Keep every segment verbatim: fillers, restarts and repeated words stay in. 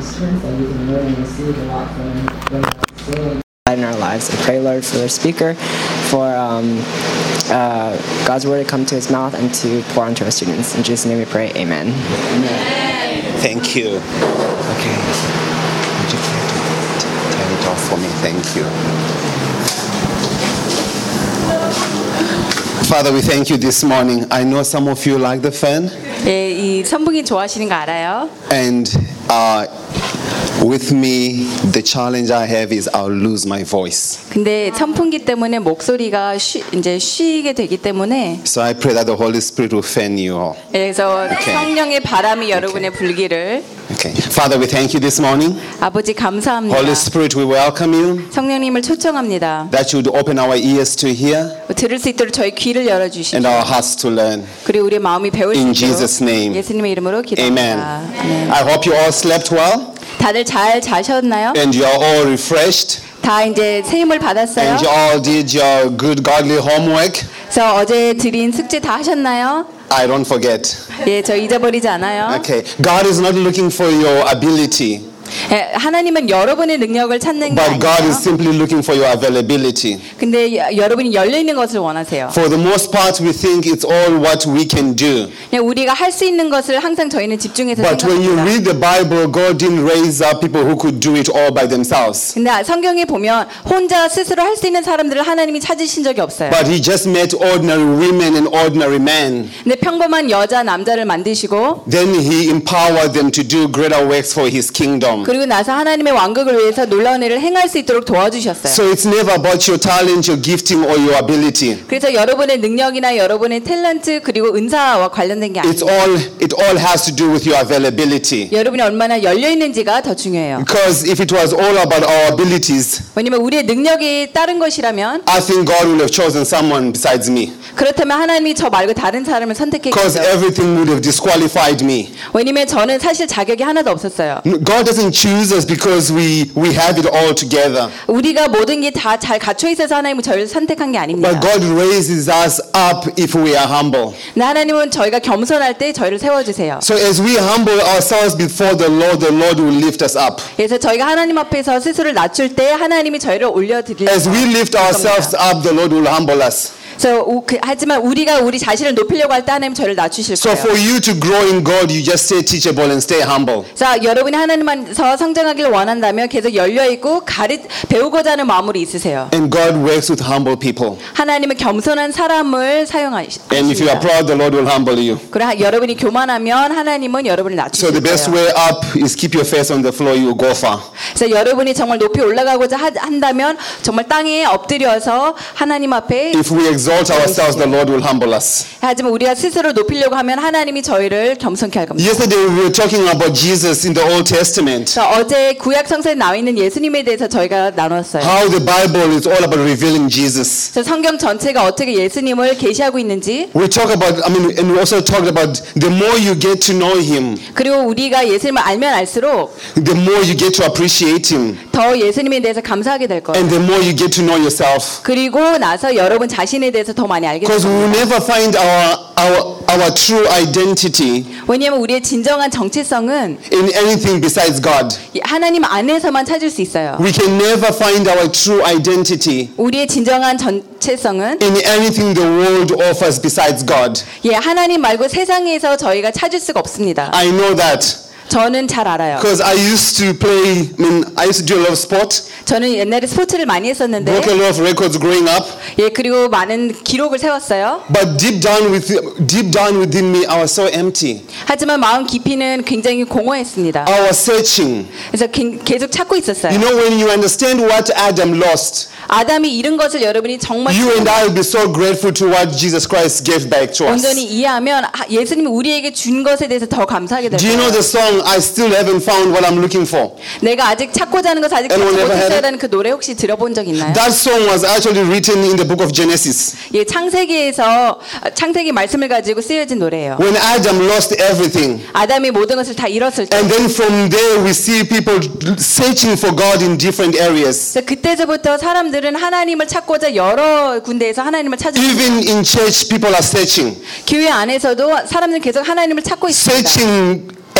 strength that you can learn and receive a lot from what God is saying in our lives. I pray, Lord, for the speaker, for um, uh, God's word to come to his mouth and to pour onto our students. In Jesus' name we pray, amen. Amen. Thank you. Okay. Would you care to turn it off for me? Thank you. Father, we thank you this morning. I know some of you like the fan. 예, 이 선풍기 좋아하시는 거 알아요? And uh, with me, the challenge I have is I'll lose my voice. 근데 선풍기 때문에 목소리가 쉬, 이제 쉬게 되기 때문에. So I pray that the Holy Spirit will fan you all. 예, 그래서 Okay. 성령의 바람이 여러분의 불기를. Okay. Father, we thank you this morning. 아버지 감사합니다. Holy Spirit, we welcome you. 성령님을 초청합니다. That you would open our ears to hear 들을 수 있도록 저희 귀를 열어주시고 and our hearts to learn. 그리고 우리의 마음이 배울 수 In 있도록 Jesus' name. 예수님의 이름으로 Amen. 기도합니다. 네. I hope you all slept well 다들 잘 자셨나요? and you are all refreshed 다 이제 새 힘을 받았어요? and you all did your good godly homework. 그래서 어제 드린 숙제 다 하셨나요? I don't forget. 예, 저 잊어버리지 않아요. Okay. God is not looking for your ability, 예, 하나님은 여러분의 능력을 찾는 게 but God 아니에요. is simply looking for your availability. 근데 여- 여러분이 열려 있는 것을 원하세요. For the most part, we think it's all what we can do. 그냥 우리가 할 수 있는 것을 항상 저희는 집중해서 But when you 생각합니다. read the Bible, God didn't raise up people who could do it all by themselves. 근데 성경에 보면 혼자 스스로 할 수 있는 사람들을 하나님이 찾으신 적이 없어요. But He just met ordinary women and ordinary men. 근데 평범한 여자, 남자를 만드시고 Then He empowered them to do greater works for His kingdom. 그리고 나서 하나님의 왕국을 위해서 놀라운 일을 행할 수 있도록 도와주셨어요. So it's never about your talent, your gifting, or your ability. 그래서 여러분의 능력이나 여러분의 탤런트 그리고 은사와 관련된 게 It's 아니에요. all it all has to do with your availability. 여러분이 얼마나 열려 있는지가 더 중요해요. Because if it was all about our abilities, 왜냐면 우리의 능력이 다른 것이라면 I think God would have chosen someone besides me. 그렇다면 하나님이 저 말고 다른 사람을 Because 선택했겠죠. everything would have disqualified me. 왜냐면 저는 사실 자격이 하나도 없었어요. God doesn't choose us because we, we have it all together. 우리가 모든 게 다 잘 갖춰 있어서 하나님은 저희를 선택한 게 아닙니다. But God raises us up if we are humble. 근데 하나님은 저희가 겸손할 때 저희를 세워주세요. So as we humble ourselves before the Lord, the Lord will lift us up. 그래서 저희가 하나님 앞에서 스스로를 낮출 때 하나님이 저희를 올려드리는 As we lift ourselves up, the Lord will humble us. 그래서 우, 그, 하지만 우리가 우리 자신을 높이려고 할 때 하나님 저를 낮추실 So 거예요. for you to grow in God, you just stay teachable and stay humble. 자, 여러분이 하나님만서 성장하기를 원한다면 계속 열려 있고 가르 배우고자 하는 마음으로 있으세요. And God works with humble people. 하나님은 겸손한 사람을 사용하십니다. And if you are proud, the Lord will humble you. 그래 여러분이 교만하면 하나님은 여러분을 So the 낮추실 best 거예요. way up is keep your face on the floor, you will go far. 그래서 여러분이 정말 높이 올라가고자 하, 한다면 정말 땅에 엎드려서 하나님 앞에 If we exalt ourselves, the Lord will humble us. 하지만 우리가 스스로 높이려고 하면 하나님이 저희를 겸손케 할 겁니다. Yesterday we were talking about Jesus in the Old Testament. 그래서 어제 구약 성서에 나와 있는 예수님에 대해서 저희가 나눴어요. How the Bible is all about revealing Jesus. 그래서 성경 전체가 어떻게 예수님을 계시하고 있는지 We talk about, I mean, and we also talked about the more you get to know Him, 그리고 우리가 예수님을 알면 알수록 the more you get to appreciate Him, 더 예수님에 대해서 감사하게 될 거예요. and the more you get to know yourself. 그리고 나서 여러분 자신에 대해서 더 많이 알게 될 Because we will 겁니다. never find our, our, our true identity 왜냐하면 우리의 진정한 정체성은 in anything besides God. 하나님 안에서만 찾을 수 있어요. We can never find our true identity 우리의 진정한 정체성은 in anything the world offers besides God. 예, 하나님 말고 세상에서 저희가 찾을 수가 없습니다. I know that 저는 잘 알아요. because I used to play, I mean, I used to do a lot of sport, 저는 옛날에 스포츠를 많이 했었는데 broke a lot of records growing up. 예, 그리고 많은 기록을 세웠어요. But deep down with deep down within me, I was so empty. 하지만 마음 깊이는 굉장히 공허했습니다. I was searching. 그래서 긴- 계속 찾고 있었어요. You know, when you understand what Adam lost, 아담이 잃은 것을 여러분이 정말 you and I will be so grateful to what Jesus Christ gave back to us. 온전히 이해하면 하- 예수님이 우리에게 준 것에 대해서 더 감사하게 될 Do you know 거예요. the song I still haven't found what I'm looking for? 내가 아직 찾고자 하는 것을 아직 찾지 Anyone ever heard 못했어요라는 그 노래 혹시 들어본 적 있나요? That song was actually written in the book of Genesis. 예, 창세기에서 창세기 말씀을 가지고 쓰여진 노래예요. When Adam lost everything. 아담이 모든 것을 다 잃었을 때 And then from there we see people searching for God in different areas. 그래서 그때서부터 사람들은 하나님을 찾고자 여러 군데에서 하나님을 찾으 Even in church, people are searching. 교회 안에서도 사람들은 계속 하나님을 찾고 있습니다. Searching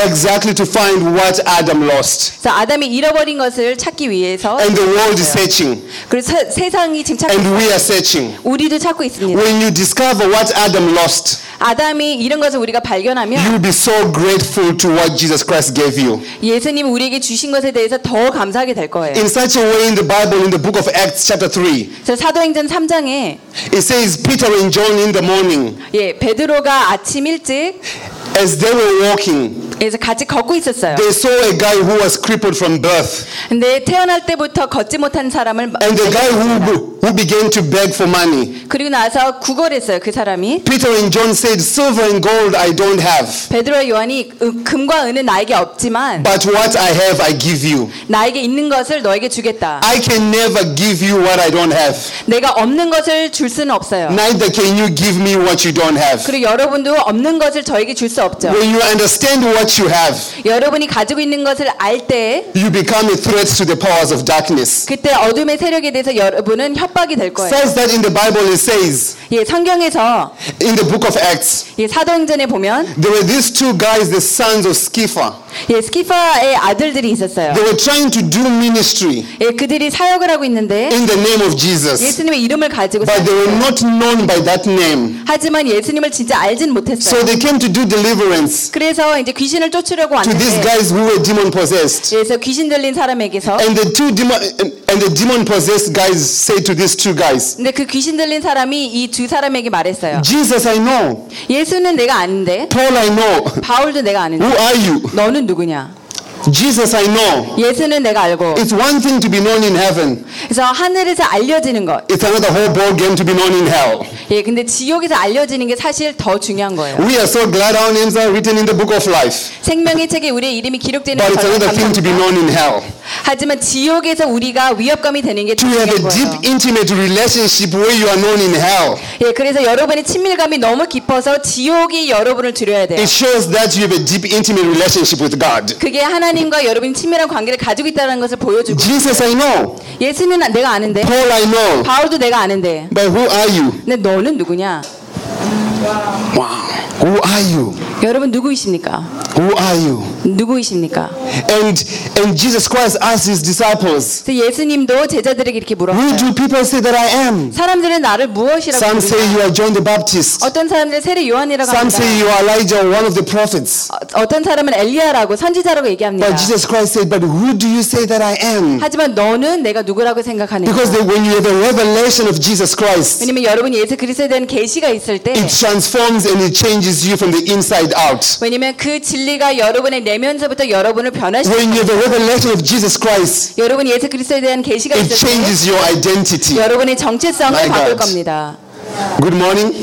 exactly to find what Adam lost. 그래서 아담이 잃어버린 것을 찾기 위해서 And the world is searching. 그리고 세, 세상이 지금 찾고 And we 있어요. are searching. 우리도 찾고 있습니다. When you discover what Adam lost, 아담이 잃은 것을 우리가 발견하면 you'll be so grateful to what Jesus Christ gave you. 예수님 우리에게 주신 것에 대해서 더 감사하게 될 거예요. In such a way, in the Bible, in the book of Acts chapter three, 그래서 사도행전 삼 장에 it says Peter and John in the morning, 예, 베드로가 아침 일찍 as they were walking, 그래서 같이 걷고 있었어요. they saw a guy who was crippled from birth. 근데 태어날 때부터 걷지 못한 사람을 And the guy who, who began to beg for money. 그리고 나서 구걸했어요. 그 사람이. Peter and John said, silver and gold I don't have, 베드로와 요한이 음, 금과 은은 나에게 없지만 but what I have I give you. 나에게 있는 것을 너에게 주겠다. I can never give you what I don't have. 내가 없는 것을 줄 수는 없어요. Neither can you give me what you don't have. 그리고 여러분도 없는 것을 저에게 줄 수 없죠. When you understand what you have, 여러분이 가지고 있는 것을 알 때 you become a threat to the powers of darkness. 그때 어둠의 세력에 대해서 여러분은 협박이 될 거예요. Says that in the Bible it says, 예, 성경에서 in the book of Acts, 예, 사도행전에 보면 there were these two guys, the sons of Sceva. 예, 스키파의 아들들이 있었어요. They were trying to do ministry 예, 그들이 사역을 하고 있는데 in the name of Jesus, 예수님의 이름을 가지고 but they were 사역했어요. not known by that name. 하지만 예수님을 진짜 알진 So 못했어요. they came to do deliverance 그래서 이제 귀신을 쫓으려고 to these 왔는데 guys who were demon possessed. 그래서 귀신 들린 사람에게서 And the two demon and the demon possessed guys said to these two guys, 근데 그 귀신 들린 사람이 이 두 사람에게 말했어요. Jesus I know, 예수는 내가 아는데 Paul I know, 바울도 내가 who 아는데 are you? 너는 누구냐? Jesus I know. 예수는 내가 알고 It's one thing to be known in heaven. 그래서 하늘에서 알려지는 것. It's another whole ball game to be known in hell. 예, 근데 지옥에서 알려지는 게 사실 더 중요한 거예요. We are so glad our names are written in the book of life. 생명의 책에 우리의 이름이 기록되는 But 게 it's another thing to be known in hell. 하지만 지옥에서 우리가 위협감이 되는 게 더 To have 중요한 a deep, 거예요. intimate relationship where you are known in hell. 예, 그래서 여러분의 친밀감이 너무 깊어서 지옥이 여러분을 두려워야 돼요. It shows that you have a deep, intimate relationship with God. 그게 하나님과 여러분이 친밀한 관계를 가지고 있다는 것을 보여주고 Jesus I know. 예수는 내가 아는데 Paul I know. 바울도 내가 아는데 But who are you? 근데 너는 누구냐? Wow. Who are you? 여러분 누구이십니까? Who are you? 누구이십니까? And and Jesus Christ asked his disciples, 그래서 예수님도 제자들에게 이렇게 who 물었어요. do people say that I am? 사람들은 나를 무엇이라고 Some say 부르냐? you are John the Baptist. 어떤 사람들은 세례 요한이라고 Some 합니다. say you are Elijah, one of the prophets. 어, 어떤 사람은 엘리야라고 선지자라고 얘기합니다. But Jesus Christ said, but who do you say that I am? 하지만 너는 내가 누구라고 생각하느냐? Because they, when you have a revelation of Jesus Christ, 왜냐면 여러분 예수 그리스도에 대한 계시가 있을 때 it transforms and it changes you from the inside out. 왜냐면 그 진리가 여러분의 내면서부터 여러분을 변화시켜 When you have a revelation of Jesus Christ, 여러분 예수 그리스도에 대한 계시가 it 있을 때 changes your identity. 여러분의 정체성을 My 바꿀 God. 겁니다. Good morning.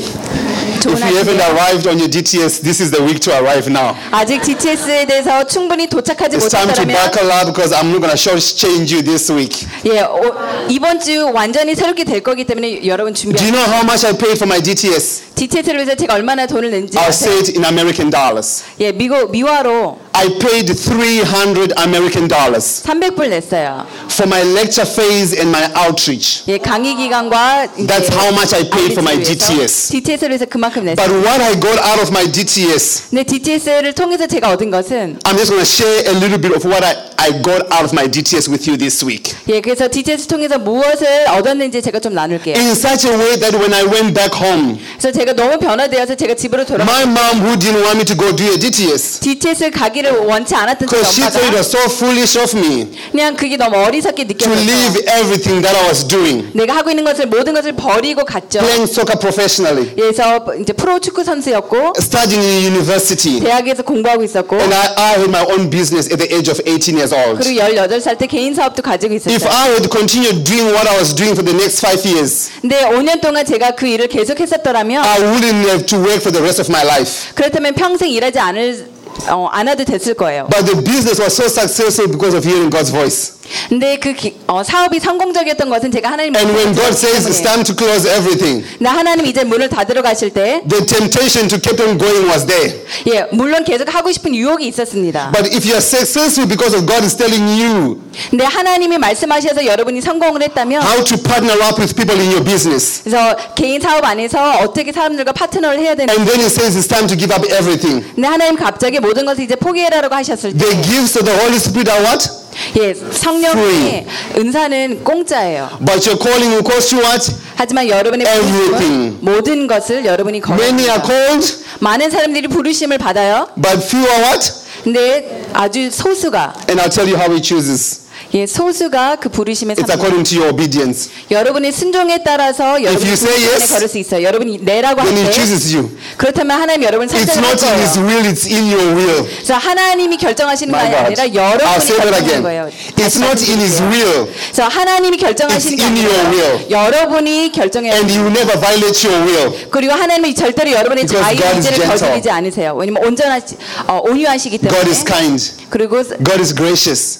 좋은 If you haven't 아침이에요. arrived on your D T S, this is the week to arrive now. 아직 디티에스에 대해서 충분히 도착하지 It's time to 못했다면 buckle up because I'm not going to shortchange you this week. 예, 어, 이번 주 완전히 새롭게 될 거기 때문에 여러분 Do you 준비하세요. know how much I paid for my D T S? 디티에스를 위해서 제가 얼마나 돈을 냈는지 I'll 아세요? say it in American dollars. 예, 미국 미화로 I paid three hundred American dollars 삼백 불 냈어요. for my lecture phase and my outreach. 예, 강의 기간과 That's how much I paid for my D T S. 디티에스를 위해서 그만큼 But 냈어요. what I got out of my D T S, 근데 디티에스를 통해서 제가 얻은 것은 I'm just going to share a little bit of what I, I got out of my D T S with you this week. 예, 그래서 디티에스 통해서 무엇을 얻었는지 제가 좀 나눌게요. In such a way that when I went back home, 그래서 제가 너무 변화되어서 제가 집으로 돌아 my mom who didn't want me to go do a D T S, 디티에스를 가기를 원치 않았던 제 because she thought it 엄마가 was so foolish of me 그냥 그게 너무 어리석게 to 느껴졌어요. leave everything that I was doing, 내가 하고 있는 것을 모든 것을 버리고 갔죠. playing soccer professionally, 그래서 이제 프로 축구 선수였고 studying in university, 대학에서 공부하고 있었고 and I, I had my own business at the age of eighteen years old. 그리고 열여덟 살 때 개인 사업도 가지고 If 있었어요. I had continued doing what I was doing for the next five years, 근데 오 년 동안 제가 그 일을 계속했었더라면 I wouldn't have to work for the rest of my life. 그렇다면 평생 일하지 않을 어, 안 해도 됐을 거예요. But the business was so successful because of hearing God's voice. 근데 그 기, 어, 사업이 성공적이었던 것은 제가 하나님 And when God says it's time to close everything, 나 하나님 이제 문을 닫으러 가실 때, the temptation to keep on going was there. 예, 물론 계속 하고 싶은 유혹이 있었습니다. But if you are successful because of God is telling you 근데 하나님이 말씀하셔서 여러분이 성공을 했다면, how to partner up with people in your business, 그래서 개인 사업 안에서 어떻게 사람들과 파트너를 해야 되는지, and then it says it's time to give up everything, 근데 하나님 갑자기 모든 것을 이제 포기해라라고 하셨을 때, the gifts of the Holy Spirit are what? 예, 성령의 은사는 공짜예요. But your calling will cost you what? 하지만 여러분의 Everything. 부르심은 모든 것을 여러분이 Many are 걸어갑니다. called, 많은 사람들이 부르심을 받아요. but few are what? 근데 아주 소수가, And I'll tell you how He chooses. 예, 소수가 그 부르심에 It's 삽니다. according to your obedience. 여러분의 순종에 따라서 여러분이 you say 부르심에 yes, 걸을 수 있어요. 여러분이 네라고 할 Then He 때, chooses you. 그렇다면 하나님 여러분 It's 선택을 할 not in His 거예요. will, it's in your will. 그래서 하나님이 결정하시는 게 My God. 아니라 I'll 여러분이 say that 결정하는 again. 거예요. It's 다시 not in His 말씀드릴게요. will, 그래서 하나님이 결정하시는 게 It's in your 아니라 will. 여러분이 결정해야 and 돼요. He will never violate your will. 그리고 하나님이 절대로 여러분의 Because 자유 God is 의지를 gentle. 거스르지 않으세요. 왜냐면 온전하시, 어, 온유하시기 때문에. God is kind. 그리고 God is gracious.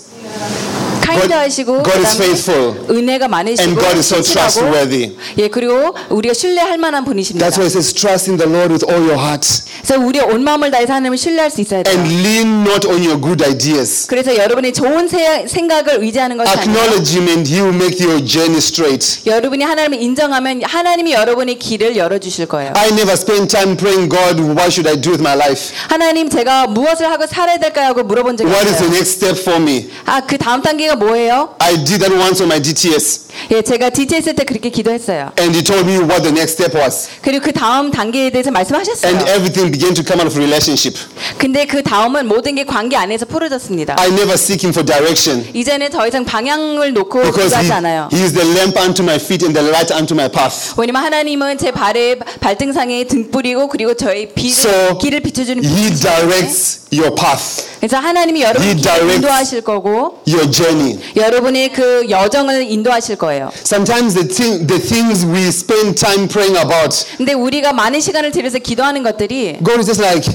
카인드하시고 God is 그다음에 faithful. 은혜가 많으시고 And God is so 신실하고, trustworthy. 예, 그리고 우리가 신뢰할 만한 분이십니다. That's why it says, trust in the Lord with all your heart. 그래서 우리의 온 마음을 다해서 하나님을 신뢰할 수 있어야 돼요. And lean not on your good ideas. 그래서 여러분의 좋은 세, 생각을 의지하는 것이 아니라 Acknowledgement, He will make your journey straight. 여러분이 하나님을 인정하면 하나님이 여러분의 길을 열어주실 거예요. I never spend time praying, God, what should I do with my life? 하나님, 제가 무엇을 하고 살아야 될까요? 하고 물어본 적이 What is the 없어요. next step for me? 아, 그 다음 단계가 뭐예요? I did that once on my D T S. 예, 제가 디티에스 때 그렇게 기도했어요. And He told me what the next step was. 그리고 그 다음 단계에 대해서 말씀하셨어요. And everything began to come out of relationship. 근데 그 다음은 모든 게 관계 안에서 풀어졌습니다. I never seek Him for direction. 이제는 더 이상 방향을 놓고 Because 기도하지 he, 않아요. he is the lamp unto my feet and the light unto my path. 왜냐면 하나님은 제 발에 발등상에 등불이고 그리고 저의 비를, So 길을 비춰주는 He 빛이시기 때문에 directs your path, 그래서 하나님이 여러분을 He directs 인도하실 거고 your journey. 여러분의 그 여정을 인도하실 거예요. Sometimes the, thing, the things we spend time praying about, 근데 우리가 많은 시간을 들여서 기도하는 것들이 God is just like,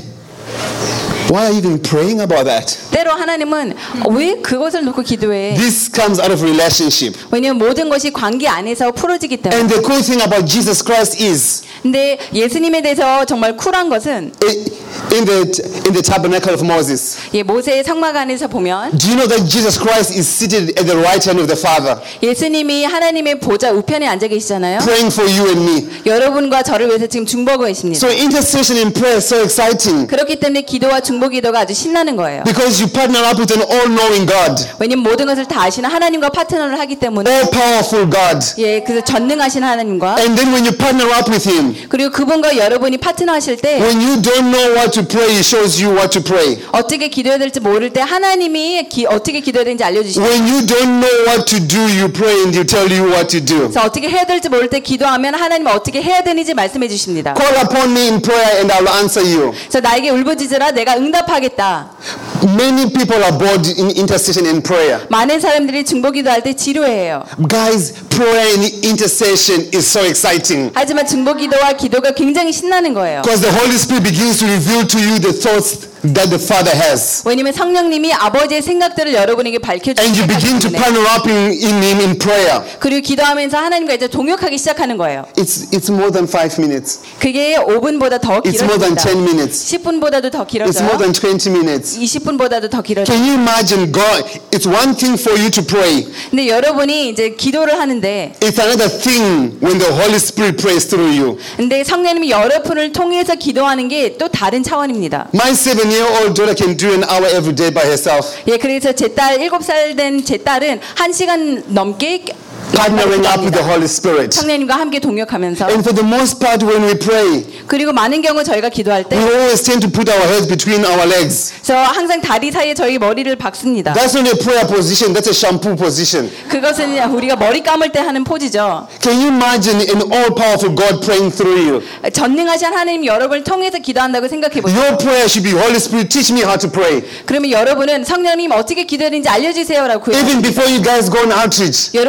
why are you even praying about that? 때로 하나님은 왜 그것을 놓고 기도해? This comes out of relationship. 왜냐면 모든 것이 관계 안에서 풀어지기 때문에. And the cool thing about Jesus Christ is, 근데 예수님에 대해서 정말 쿨한 것은 in the, in the tabernacle of Moses, 예, 모세의 성막 안에서 보면 do you know that Jesus Christ is seated at the right hand of the Father, 예수님이 하나님의 보좌 우편에 앉아 계시잖아요. praying for you and me? 여러분과 저를 위해서 지금 중보하고 계십니다. So intercession in prayer is so exciting 그렇기 때문에 기도와 중보 기도가 아주 신나는 거예요. because you partner up with an all-knowing God, 왜냐면 모든 것을 다 아시는 하나님과 파트너를 하기 때문에 all-powerful God. 예, 그래서 전능하신 하나님과 And then when you partner up with Him, 그리고 그분과 여러분이 파트너 하실 때 when you don't know what to pray, He shows you what to pray. 어떻게 기도해야 될지 모를 때 하나님이 기, 어떻게 기도해야 되는지 알려주시고 When you don't know what to do, you pray and He tell you what to do. 그래서 어떻게 해야 될지 모를 때 기도하면 하나님은 어떻게 해야 되는지 말씀해 주십니다. Call upon me in prayer and I'll answer you. 그래서 나에게 울부짖으라 내가 응답하겠다. Many people are bored in intercession and prayer. 많은 사람들이 중보 기도할 때 지루해요. Guys, prayer and intercession is so exciting 하지만 중보 기도와 기도가 굉장히 신나는 거예요. because the Holy Spirit begins to reveal to you the thoughts that the Father has. 왜냐면 성령님이 아버지의 생각들을 여러분에게 And you begin to 밝혀주시기 때문에 partner up in, in Him in prayer. 그리고 기도하면서 하나님과 이제 동역하기 시작하는 거예요. It's, it's more than five minutes. 그게 오 분보다 더 It's more than 길어집니다. ten minutes. 십 분보다도 더 It's more 길어져요. than twenty minutes. 이십 분보다도 더 길어져요. Can you imagine God? It's one thing for you to pray. 근데 여러분이 이제 기도를 하는데 It's another thing when the Holy Spirit prays through you. 근데 성령님이 여러분을 통해서 기도하는 게 또 다른 차원입니다. My seven-year-old daughter can do an hour every day by herself. 예, 그래서 제 딸 일곱 살 된 제 딸은 한 시간 넘게 Partnering up with the Holy Spirit. 성령님과 함께 동역하면서 And for the most part when we pray, 그리고 많은 경우 저희가 기도할 때 we always tend to put our heads between our legs. 저 항상 다리 사이에 저희 머리를 박습니다. That's not a prayer position, that's a shampoo position. 그것은 우리가 머리 감을 때 하는 포즈죠. Can you imagine an all-powerful God praying through you? 전능하신 하나님 여러분을 통해서 기도한다고 생각해 보세요. Your prayer should be, Holy Spirit, teach me how to pray. 그러면 여러분은 성령님 어떻게 기도해야 되는지 알려주세요라고 구해요. Even before you guys go on outreach, 여러분이 아울리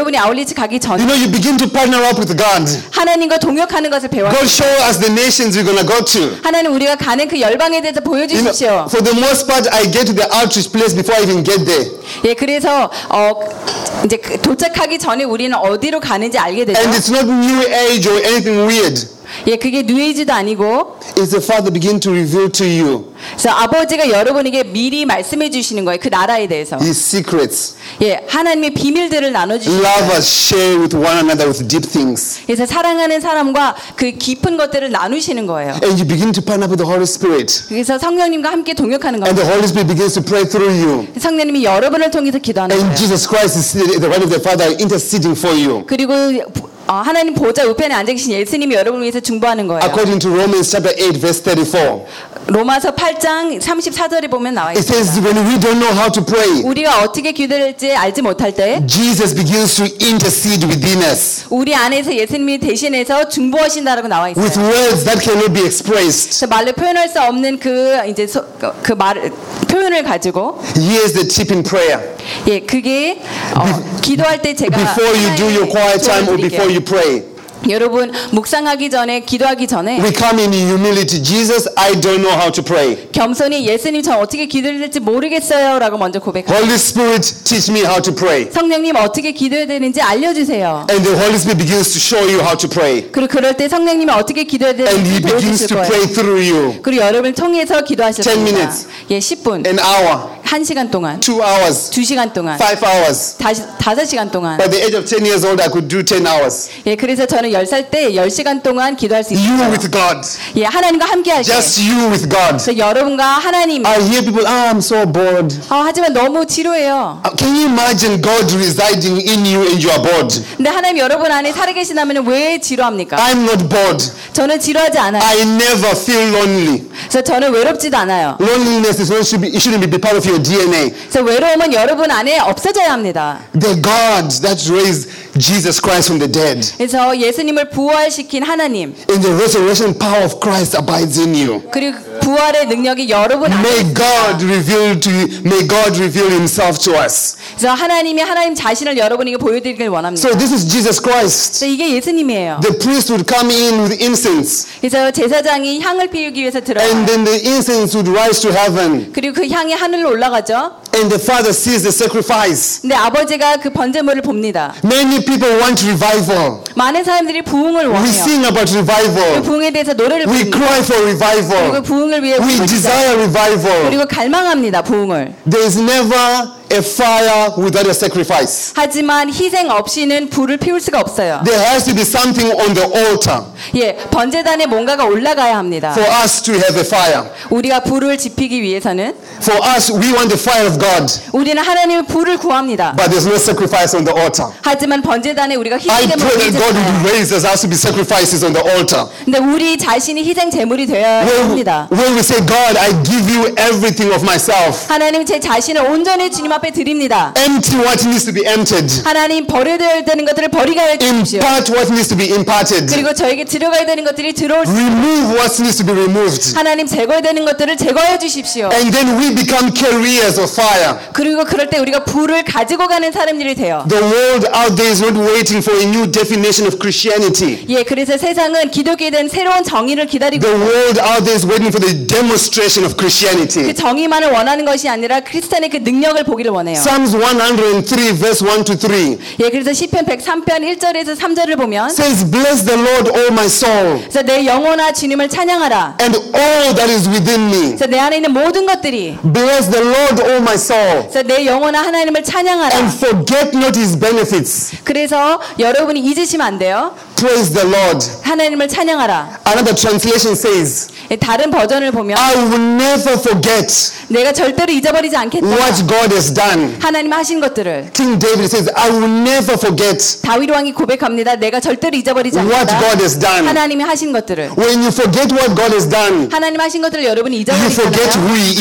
가기 전에 You know, you begin to partner up with God. 하나님과 동역하는 것을 배워요. God show us the nations we're going to go to. 하나님 우리가 가는 그 열방에 대해서 You know, 보여주십시오. for the most part, I get to the outreach place before I even get there. 예, 그래서 어 이제 그 도착하기 전에 우리는 어디로 가는지 알게 되죠. And it's not new age or anything weird. 예, 그게 뉴에이지도 아니고 It's the Father begin to reveal to you 그래서 아버지가 여러분에게 미리 말씀해 주시는 거예요. 그 나라에 대해서. His secrets. 예, 하나님의 비밀들을 나눠 주시는 거예요. Love us, share with one another with deep things. 그래서 사랑하는 사람과 그 깊은 것들을 나누시는 거예요. And you begin to partner with the Holy Spirit. 그래서 성령님과 함께 동역하는 And the 겁니다. Holy Spirit begins to pray through you. 성령님이 여러분을 통해서 기도하는 And 거예요. Jesus Christ is seated at the right of the Father interceding for you. 그리고 어, 하나님 보좌 우편에 앉아 계신 예수님이 여러분을 위해서 중보하는 거예요. According to Romans chapter eight verse thirty-four. 로마서 팔 장 삼십사 절에 보면 나와 It says 있습니다. when we don't know how to pray, 우리가 어떻게 기도할지 알지 못할 때 Jesus begins to intercede within us 우리 안에서 예수님이 대신해서 중보하신다라고 나와 있어요. with words that cannot be expressed. 그래서 말로 표현할 수 없는 그 이제 소, 그 말 표현을 가지고 Here's the tip in prayer. 예 그게 어, 기도할 때 제가 Before you do your quiet time or before you pray, 여러분 묵상하기 전에 기도하기 전에 we come in humility. Jesus, I don't know how to pray. 겸손히 예수님 저 어떻게 기도해야 될지 모르겠어요라고 먼저 고백합니다. Holy Spirit, teach me how to pray. 성령님 어떻게 기도해야 되는지 알려주세요. And the Holy Spirit begins to show you how to pray. 그리고 그럴 때 성령님이 어떻게 기도해야 And He 되는지 begins 보여주실 to 거예요. pray through you. 그리고 여러분을 통해서 기도하실 ten 겁니다. minutes. 예, 십 분, An hour, 한 시간 동안, two hours, 두 시간 동안, five hours. 다시 다섯 시간 동안. By the age of ten years old, I could do ten hours. 예, 그래서 저는 열 살 때 열 시간 동안 기도할 수 You 있어요. with God. 예, 하나님과 함께 할 때. Just you with God. 그래서 여러분과 하나님. I hear people, oh, I'm so bored. 아, 하지만 너무 지루해요. Uh, Can you imagine God residing in you and you are bored? 근데 하나님 여러분 안에 살아계시다면 왜 지루합니까? I'm not bored. 저는 지루하지 않아요. I never feel lonely. 그래서 저는 외롭지도 않아요. Loneliness is not, should be, it shouldn't be part of your D N A. 그래서 외로움은 여러분 안에 없어져야 합니다. The God that raised Jesus Christ from the dead 그래서 예수님을 부활시킨 하나님 and the resurrection power of Christ abides in you. 그리고 부활의 능력이 여러분 안에 May 있습니다. God reveal to you, may God reveal himself to us. 그래서 하나님이 하나님 자신을 여러분에게 보여드리길 원합니다. So this is Jesus Christ. 그래서 이게 예수님이에요. The priest would come in with incense 그래서 제사장이 향을 피우기 위해서 and 들어가요. then the incense would rise to heaven 그리고 그 향이 하늘로 올라가죠. and the Father sees the sacrifice. 근데 아버지가 그 번제물을 봅니다. Many people want revival. 많은 사람들이 부흥을 We 원해요. sing about 그 revival. 부흥에 대해서 노래를 We 부릅니다. cry for 그리고 revival. 부흥을 위해 We 울부짖어요. desire revival. 그리고 갈망합니다. 부흥을. There is never a fire without a sacrifice. 하지만 희생 없이는 불을 피울 수가 없어요. There has to be something on the altar 예, 번제단에 뭔가가 올라가야 합니다. for us to have a fire. 우리가 불을 지피기 위해서는 For us, we want the fire of God, 우리는 하나님의 불을 구합니다. but there's no sacrifice on the altar. 하지만 번제단에 우리가 I 희생 pray 제물을 that God 드리잖아요. would raise us as to be sacrifices on the altar. 근데 우리 자신이 희생 제물이 되어야 Where, 합니다. where we say, God, I give you everything of myself. 하나님 제 자신을 온전히 주님 앞에 드립니다. Empty what needs to be emptied. 하나님 버려야 되는 것들을 버리게 해주십시오. Impart what needs to be imparted. 그리고 저에게 들어가야 되는 것들이 들어올 수 Remove what needs to be removed. 하나님 제거해야 되는 것들을 제거해 주십시오. And then we become carriers of fire. 그리고 그럴 때 우리가 불을 가지고 가는 사람들이 돼요. The world out there is not waiting for a new definition of Christianity. 예, 그래서 세상은 기독교에 대한 새로운 정의를 기다리고 The world out there is waiting for the demonstration of 그 Christianity. 정의만을 원하는 것이 아니라 크리스찬의 그 능력을 보기를 원해요. Psalms one oh three verse one to three 예, 그래서 시편 백삼 편 일 절에서 삼 절을 보면 says, Bless the Lord, O my soul, 그래서 내 영혼아 주님을 찬양하라. and all that is within me. 그래서 내 안에 있는 모든 것들이 Bless the Lord, O my soul, 그래서 내 영혼아 하나님을 찬양하라. and forget not his benefits. 그래서 여러분이 잊으시면 안 돼요. Praise the Lord. 하나님을 찬양하라. Another translation says, 예, 다른 버전을 보면 I will never forget 내가 절대로 잊어버리지 않겠다. what God has done. 하나님 하신 것들을 King David says, I will never forget 다윗 왕이 고백합니다. 내가 절대로 잊어버리지 what 않겠다. God has done. 하나님이 하신 것들을 When you forget what God has done, 하나님 하신 것들을 여러분이 you forget 잊어버리잖아요. who he is.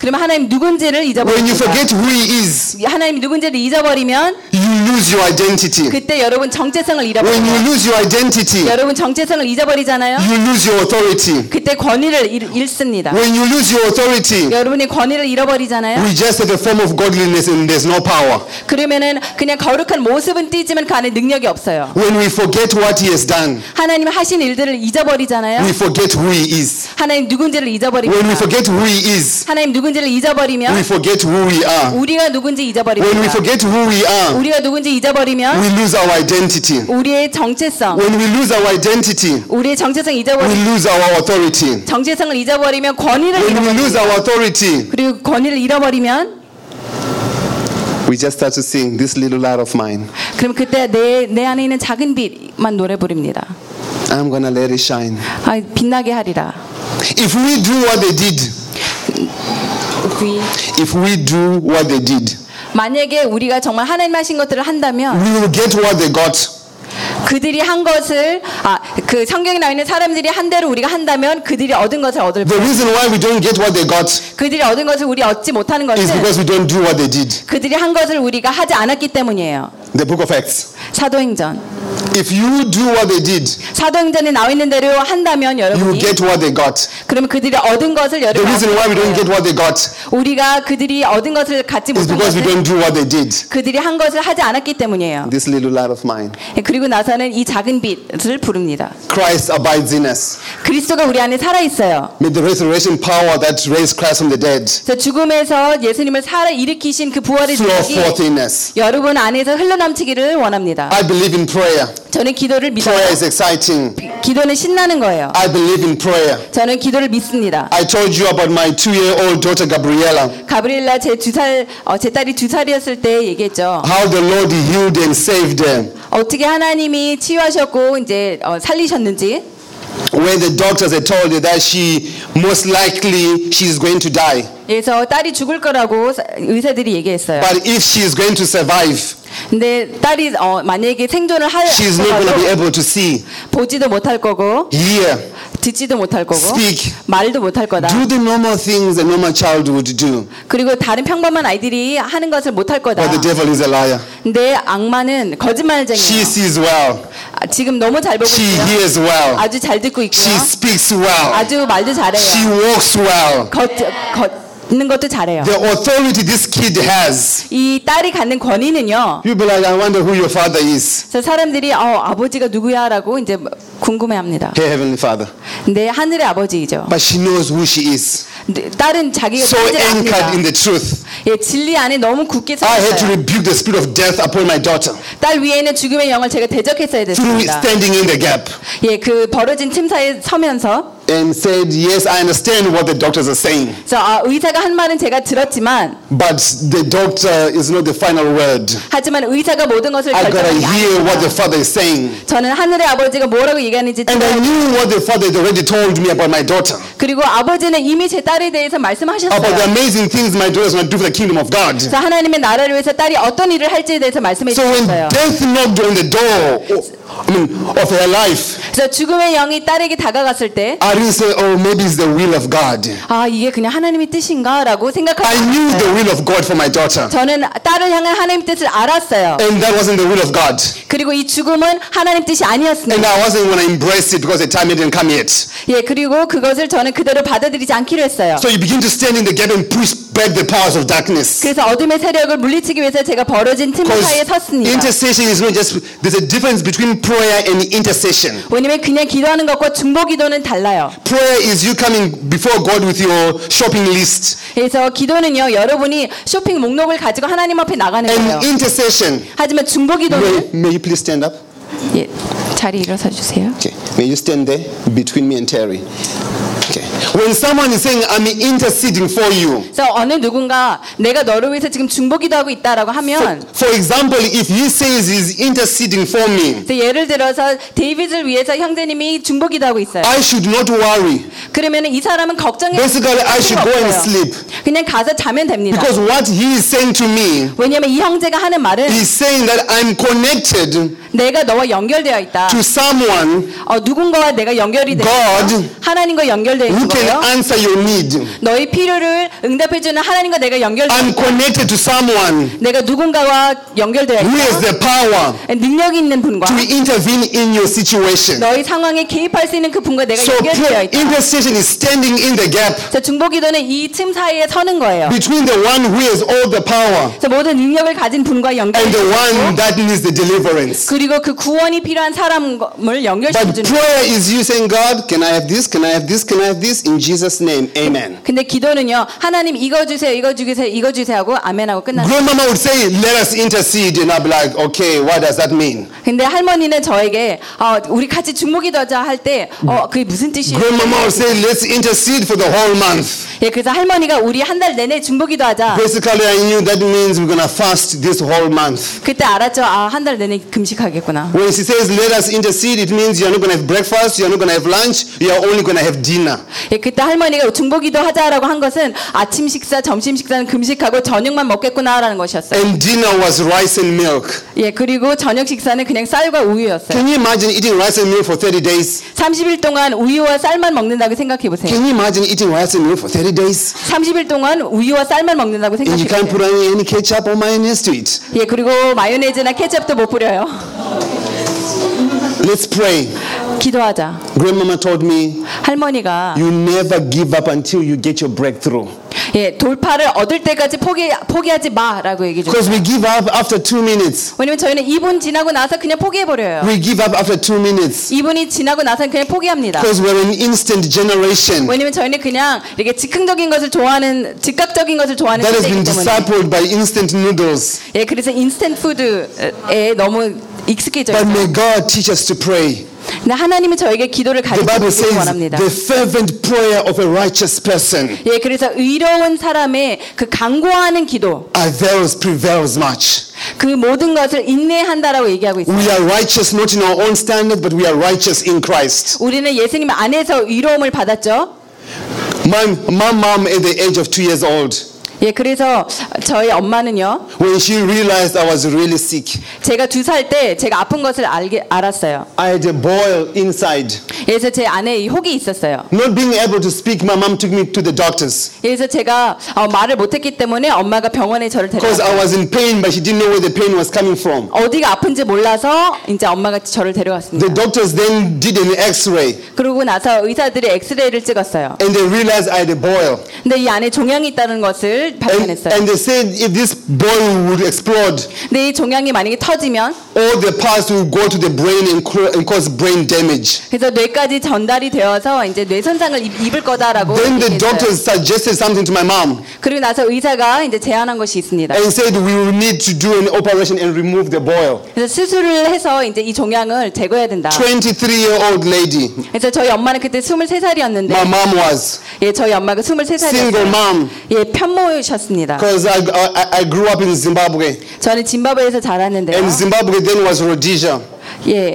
그러면 하나님 누군지를 When you 잊어버립니다. forget who He is, 하나님 누군지를 잊어버리면 you lose your identity. 그때 여러분 정체성을 When you 잃어버려요. lose your identity, 여러분 정체성을 잊어버리잖아요. you lose your authority. 그때 권위를 잃, 잃습니다. When you lose your authority, 여러분이 권위를 잃어버리잖아요. we just have a form of godliness and there's no power. 그러면은 그냥 거룩한 모습은 띄지만 그 안에 능력이 없어요. When we forget what He has done, 하나님 하신 일들을 잊어버리잖아요. we forget who He is. 하나님 누군지를 When we 잊어버립니다. forget who He is, 하나님 누군지를 we 잊어버리면 forget who we are. 우리가 누군지 When we 잊어버립니다. forget who we are, 우리가 누군지 잊어버리면 we lose our identity. 우리의 정체성, When we lose our identity, 우리의 정체성 we 잊어버리면 lose our authority. 정체성을 잊어버리면 권위를 When we lose 잃어버립니다. our authority, 그리고 권위를 잃어버리면 we just start to sing this little light of mine. 그럼 그때 내, 내 안에 있는 작은 빛만 노래 부릅니다. I'm gonna let it shine. 아, 빛나게 하리라. If we do what they did, if we do what they did, 만약에 우리가 정말 하나님 하신 것들을 한다면 we will get what they got. 그들이 한 것을 아, 그 성경에 나와 있는 사람들이 한 대로 우리가 한다면 그들이 얻은 것을 얻을 The 뿐. reason why we don't get what they got 그들이 얻은 것을 우리 얻지 못하는 is 것은 because we don't do what they did. 그들이 한 것을 우리가 하지 않았기 때문이에요. The book of Acts. 사도행전. If you do what they did, 사도행전에 나와 있는 대로 한다면 you will 여러분이 get what they got. 그러면 그들이 얻은 것을 The 여러분이 reason why we don't 얻을 get 거예요. what they got 우리가 그들이 얻은 것을 갖지 is 못한 because we 것은 don't do what they did. 그들이 한 것을 하지 않았기 때문이에요. This little light of mine. 그리고 나서는 이 작은 빛을 부릅니다. Christ abides in us. 그리스도가 우리 안에 살아 있어요. May the resurrection power that raised Christ from the dead 그래서 죽음에서 예수님을 살아 일으키신 그 부활의 flow 능력이 forth in us. 여러분 안에서 흘러넘치기를 원합니다. I believe in prayer. 저는 기도를 믿어요. Prayer is exciting. 기도는 신나는 거예요. I believe in prayer. 저는 기도를 믿습니다. I told you about my two-year-old daughter Gabriella. 가브리엘라 제 두 살, 어, 제 딸이 두 살이었을 때 얘기했죠. How the Lord healed and saved her. 어떻게 하나님이 치유하셨고 이제 어, 살리셨는지. When the doctors had told her that she most likely she's going to die. 그래서 딸이 죽을 거라고 사- 의사들이 얘기했어요. But if she is going to survive, 근데 딸이 어, 만약에 생존을 she is not going to be 하더라도 able to see, 보지도 못할 거고 hear, 듣지도 못할 거고 speak, 말도 못할 거다. do the normal things a normal child would do. 그리고 다른 평범한 아이들이 하는 것을 못할 거다. But the devil is a liar. 근데 악마는 She 거짓말쟁이에요. sees well. 아, 지금 너무 잘 보고 She 있고요. hears well. 아주 잘 듣고 있고요. She speaks well. 아주 말도 She 잘해요. walks well. 걷, 걷는 것도 잘해요. The authority this kid has. 이 딸이 갖는 권위는요. You'll be like, I wonder who your father is. 그래서 사람들이 어, 아버지가 누구야라고 이제 궁금해합니다. Her heavenly father. 근데 하늘의 아버지이죠. But she knows who she is. 근데 딸은 자기가 So 누군지를 anchored 압니다. in the truth. 예, 진리 안에 너무 굳게 서 I had to 있어요. rebuke the spirit of death upon my daughter 딸 위에 있는 죽음의 영을 제가 대적했어야 through 됐습니다. standing in the gap 예, 그 벌어진 틈 사이에 서면서 and said, yes, I understand what the doctors are saying, 그래서 아, 의사가 한 말은 제가 들었지만 but the doctor is not the final word. 하지만 의사가 모든 것을 I gotta 결정하는 게 hear what the 아닙니다. father is saying. 저는 하늘의 아버지가 뭐라고 얘기하는지 And I 들어요. knew what the father had already told me about my daughter, 그리고 아버지는 이미 제 딸에 대해서 about the 말씀하셨어요. amazing things my daughter is going to do for the kingdom of God. 그래서 하나님의 나라를 위해서 딸이 어떤 일을 할지에 대해서 말씀해 So when 주셨어요. death knocked on the door o- I mean, of her life, 그래서 죽음의 영이 딸에게 다가갔을 때 I didn't say, oh, maybe it's the will of God. 아, 이게 그냥 하나님의 뜻인가라고 I 생각하고 knew the will of God for my daughter, 저는 딸을 향한 하나님 뜻을 알았어요. and that wasn't the will of God. 그리고 이 죽음은 하나님 뜻이 And 아니었습니다. I wasn't going to embrace it because the time hadn't come yet. 예, 그리고 그것을 저는 그대로 받아들이지 않기로 했어요. So you begin to stand in the gap and push back the powers of darkness. 그래서 어둠의 세력을 물리치기 위해서 제가 벌어진 틈 Because 사이에 섰습니다. intercession is not just, there's a difference between prayer and intercession. 왜냐면 그냥 기도하는 것과 중보 기도는 달라요. Prayer is you coming before God with your shopping list. 그래서 기도는요, 여러분이 쇼핑 목록을 가지고 하나님 앞에 나가는 거예요. And intercession, 하지만 중보 may, 기도는 may you please stand up? 예, 자리 일어서 주세요. Okay. May you stand there between me and Terry. Okay. When someone is saying, I'm interceding for you, 그래서 어느 누군가 내가 너를 위해서 지금 중보 기도하고 있다라고 하면 for example, if he says he's interceding for me, 그래서 예를 들어서 데이빗을 위해서 형제님이 중보 기도하고 있어요. I should not worry. 그러면 이 사람은 걱정이 Basically, I should go and sleep. 그냥 가서 자면 됩니다. Because what he is saying to me, 왜냐면 이 형제가 하는 말은 he's saying that I'm connected 내가 너와 연결되어 있다. to someone, 어, 누군가와 내가 연결이 되어 God, 있어. 하나님과 연결되어 연결되어 who 있는 can 거예요. answer your need. 너희 필요를 응답해주는 하나님과 내가 연결되어 I'm 있고 connected to someone 내가 누군가와 연결되어 who has 있고 the power 능력이 있는 분과 to intervene in your situation. 너희 상황에 개입할 수 있는 그 분과 내가 So 연결되어 prayer, 있다. intercession is standing in the gap 자, 중보기도는 이 틈 사이에 서는 거예요. between the one who has all the power 자, 모든 능력을 가진 분과 and the 연결되어 one 있고 that needs the deliverance. 그리고 그 구원이 필요한 사람을 But 연결시켜주는 거예요. prayer is you saying, God, can I have this? Can I have this? Can I have this? In Jesus' name, amen. 근데 기도는요, 하나님 이거 주세요, 이거 주세요, 이거 주세요 하고 아멘하고 끝나는 거예요. Grandmama would say, let us intercede. And I'll be like, okay, what does that mean? 근데 할머니는 저에게 어, 우리 같이 중보기도하자 할 때 어, 그게 무슨 뜻이에요? Grandmama would say, let's intercede for the whole month. 예, 그래서 할머니가 우리 한 달 내내 중보기도하자. Basically, I knew that means we're going to fast this whole month. 그때 알았죠. 아, 한 달 내내 금식하겠구나. When she says, let us intercede, it means you're not going to have breakfast, you're not going to have lunch, you're only going to have dinner. 예, 그때 할머니가 중보기도 하자라고 한 것은 아침 식사, 점심 식사는 금식하고 저녁만 먹겠구나라는 것이었어요. And dinner was rice and milk. 예, 그리고 저녁 식사는 그냥 쌀과 우유였어요. Can you imagine eating rice and milk for thirty days? 삼십 일 동안 우유와 쌀만 먹는다고 생각해 보세요. Can you imagine eating rice and milk for thirty days? 삼십 일 동안 우유와 쌀만 먹는다고 And you 생각해 can't put 보세요. any, any ketchup or mayonnaise to it. 예, 그리고 마요네즈나 케첩도 못 뿌려요. Let's pray. 기도하자. Grandmama told me, 할머니가 you never give up until you get your breakthrough. 예, 돌파를 얻을 때까지 포기 포기하지 마라고 얘기 좀. Because we give up after two minutes. 왜냐면 저희는 이 분 지나고 나서 그냥 포기해 버려요. We give up after two minutes. 이 분이 지나고 나서는 그냥 포기합니다. Because we're an instant generation 왜냐면 저희는 그냥 이렇게 즉흥적인 것을 좋아하는 즉각적인 것을 좋아하는 that has been 세대이기 때문에. discipled by instant noodles. 예, 그래서 인스턴트 푸드에 너무 익숙해져 But 있어요. may God teach us to pray. 근데 하나님은 저에게 기도를 The Bible 가르쳐 주시기 says 원합니다. the fervent prayer of a righteous person 예, 그래서 의로운 사람의 그 간구하는 기도, avails, prevails much. 그 모든 것을 인내한다라고 얘기하고 있어요. We are righteous not in our own standard, but we are righteous in Christ. 우리는 예수님 안에서 의로움을 받았죠. My, my mom at the age of two years old, 예, 그래서 저희 엄마는요, when she realized I was really sick, 제가 두 살 때 제가 아픈 것을 알게 알았어요. I had a boil inside. 그래서 제 안에 이 혹이 있었어요. Not being able to speak, my mom took me to the doctors. 그래서 제가 어, 말을 못했기 때문에 엄마가 병원에 저를 Because I 데려갔어요. was in pain, but she didn't know where the pain was coming from. 어디가 아픈지 몰라서 이제 엄마가 저를 데려갔습니다. The doctors then did an x-ray, 그러고 나서 의사들이 엑스레이를 찍었어요. and they realized I had a boil. 근데 이 안에 종양이 있다는 것을 And, 발견했어요. and they said if this boil would explode, 근데 이 종양이 만약에 터지면 all the parts will go to the brain and, cr- and cause brain damage. 그래서 뇌까지 전달이 되어서 이제 뇌 손상을 입- 입을 거다라고 Then the 얘기했어요. doctors suggested something to my mom 그리고 나서 의사가 이제 제안한 것이 있습니다. and said we will need to do an operation and remove the boil. 그래서 수술을 해서 이제 이 종양을 제거해야 된다. twenty-three-year-old lady, 그래서 저희 엄마는 그때 스물세 살이었는데 my mom was 예, 저희 엄마가 스물세 single 살이었어요. mom 예, 편모셨습니다. because I, I I grew up in Zimbabwe, 저는 짐바브웨에서 자랐는데요. and Zimbabwe then was Rhodesia. 예,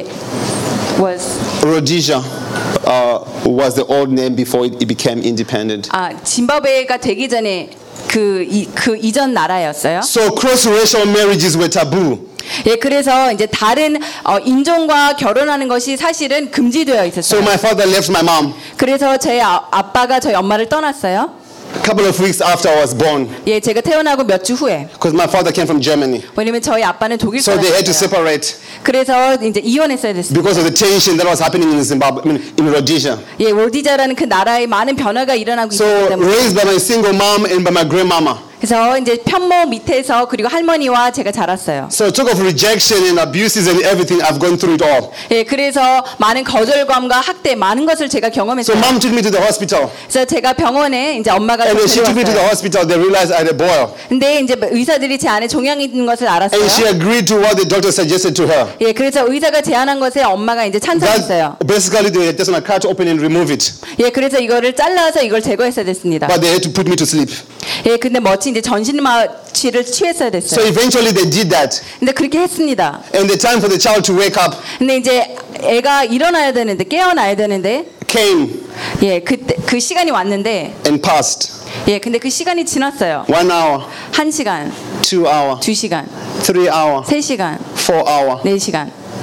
was Rhodesia uh, was the old name before it, it became independent. 아 짐바브웨가 되기 전에 그, 이, 그 이전 나라였어요. So cross-racial marriages were taboo. 예, 그래서 이제 다른 어, 인종과 결혼하는 것이 사실은 금지되어 So 있었어요. my father left my mom 그래서 제 아, 아빠가 저희 엄마를 떠났어요. a couple of weeks after I was born 예, 제가 태어나고 몇 주 후에. because my father came from Germany. 왜냐면 저희 아빠는 독일 So they had to 사람이었어요. separate 그래서 이제 이혼했어야 됐어요. because of the tension that was happening in Zimbabwe, I mean, in Rhodesia. 예, 로디자라는 그 나라에 많은 변화가 일어나고 있기 So 때문에. raised by my single mom and by my grandmama. 그래서 이제 편모 밑에서 그리고 할머니와 제가 자랐어요. So talk of rejection and abuses and everything, I've gone through it all. 예, 그래서 많은 거절감과 학대 많은 것을 제가 So 경험했어요. mom took me to the hospital. 그래서 제가 병원에 이제 엄마가 And when she took me to the 데려왔어요. hospital, they realized I had a boil. 근데 이제 의사들이 제 안에 종양이 있는 것을 알았어요. And she agreed to what the doctor suggested to her. 예, 그래서 의사가 제안한 것에 엄마가 이제 찬성했어요. That basically they just want to cut open and remove it. 예, 그래서 이거를 잘라서 이걸 제거했어야 됐습니다. But they had to put me to sleep. 예, 근데 마치 이제 전신마취를 취했어야 So 됐어요. eventually they did that. 근데 그렇게 했습니다. And the time for the child to wake up 근데 이제 애가 일어나야 되는데 깨어나야 되는데 came 예, 그때 그 시간이 왔는데 and passed. 예, 근데 그 시간이 지났어요. One hour, 한 시간, two hour, 두 시간, three hour, 세 시간, four hour, 네 시간,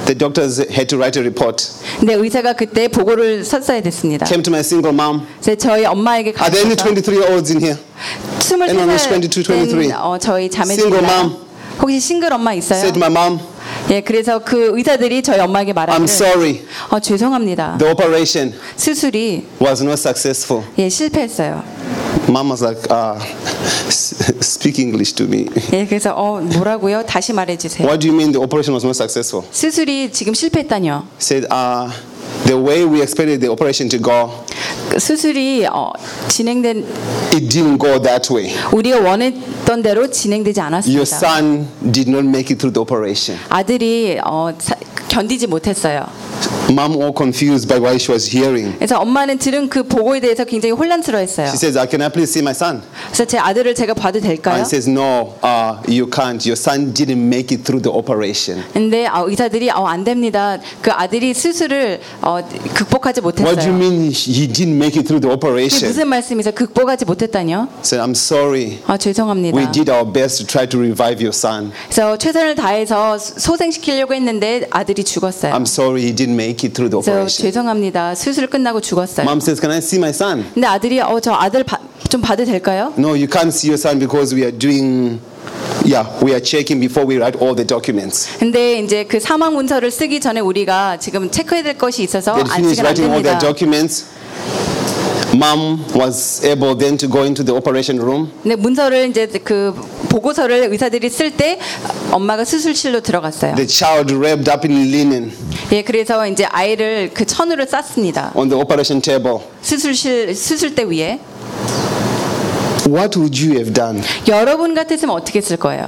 The doctors had to write a report. 근데 의사가 그때 보고를 썼어야 됐습니다. Came to my single mom. 그래서 저희 엄마에게 Are there any 가서 twenty-three-year-olds in here? Anyone who's twenty-two, twenty-three? 스물세 살 된 어, 저희 Single 자매들이 mom. 혹시 싱글 엄마 있어요? Said my mom, 예, 그래서 그 의사들이 저희 엄마에게 I'm 말하기를 sorry. 어, 죄송합니다. The operation 수술이 was not successful. 예, 실패했어요. Mom was like, uh, speak English to me. 예, 그래서 어, 뭐라고요? 다시 말해 주세요. What do you mean the operation was not successful? 수술이 지금 실패했다뇨. Said, uh, the way we expected the operation to go, 그 수술이 어, 진행된 it didn't go that way. 우리가 원했던 대로 진행되지 Your 않았습니다. son did not make it through the operation. 아들이 어, 사, 견디지 못했어요. Mom all confused by what she was hearing. 그래서 엄마는 들은 그 보고에 대해서 굉장히 혼란스러워했어요. She says, uh, can I please see my son? 그래서 제 아들을 제가 봐도 될까요? And says, no, uh, you can't. Your son didn't make it through the operation. 근데 어, 의사들이 어, 안 됩니다. 그 아들이 수술을 어, 극복하지 What do you 못했어요. mean he didn't make it through the 그게 operation? 무슨 말씀이세요? 극복하지 못했다뇨? Said, I'm sorry. 아, 죄송합니다. We did our best to try to revive your son. 그래서 최선을 다해서 소생시키려고 했는데 아들이 죽었어요. I'm sorry he didn't make it through the 그래서 operation. 죄송합니다. 수술 끝나고 죽었어요. Mom says, can I see my son? 근데 아들이 어, 저 아들 바, 좀 봐도 될까요? No, you can't see your son because we are doing, yeah, we are checking before we write all the documents. 근데 이제 그 사망 문서를 쓰기 전에 우리가 지금 체크해야 될 것이 있어서 They finished 안식은 안 writing all their 됩니다. documents. Mom was able then to go into the operation room. 근데 문서를 이제 그 보고서를 의사들이 쓸 때 엄마가 수술실로 들어갔어요. The child wrapped up in linen 예, 그래서 이제 아이를 그 천으로 쌌습니다. on the operation table. 수술실 수술대 위에. What would you have done? 여러분 같았으면 어떻게 했을 거예요?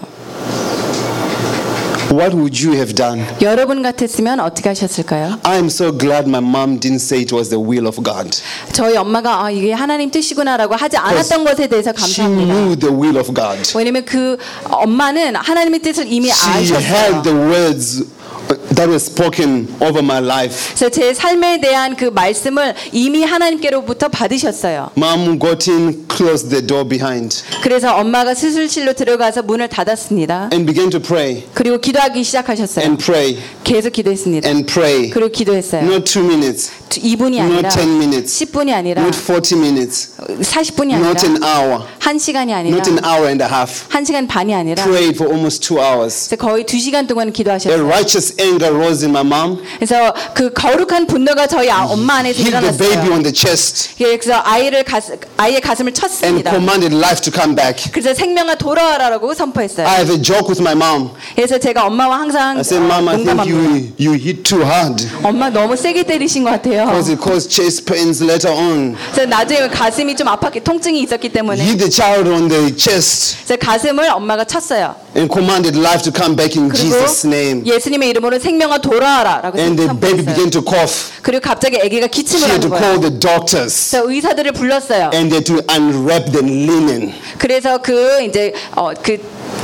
What would you have done? 여러분 같았으면 어떻게 하셨을까요? I am so glad my mom didn't say it was the will of God. 저희 엄마가 아, 이게 하나님 뜻이구나라고 하지 않았던 것에 대해서 She 감사합니다. knew the will of God. 왜냐면 그 엄마는 하나님의 뜻을 이미 She 아셨어요. had the words that were spoken over my life. 그래서 제 삶에 대한 그 말씀을 이미 하나님께로부터 받으셨어요. Mom got in, closed the door behind, 그래서 엄마가 수술실로 들어가서 문을 닫았습니다. and began to pray 그리고 기도하기 시작하셨어요. and pray 계속 기도했습니다. and pray. 그리고 기도했어요. Not two minutes, 이 분이 not 아니라 ten minutes, 십 분이 아니라 not forty minutes, 사십 분이 아니라 not an hour, 한 시간이 아니라 not an hour and a half. 한 시간 반이 아니라 Prayed for almost two hours. 그래서 거의 두 시간 동안 A 기도하셨어요. righteous anger rose in my mom. 그래서 그 거룩한 분노가 저희 아- 엄마 안에서 Hit the baby 일어났어요. on the chest 예, 그래서 아이를 가스, 아이의 가슴을 and 쳤습니다. commanded life to come back. 그래서 생명아 돌아와라라고 선포했어요. I have a joke with my mom. 그래서 제가 엄마와 항상 I said, 어, Mom, I think 농담합니다. you you hit too hard 엄마 너무 세게 때리신 것 같아요. because it caused chest pains later on. 그래서 나중에 가슴이 좀 아팠기 통증이 있었기 때문에 Hit the child on the chest 그래서 가슴을 엄마가 쳤어요. and commanded life to come back in 그리고 Jesus' name. 예수님의 이름으로 생명아 돌아와라라고 And the baby 선포했어요. began to cough. 그리고 갑자기 아기가 She 기침을 had 하는 to call 거예요. the doctors 그래서 의사들을 불렀어요. and they had to unwrap the linen. 그래서 그 이제 어, 그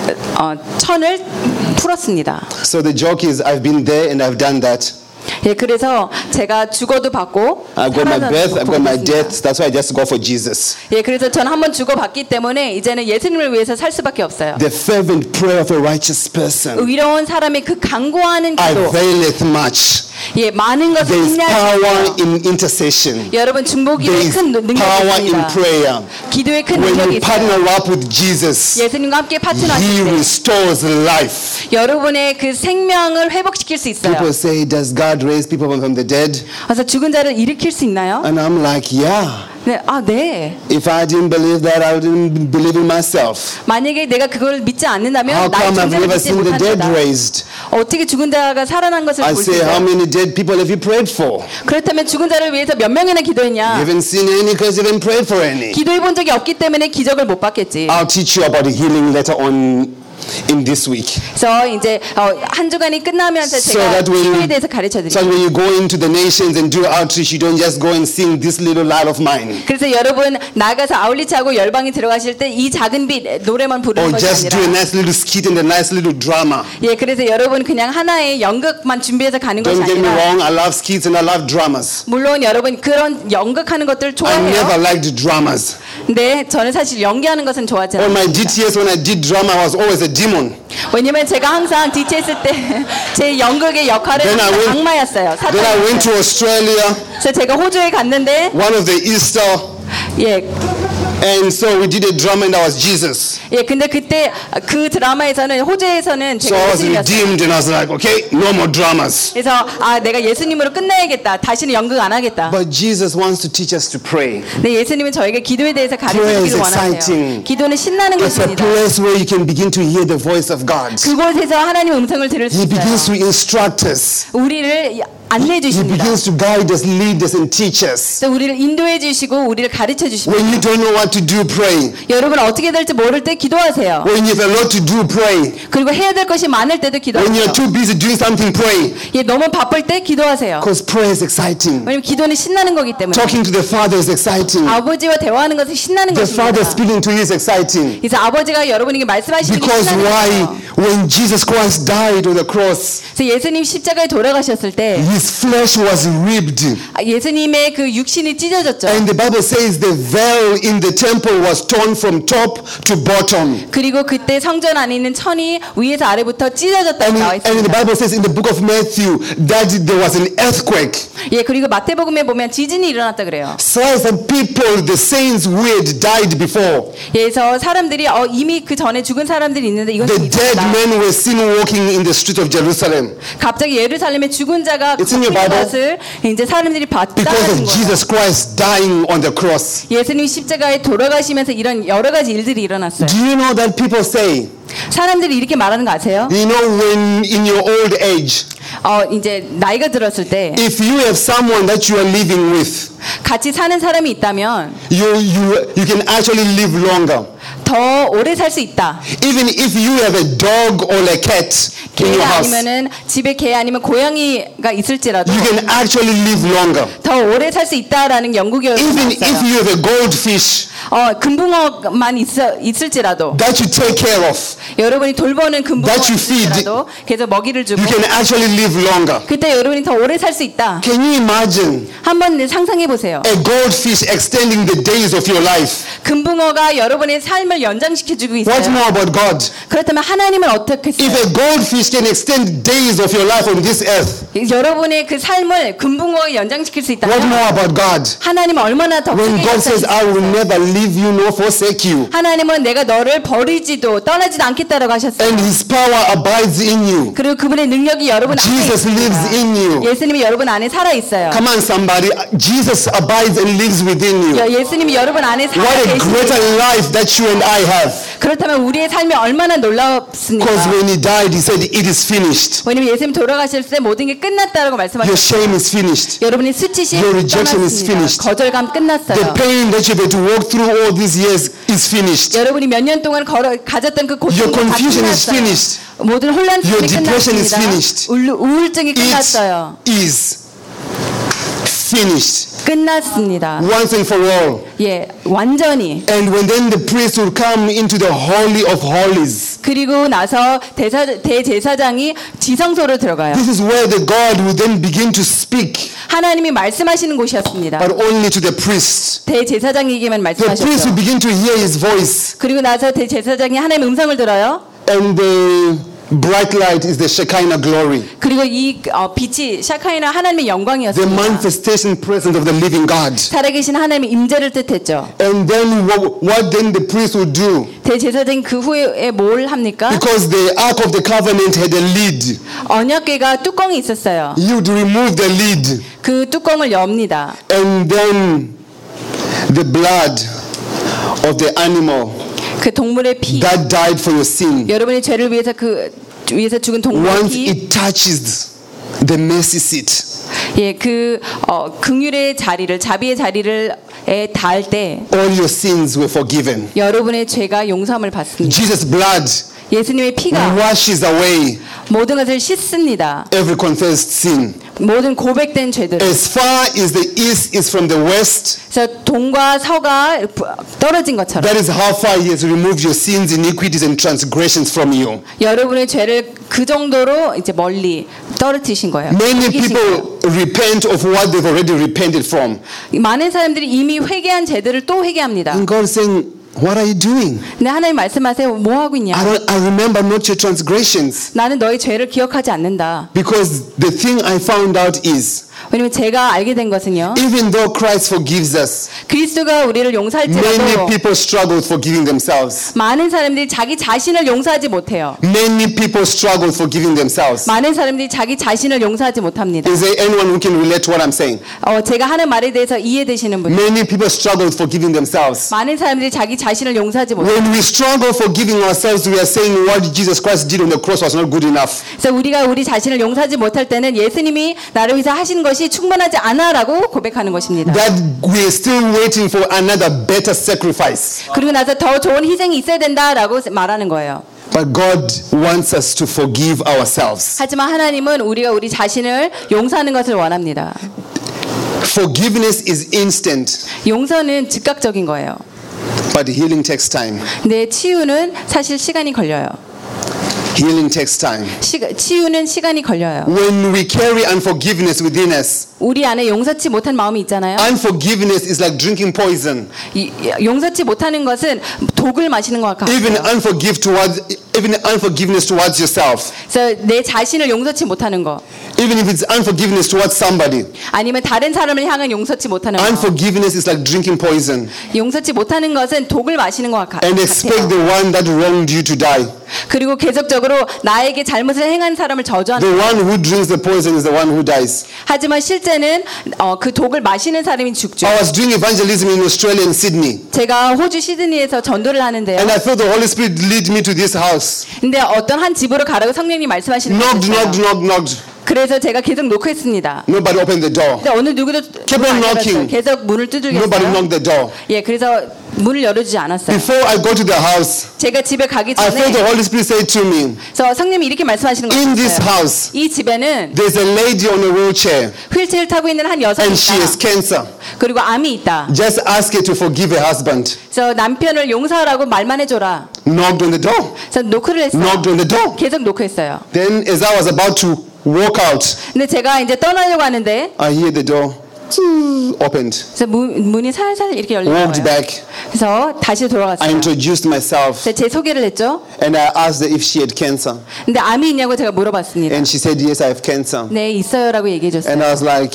어, 천을 풀었습니다. So the joke is, I've been there and I've done that. 예, 그래서 제가 죽어도 받고 I've got my 살아나도 birth, I've got my 받았습니다. death. That's why I just go for Jesus. 예, 그래서 저는 한번 죽어봤기 때문에 이제는 예수님을 위해서 살 수밖에 없어요. The fervent prayer of a righteous person 의로운 사람의 그 간구하는 기도, availeth much. 예, 많은 것을 There is 인내할 수 power 있어요. in intercession. 여러분 There 중보기도에 is 큰 능력이 power in 있습니다. prayer. 기도에 큰 When 능력이 you 있어요. partner up with Jesus, 예수님과 함께 He 파트너하실 때 restores life. 여러분의 그 생명을 회복시킬 수 있어요. People say, does God raise people from the dead? 그래서 죽은 자를 일으킬 수 있나요? And I'm like, yeah. 네, 아, 네. If I didn't believe that, I wouldn't believe in myself. 만약에 내가 그걸 믿지 How 않는다면 나의 come I've 존재를 never 믿지 seen the dead 못한다. raised? 어떻게 죽은 자가 살아난 것을 I 볼 수 say, how 있어요? many dead people have you prayed for? 그렇다면 죽은 자를 위해서 몇 명이나 You 기도했냐? haven't seen any because you haven't prayed for any. 기도해 본 적이 없기 때문에 기적을 못 받겠지. I'll teach you about healing later on in this week. 그래서 이제 어, 한 주간이 끝나면서 So 제가 that when 기도에 you, 대해서 가르쳐 so that 드릴게요. when you go into the nations and do outreach, you don't just go and sing this little light of mine. 그래서 여러분 나가서 아울리치하고 열방에 들어가실 때 이 작은 빛 노래만 부르는 Or 것이 just do a 아니라 nice little skit and a nice little drama. 예, 그래서 여러분 그냥 하나의 연극만 준비해서 가는 것이 Don't get me 아니라 wrong, I love skits and I love dramas. 물론 여러분 그런 연극하는 것들 I never 좋아해요. liked dramas. 근데 저는 사실 연기하는 것은 좋아하지 On my 않습니다. D T S, when I did drama, I was always a demon. 왜냐면 제가 항상 뒤에 있을 때 제 연극의 역할은 Then I went- 악마였어요. Then I went to 사탄이었어요. Australia, 그래서 제가 호주에 갔는데 one of the Easter, 예, and so we did a drama and I was Jesus. 예, 근데 그때 그 드라마에서는 호주에서는 So 제가 I was 예수님이었어요. redeemed and I was like, okay, no more dramas. 그래서 아 내가 예수님으로 끝내야겠다. 다시는 연극 안 하겠다. But Jesus wants to teach us to pray. 네, 예수님은 저에게 기도에 대해서 Prayer is 가르쳐주기를 원하세요. exciting. 기도는 신나는 It's a 것입니다. place where you can begin to hear the voice of God. 그곳에서 하나님의 음성을 들을 수 He begins 있어요. to instruct us. 우리를 안내해 He 주십니다. begins to guide us, lead us, and teach us. 그래서 우리를 인도해 주시고 우리를 가르쳐 주십니다. When you don't know what to do, pray. 여러분 어떻게 될지 모를 때 기도하세요. When you have a lot to do, pray. 그리고 해야 될 것이 많을 때도 When you're 기도하세요. too busy doing something, pray. 예, 너무 바쁠 때 기도하세요. Because prayer is exciting. 왜냐면 기도는 신나는 거기 때문에. Talking to the Father is exciting. 아버지와 대화하는 것은 신나는 The Father 것입니다. speaking to you is exciting. 그래서 아버지가 여러분에게 말씀하시는 게 Because 신나는 why? 거예요. When Jesus Christ died on the cross, 그래서 예수님 십자가에 돌아가셨을 때 his flesh was ripped. 아, 예수님의 그 육신이 찢어졌죠. And the Bible says the veil in the temple was torn from top to bottom. 그리고 그때 성전 안에 있는 천이 위에서 아래부터 찢어졌다고 And, 나와 and the 있습니다. Bible says in the book of Matthew that there was an earthquake. 예, 그리고 마태복음에 보면 지진이 일어났다 그래요. So some people, the saints who had died before, 예, 그래서 사람들이 어, 이미 그 전에 죽은 사람들이 있는데 이건 the 좀 dead 이상하다. men were seen walking in the streets of Jerusalem 갑자기 예루살렘에 죽은 자가 It's in your 걷는 Bible. 것을 이제 사람들이 because 봤다는 of 거예요. Jesus Christ dying on the cross. 예수님 십자가에 돌아가시면서 이런 여러 가지 일들이 일어났어요. Do you know that people say, 사람들이 이렇게 말하는 거 아세요? you know, when in your old age, 어, 이제 나이가 들었을 때 if you have someone that you are living with, 같이 사는 사람이 있다면 you, you, you can actually live longer. 더 오래 살 수 있다. Even if you have a dog or a cat in 개 your house, 아니면은 집에 개 아니면 고양이가 있을지라도 you can actually live longer. 더 오래 살 수 있다라는 연구 결과가 Even if 있어요. you have a goldfish 어, 금붕어만 있어 있을지라도 that you take care of, 여러분이 돌보는 금붕어가 That you feed. 있을지라도 계속 먹이를 주고 you can actually live longer. 그때 여러분이 더 오래 살 수 있다. Can you imagine 한번 상상해 보세요. a goldfish extending the days of your life? 금붕어가 여러분의 삶을 연장시켜 주고 What 있어요. more about God? 그렇다면 하나님은 어떻게 If 했어요? a goldfish can extend days of your life on this earth, 여러분의 그 삶을 금붕어가 연장시킬 수 what 있다면 more about God? 하나님은 얼마나 더 When 크게 God says, I will never leave you nor forsake you, 하나님은 내가 너를 버리지도 떠나지도 않겠다라고 하셨어요. and His power abides in you, 그리고 그분의 능력이 여러분 안에 Jesus lives 있습니다. in you. 예수님이 여러분 안에 살아 있어요. Come on, somebody. Jesus abides and lives within you. 예수님이 여러분 안에 살아 What a 계시니 greater life that you and I have. 그렇다면 우리의 삶이 얼마나 놀랍습니까? Because when He died, He said, it is finished. 왜냐면 예수님 돌아가실 때 모든 게 끝났다라고 Your 말씀하셨어요. shame is finished. 여러분의 수치심 Your rejection is 떠났습니다. finished. 거절감 The 끝났어요. pain that you've had to walk through all these years is finished. 여러분이 몇 년 동안 걸어, 가졌던 그 Your 고통이 다 confusion is 끝났어요. finished. 모든 혼란증이 Your depression is 끝났습니다. finished. 우울, 우울증이 끝났어요. It is finished 끝났습니다. once and for all. 예, 완전히. And when then the priest will come into the holy of holies, 그리고 나서 대사, 대제사장이 지성소로 들어가요. this is where the God will then begin to speak, 하나님이 말씀하시는 곳이었습니다. but only to the priest. 대제사장에게만 The priest 말씀하셨죠. will begin to hear his voice, 그리고 나서 대제사장이 하나님의 음성을 들어요. and the bright light is the Shekinah glory, 그리고 이 어, 빛이 샤카이나 하나님의 the 영광이었습니다. manifestation presence of the living God. 살아계신 하나님의 임재를 뜻했죠. And then what, what then the priest will do, 대제사장이 그 후에 뭘 합니까? because the Ark of the Covenant had a lid, 언약궤가 뚜껑이 있었어요. you would remove the lid, 그 뚜껑을 엽니다. and then the blood of the animal 그 동물의 피, that died for your sin, 여러분의 죄를 위해서 그 위해서 죽은 동물의 once 피, it touches the mercy seat, 예, 그 어, 긍휼의 자리를 자비의 자리를 에 닿을 때 all your sins were forgiven. 여러분의 죄가 용서함을 받습니다. Jesus' blood 예수님의 피가 washes away 모든 것을 씻습니다. every confessed sin. 모든 고백된 죄들. As far as the east is from the west, 그래서 동과 서가 떨어진 것처럼 that is how far He has removed your sins, iniquities, and transgressions from you. 여러분의 죄를 그 정도로 이제 멀리 떨어뜨리신 거예요. Many 이기신 people repent of what they've already repented from. 거예요. 많은 사람들이 이미 회개한 죄들을 또 회개합니다. And God is saying, what are you doing? 근데 하나님 말씀하세요. 뭐 하고 있냐? I don't, I remember not your transgressions. 나는 너의 죄를 기억하지 않는다. Because the thing I found out is, 왜냐면 제가 알게 된 것은요. even though Christ forgives us, 그리스도가 우리를 many 용서할지라도 people struggle with forgiving themselves. 많은 사람들이 자기 자신을 용서하지 못해요. Many people struggle with forgiving themselves. 많은 사람들이 자기 자신을 용서하지 못합니다. Is there anyone who can relate to what I'm saying? 어, 제가 하는 말에 대해서 이해되시는 분? Many people struggle with forgiving themselves. 많은 사람들이 자기 자신을 용서하지 못해요. When we struggle forgiving ourselves, we are saying what Jesus Christ did on the cross was not good enough. 그래서 우리가 우리 자신을 용서하지 못할 때는 예수님이 나를 위해서 하신 것이 충분하지 않아라고 고백하는 것입니다. That we are still waiting for another better sacrifice. 그리고 나서 더 좋은 희생이 있어야 된다라고 말하는 거예요. But God wants us to forgive ourselves. 하지만 하나님은 우리가 우리 자신을 용서하는 것을 원합니다. Forgiveness is instant, 용서는 즉각적인 거예요. but healing takes time. 근데 치유는 사실 시간이 걸려요. Healing takes time. 시, 치유는 시간이 걸려요. When we carry unforgiveness within us, 우리 안에 용서치 못한 마음이 있잖아요. unforgiveness is like drinking poison. 이, 용서치 못하는 것은 독을 마시는 것 같아요. Even unforgive towards, even unforgiveness towards yourself. 그래서 내 자신을 용서치 못하는 거, Even if it's unforgiveness towards somebody. 아니면 다른 사람을 향한 용서치 못하는 거. Unforgiveness is like drinking poison 용서치 못하는 것은 독을 마시는 것 같아요. and expect the one that wronged you to die. 그리고 계속적으로 나에게 잘못을 행한 사람을 저주하는 The 거예요. one who drinks the poison is the one who dies. 하지만 실제는 어, 그 독을 마시는 사람이 죽죠. I was doing evangelism in Australia in Sydney, 제가 호주 시드니에서 전도를 하는데요. and I felt the Holy Spirit lead me to this house. 근데 어떤 한 집으로 가라고 성령님 말씀하시는 Knocked, 거예요. knocked, knocked, knocked. 그래서 제가 계속 노크했습니다. Nobody opened the door. 근데 어느 누구도 Keep on 문 안 열었어요. knocking. 계속 문을 Nobody 두들겼어요. knocked the door. 예, 그래서 문을 열어주지 않았어요. Before I go to the house, 제가 집에 가기 I felt the 전에 Holy Spirit say to me, 그래서 성령님이 이렇게 말씀하시는 in this 거예요. house, 이 집에는 there's a lady on a wheelchair 휠체어를 타고 있는 한 여성이 and she has 있다. cancer. 그리고 암이 있다. Just ask her to forgive her husband. 그래서 남편을 용서하라고 말만 해줘라. Knocked on the door. 그래서 노크를 했어요. Knocked on the door. 계속 노크했어요. Then as I was about to walk out, 근데 제가 이제 떠나려고 하는데 I hear the door opened. 그래서 문, 문이 살살 이렇게 열리는 Walked 거예요. back. 그래서 다시 I 돌아갔어요. introduced myself 그래서 제 소개를 했죠. and I asked her if she had cancer. 근데 암이 있냐고 제가 물어봤습니다. And she said, yes, I have cancer. 네, 있어요라고 얘기해 줬어요. And I was like,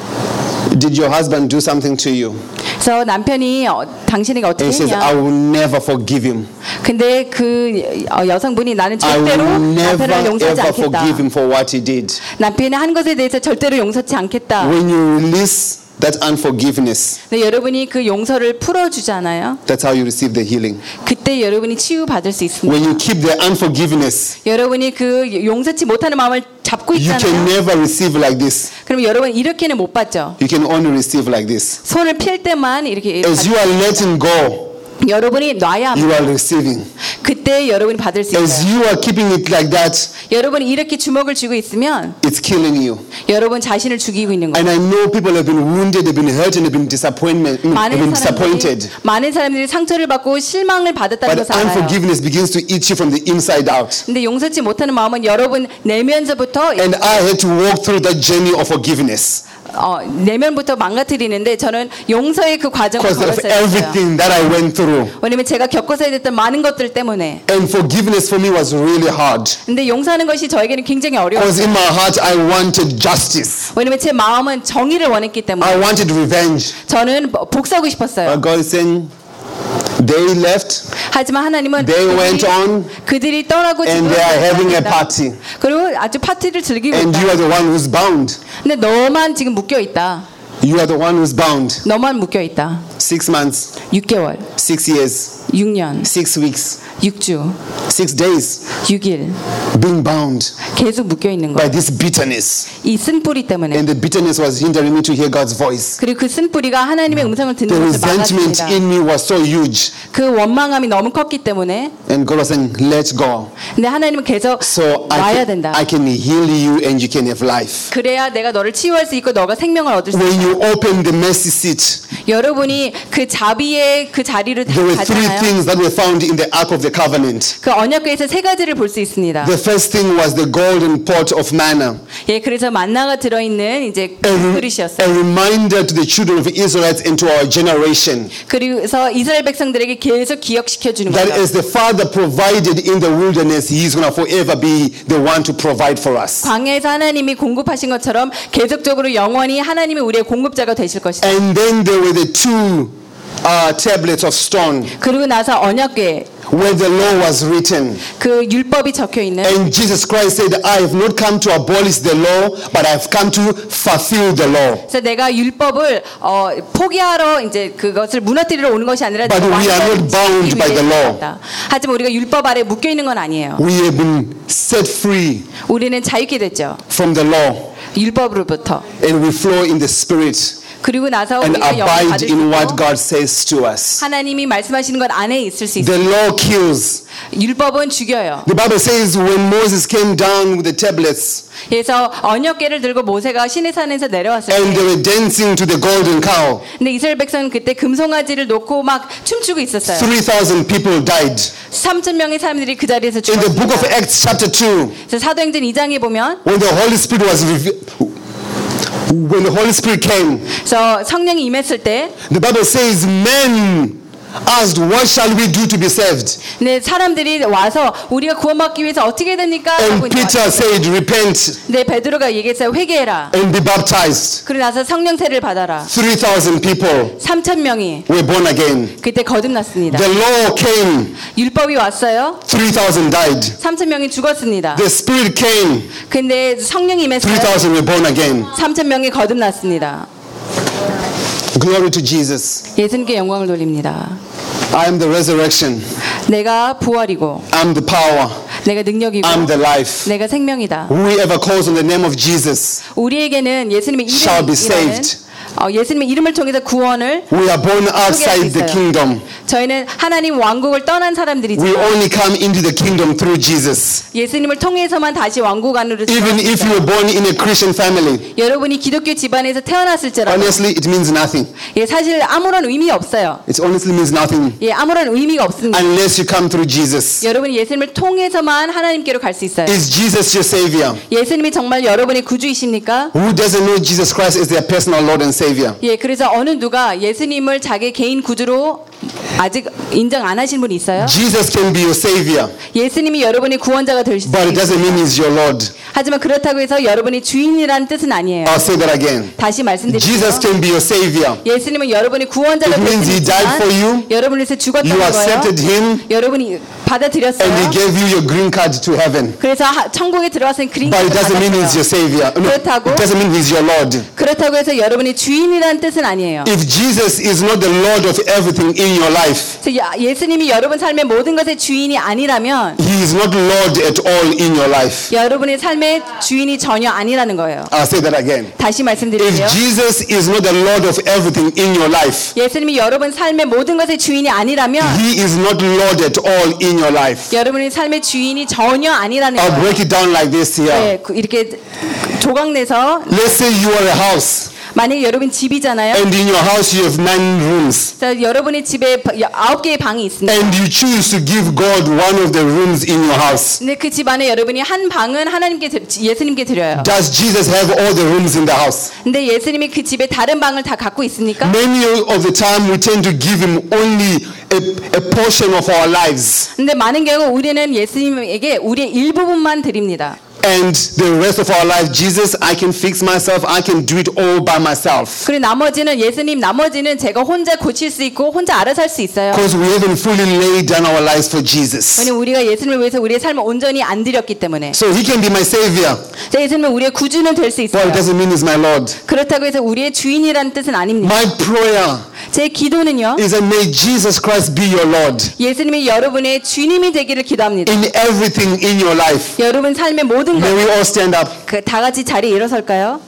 did your husband do something to you? 그래서 남편이 어, 당신에게 And 어떻게 he says, I 했냐. will never forgive him. 근데 그 어, 여성분이 나는 I 절대로 will never 남편을 용서하지 ever 않겠다. forgive him for what he did. 남편이 한 것에 대해서 절대로 용서치 않겠다. When you release that unforgiveness, 근데 여러분이 그 용서를 풀어주잖아요. that's how you receive the healing. 그때 여러분이 치유받을 수 있습니다. When you keep the unforgiveness, 여러분이 그 용서치 못하는 마음을 잡고 you can 있잖아요. never receive like this. 그럼 여러분 이렇게는 못 받죠. You can only receive like this. 손을 필 때만 이렇게 As you are letting go, 여러분이 놔야 you 합니다. are receiving. 그때 여러분이 받을 수 As 있어요. you are keeping it like that, 여러분이 이렇게 주먹을 쥐고 있으면 it's killing you. 여러분 자신을 죽이고 있는 거예요. And I know people have been wounded, they've been hurt, and they've been disappointment, have 많은 been 사람들이 disappointed. 많은 사람들이 상처를 받고 실망을 받았다는 But 것을 알아요. unforgiveness begins to eat you from the inside out. 근데 용서치 못하는 마음은 여러분 내면서부터 And I had to walk through that journey of forgiveness 어, 내면부터 망가뜨리는데 저는 용서의 그 과정을 because of 걸었어요. everything that I went through. 왜냐면 제가 겪어서야 됐던 많은 것들 때문에. And forgiveness for me was really hard. 근데 용서하는 것이 저에게는 굉장히 Because 어려웠어요. in my heart I wanted justice. 왜냐면 제 마음은 정의를 원했기 때문에. I wanted revenge. 저는 복수하고 싶었어요. But God is saying, they left, 하지만 하나님은 they went 그들이, on, 그들이 떠나고 and 지금 they are having a party. 그리고 아주 파티를 즐기고 And you 있다. are the one who's bound. 근데 너만 지금 묶여 있다. You are the one who's bound. 너만 묶여 있다. Six months, 육 개월, six years, 육 년, six weeks, 육 주, six days, 육 일 being bound 계속 묶여 있는 by 거예요. this bitterness. 이 쓴뿌리 때문에. And the bitterness was hindering me to hear God's voice. 그리고 그 쓴뿌리가 하나님의 음성을 The 듣는 것을 resentment 막았습니다. in me was so huge. 그 원망함이 너무 컸기 때문에. And God was saying, let go. 근데 하나님은 계속 So I 놔야 can, 된다. I can heal you and you can have life. 그래야 내가 너를 치유할 수 있고 너가 생명을 얻을 수 When 있다. you open the mercy seat, 여러분이 그 자비의 그 자리를 there were three 가잖아요. things that were found in the Ark of the the covenant. 그 언약궤에서 세 가지를 볼 수 있습니다. The first thing was the golden pot of manna. 예, 그래서 만나가 들어있는 이제 A, re- 그릇이었어요. a reminder to the children of Israelites and to our generation 그래서 이스라엘 백성들에게 계속 기억시켜 주는 that 거죠. as the Father provided in the wilderness, He is going to forever be the one to provide for us. 광야에서 하나님이 공급하신 것처럼 계속적으로 영원히 하나님이 우리의 공급자가 되실 것이다. And then there were the two uh, tablets of stone 그리고 나서 언약궤 where the law was written. 그 율법이 적혀 있는 And Jesus Christ said, I have not come to abolish the law, but I have come to fulfill the law. 그래서 내가 율법을 어, 포기하러 이제 그것을 무너뜨리러 오는 것이 아니라 But we are not bound by the law. 왔다. 하지만 우리가 율법 아래 묶여 있는 건 아니에요. We have been set free 우리는 자유케 됐죠. from the law, 율법으로부터. and we flow in the Spirit 그리고 나서 and 우리가 영을 abide 받을 수 in what 있고 God says to us. 하나님이 말씀하시는 것 안에 있을 수 The 있어요. law kills. 율법은 죽여요. The Bible says when Moses came down with the tablets 그래서 언약궤를 들고 모세가 시내산에서 내려왔을 and they 때 were dancing to the golden cow, 근데 이스라엘 백성은 그때 금송아지를 놓고 막 춤추고 있었어요. three thousand people died. 삼천 명의 사람들이 그 자리에서 In the book of 죽었습니다. Acts chapter two, 그래서 사도행전 이 장에 보면 when the Holy Spirit was revealed, when the Holy Spirit came, 그래서 성령이 임했을 때 the Bible says men asked, what shall we do to be saved? 네, 사람들이 와서 우리가 구원받기 위해서 어떻게 됩니까? 하고 And 이제 Peter 왔어요. said, repent 네, 베드로가 얘기했어요. 회개해라. and be baptized. 그리고 나서 성령세를 받아라. three thousand people 삼천 명이 were born again. 그때 거듭났습니다. The law came, 율법이 왔어요. three thousand died. 삼천 명이 죽었습니다. The Spirit came, 근데 성령이 three 임했어요. thousand were born again. 삼천 명이 거듭났습니다. Glory to Jesus. 예수님께 영광을 돌립니다. I am the resurrection. 내가 부활이고 I'm the power. 내가 능력이고 I'm the life. 내가 생명이다. Whoever calls on the name of Jesus 우리에게는 예수님의 shall be 이름이라는 saved. 어, 예수님의 이름을 통해서 구원을 We are born outside the 있어요. kingdom. 저희는 하나님 왕국을 떠난 사람들이지만 We only come into the kingdom through Jesus. 예수님을 통해서만 다시 왕국 안으로 Even if you were born in a Christian family, 여러분이 기독교 집안에서 태어났을지라도 honestly, it means nothing. 예, 사실 아무런 의미 없어요. It honestly means nothing 예, 아무런 의미가 없습니다. unless you come through Jesus. 여러분이 예수님을 통해서만 하나님께로 갈 수 있어요. Is Jesus your Savior? 예수님이 정말 여러분의 구주이십니까? Who doesn't know Jesus Christ as their personal Lord and Savior? 예, 그래서 어느 누가 예수님을 자기 개인 구주로 아직 인정 안 하신 분이 있어요? Jesus can be your Savior, 예수님이 여러분의 구원자가 될 수 but it doesn't 있습니다. mean He's your Lord. 하지만 그렇다고 해서 여러분이 주인이라는 뜻은 아니에요. I'll say that again. 다시 Jesus 말씀드릴게요. can be your Savior. 예수님은 여러분의 구원자가 It 될 means 수 He died for you. 있지만 여러분을 위해서 You 죽었다는 거예요. accepted Him, 여러분이 and He 받아들였어요. gave you your green card to heaven. 그래서 하- 천국에 들어와서 그린 But it 카드 doesn't mean He's your 받았어요. Savior. No, 그렇다고- it doesn't mean He's your Lord. 그렇다고 해서 여러분이 주인이라는 뜻은 아니에요. If Jesus is not the Lord of everything in your life, 그래서 야- 예수님이 여러분 삶의 모든 것의 주인이 아니라면 He is not Lord at all in your life. 여러분의 삶의 주인이 전혀 아니라는 거예요. I'll say that again. 다시 If 말씀드릴게요. Jesus is not the Lord of everything in your life, 예수님이 여러분 삶의 모든 것의 주인이 아니라면 He is not Lord at all in your life. 여러분의 삶의 주인이 전혀 아니라는 I'll 거예요. break it down like this here. 네, 그- 이렇게 조각 내서 Let's say you are a house, 만약에 여러분 집이잖아요. and in your house you have nine rooms, 그래서 여러분의 집에 바- 여- 아홉 개의 방이 있습니다. and you choose to give God one of the rooms in your house. 근데 그 집 안에 여러분이 한 방은 하나님께 드- 예수님께 드려요. Does Jesus have all the rooms in the house? 근데 예수님이 그 집에 다른 방을 다 갖고 있습니까? Many of the time we tend to give Him only a, a portion of our lives, 근데 많은 경우 우리는 예수님에게 우리의 일부분만 드립니다. and the rest of our life, Jesus, I can fix myself, I can do it all by myself. 그리고 나머지는 예수님 나머지는 제가 혼자 고칠 수 있고 혼자 알아서 할 수 있어요. Because we haven't fully laid down our lives for Jesus. 왜냐면 우리가 예수님을 위해서 우리의 삶을 온전히 안 드렸기 때문에. So He can be my Savior, 자, 예수님은 우리의 구주는 될 수 but 있어요. it doesn't mean He's my Lord. 그렇다고 해서 우리의 주인이라는 뜻은 아닙니다. My prayer 제 기도는요. is that may Jesus Christ be your Lord 예수님이 여러분의 주님이 되기를 기도합니다. in everything in your life. 여러분 삶의 모든 May we 것, all stand up, 그 다 같이 자리에 일어설까요?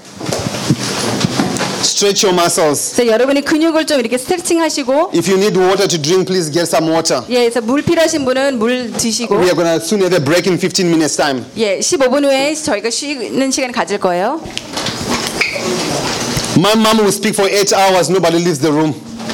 stretch your muscles. 그래서 여러분이 근육을 좀 이렇게 스트레칭하시고, If you need water to drink, please get some water. 예, 그래서 물 필요하신 분은 물 드시고, We are going to soon have a break in fifteen minutes time. 예, 십오 분 후에 저희가 쉬는 시간을 가질 거예요. My mom will speak for eight hours, nobody leaves the room.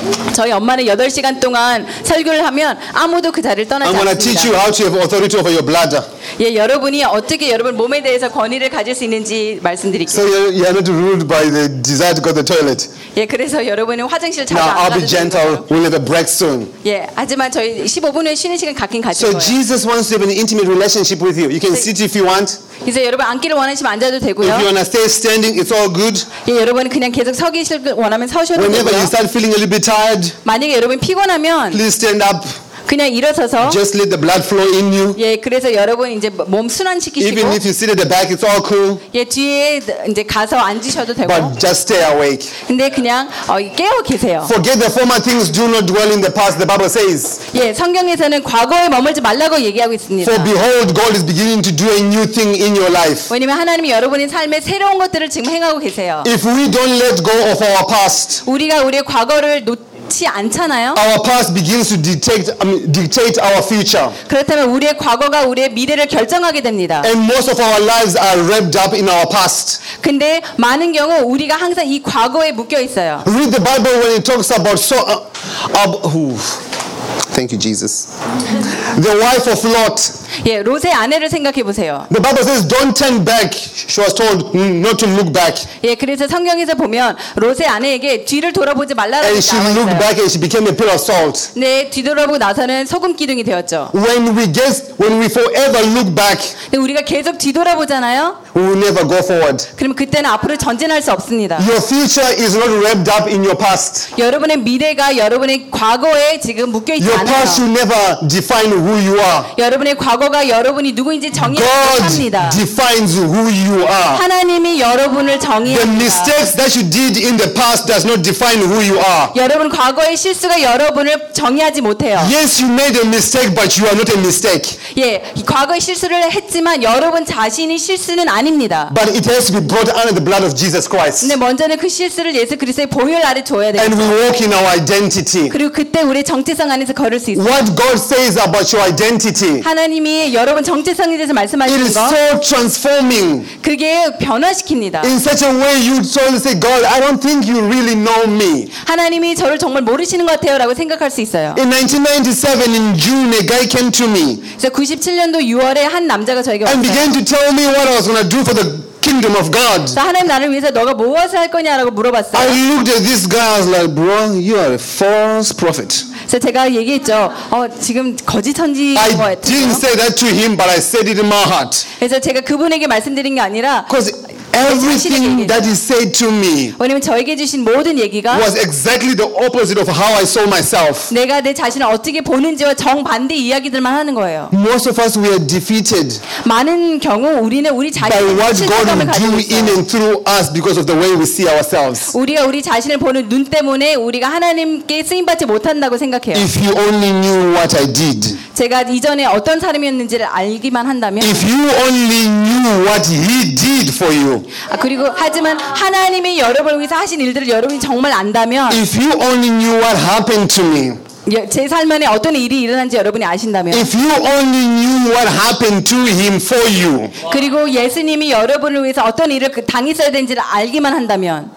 저희 엄마는 여덟 시간 동안 설교를 하면 아무도 그 자리를 떠나지 I'm going to teach you 않습니다. how to have authority over your bladder. 예, 여러분이 어떻게 여러분 몸에 대해서 권위를 가질 수 있는지 말씀드릴게요. So you're, you're not ruled by the desire to go to the toilet. 예, 그래서 여러분은 화장실 자주 Now, 안 I'll be 가도 되는 gentle. 거예요. We'll have a break soon. 예, 하지만 저희 십오 분 후에 쉬는 시간 갖긴 가질 So 거예요. Jesus wants to have an intimate relationship with you. You can sit if you want. 그래서 여러분 앉기를 원하시면 앉아도 If you 되고요. want to stay standing, it's all good. 예, 여러분 그냥 계속 서 계실 원하면 서셔도 Whenever you 되고요. start feeling a little bit tired, 만약에 여러분 피곤하면 please stand up. 그냥 일어서서 Just let the blood flow in you. 예, 그래서 여러분 이제 몸 순환시키시고 Even if you sit at the back, it's all cool. 예, 뒤에 이제 가서 앉으셔도 되고. But just stay awake. 근데 그냥 어, 깨어 계세요. Forget the former things. Do not dwell in the past. The Bible says. 예, 성경에서는 과거에 머물지 말라고 얘기하고 있습니다. For behold, God is beginning to do a new thing in your life. 왜냐면 하나님이 여러분의 삶에 새로운 것들을 지금 행하고 계세요. If we don't let go of our past, 우리가 우리의 과거를 놓지 않잖아요. our past begins to dictate, I mean, dictate our future. 그렇다면 우리의 과거가 우리의 미래를 결정하게 됩니다. And most of our lives are wrapped up in our past. 근데 많은 경우 우리가 항상 이 과거에 묶여 있어요. Read the Bible when it talks about so. Uh, uh, ooh. Thank you, Jesus. The wife of Lot. 예, 롯의 아내를 생각해 보세요. The Bible says, "Don't turn back." She was told not to look back, 예, 그래서 성경에서 보면 롯의 아내에게 뒤를 돌아보지 말라고 and she 나와 looked 있어요. back and she became a pillar of salt. 네, 뒤돌아보고 나서는 소금 기둥이 되었죠. When we get, when we forever look back, 근데 우리가 계속 뒤돌아보잖아요. we will never go forward. 그러면 그때는 앞으로 전진할 수 없습니다. Your future is not wrapped up in your past. 여러분의 미래가 여러분의 과거에 지금 묶여 있지 Your 않아요. past should never define who you are. 여러분의 과거가 여러분이 누구인지 정의하지 God 못합니다. defines who you are. 하나님이 여러분을 The 정의합니다. mistakes that you did in the past does not define who you are. 여러분 과거의 실수가 여러분을 정의하지 못해요. Yes, you made a mistake, but you are not a mistake. 예, 이 과거의 실수를 했지만 여러분 자신이 실수는 아닙니다. But it has to be brought under the blood of Jesus Christ. 근데 먼저는 그 실수를 예수 그리스도의 보혈 아래 둬야 돼요. And we walk in our identity. 그리고 그때 우리의 정체성 안에서 걸을 수 있어요. What God says about your identity, 하나님이 여러분 정체성에 대해서 it 말씀하시는 is 거 so transforming. 그게 변화시킵니다. In such a way you sort of say, God, I don't think you really know me. 하나님이 저를 정말 모르시는 것 같아요 라고 생각할 수 있어요. In nineteen ninety-seven, in June, a guy came to me 그래서 구십칠 년도 유월에 한 남자가 저에게 and 왔어요. began to tell me what I was going to do for the kingdom of God. 그래서 하나님 나를 위해서 너가 무엇을 할 거냐라고 물어봤어요. I looked at this guy, I was like, bro, you are a false prophet. 그래서 제가 얘기했죠. 어, 지금 거짓 선지인 것 I 같아요. didn't say that to him, but I said it in my heart. 그래서 제가 그분에게 말씀드린 게 아니라 Because everything that he said to me 왜냐면 저에게 주신 모든 얘기가 was exactly the opposite of how I saw myself. 내가 내 자신을 어떻게 보는지와 정반대 이야기들만 하는 거예요. Most of us, we are defeated 많은 경우 우리는 우리 by 자신의 what God 실패감을 will 가지고 do in 있어요. and through us because of the way we see ourselves. 우리가 우리 자신을 보는 눈 때문에 우리가 하나님께 쓰임받지 못한다고 생각해요. If you only knew what I did, 제가 이전에 어떤 사람이었는지를 알기만 한다면 if you only knew what He did for you, 아, 그리고 하지만 하나님이 여러분을 위해서 하신 일들을 여러분이 정말 안다면 if you only knew what happened to me, 여- 제 삶 안에 어떤 일이 일어난지 여러분이 아신다면 if you only knew what happened to Him for you, 그리고 예수님이 여러분을 위해서 어떤 일을 그 당했어야 되는지를 알기만 한다면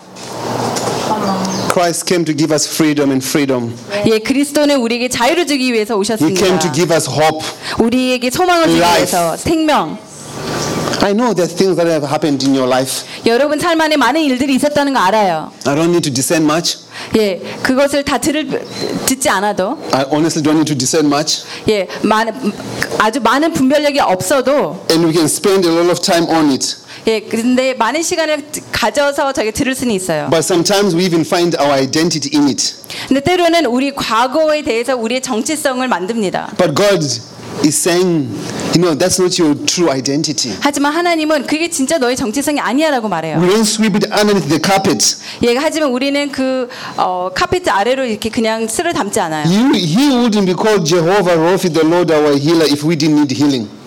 Christ came to give us freedom and freedom. 예, 그리스도는 우리에게 자유를 주기 위해서 He came 오셨습니다. to give us hope. 우리에게 소망을 주기 Life. 위해서 생명. I know there are things that have happened in your life. 여러분 삶 안에 많은 일들이 있었다는 거 알아요. I don't need to discern much. 예, 그것을 다 들을 듣지 않아도 I honestly don't need to discern much. 예, 많은 아주 많은 분별력이 없어도 And we can spend a lot of time on it. 예, 근데 많은 시간을 가져서 저게 들을 수는 있어요. But sometimes we even find our identity in it. 근데 때로는 우리 과거에 대해서 우리의 정체성을 만듭니다. But God is saying, you know, that's not your true identity. 하지만 하나님은 그게 진짜 너의 정체성이 아니야라고 말해요. We don't sweep it underneath the carpet. 예, 하지만 우리는 그 어, 카페트 아래로 이렇게 그냥 쓸어 담지 않아요. He, he wouldn't be called Jehovah Rapha, the Lord our healer, if we didn't need healing.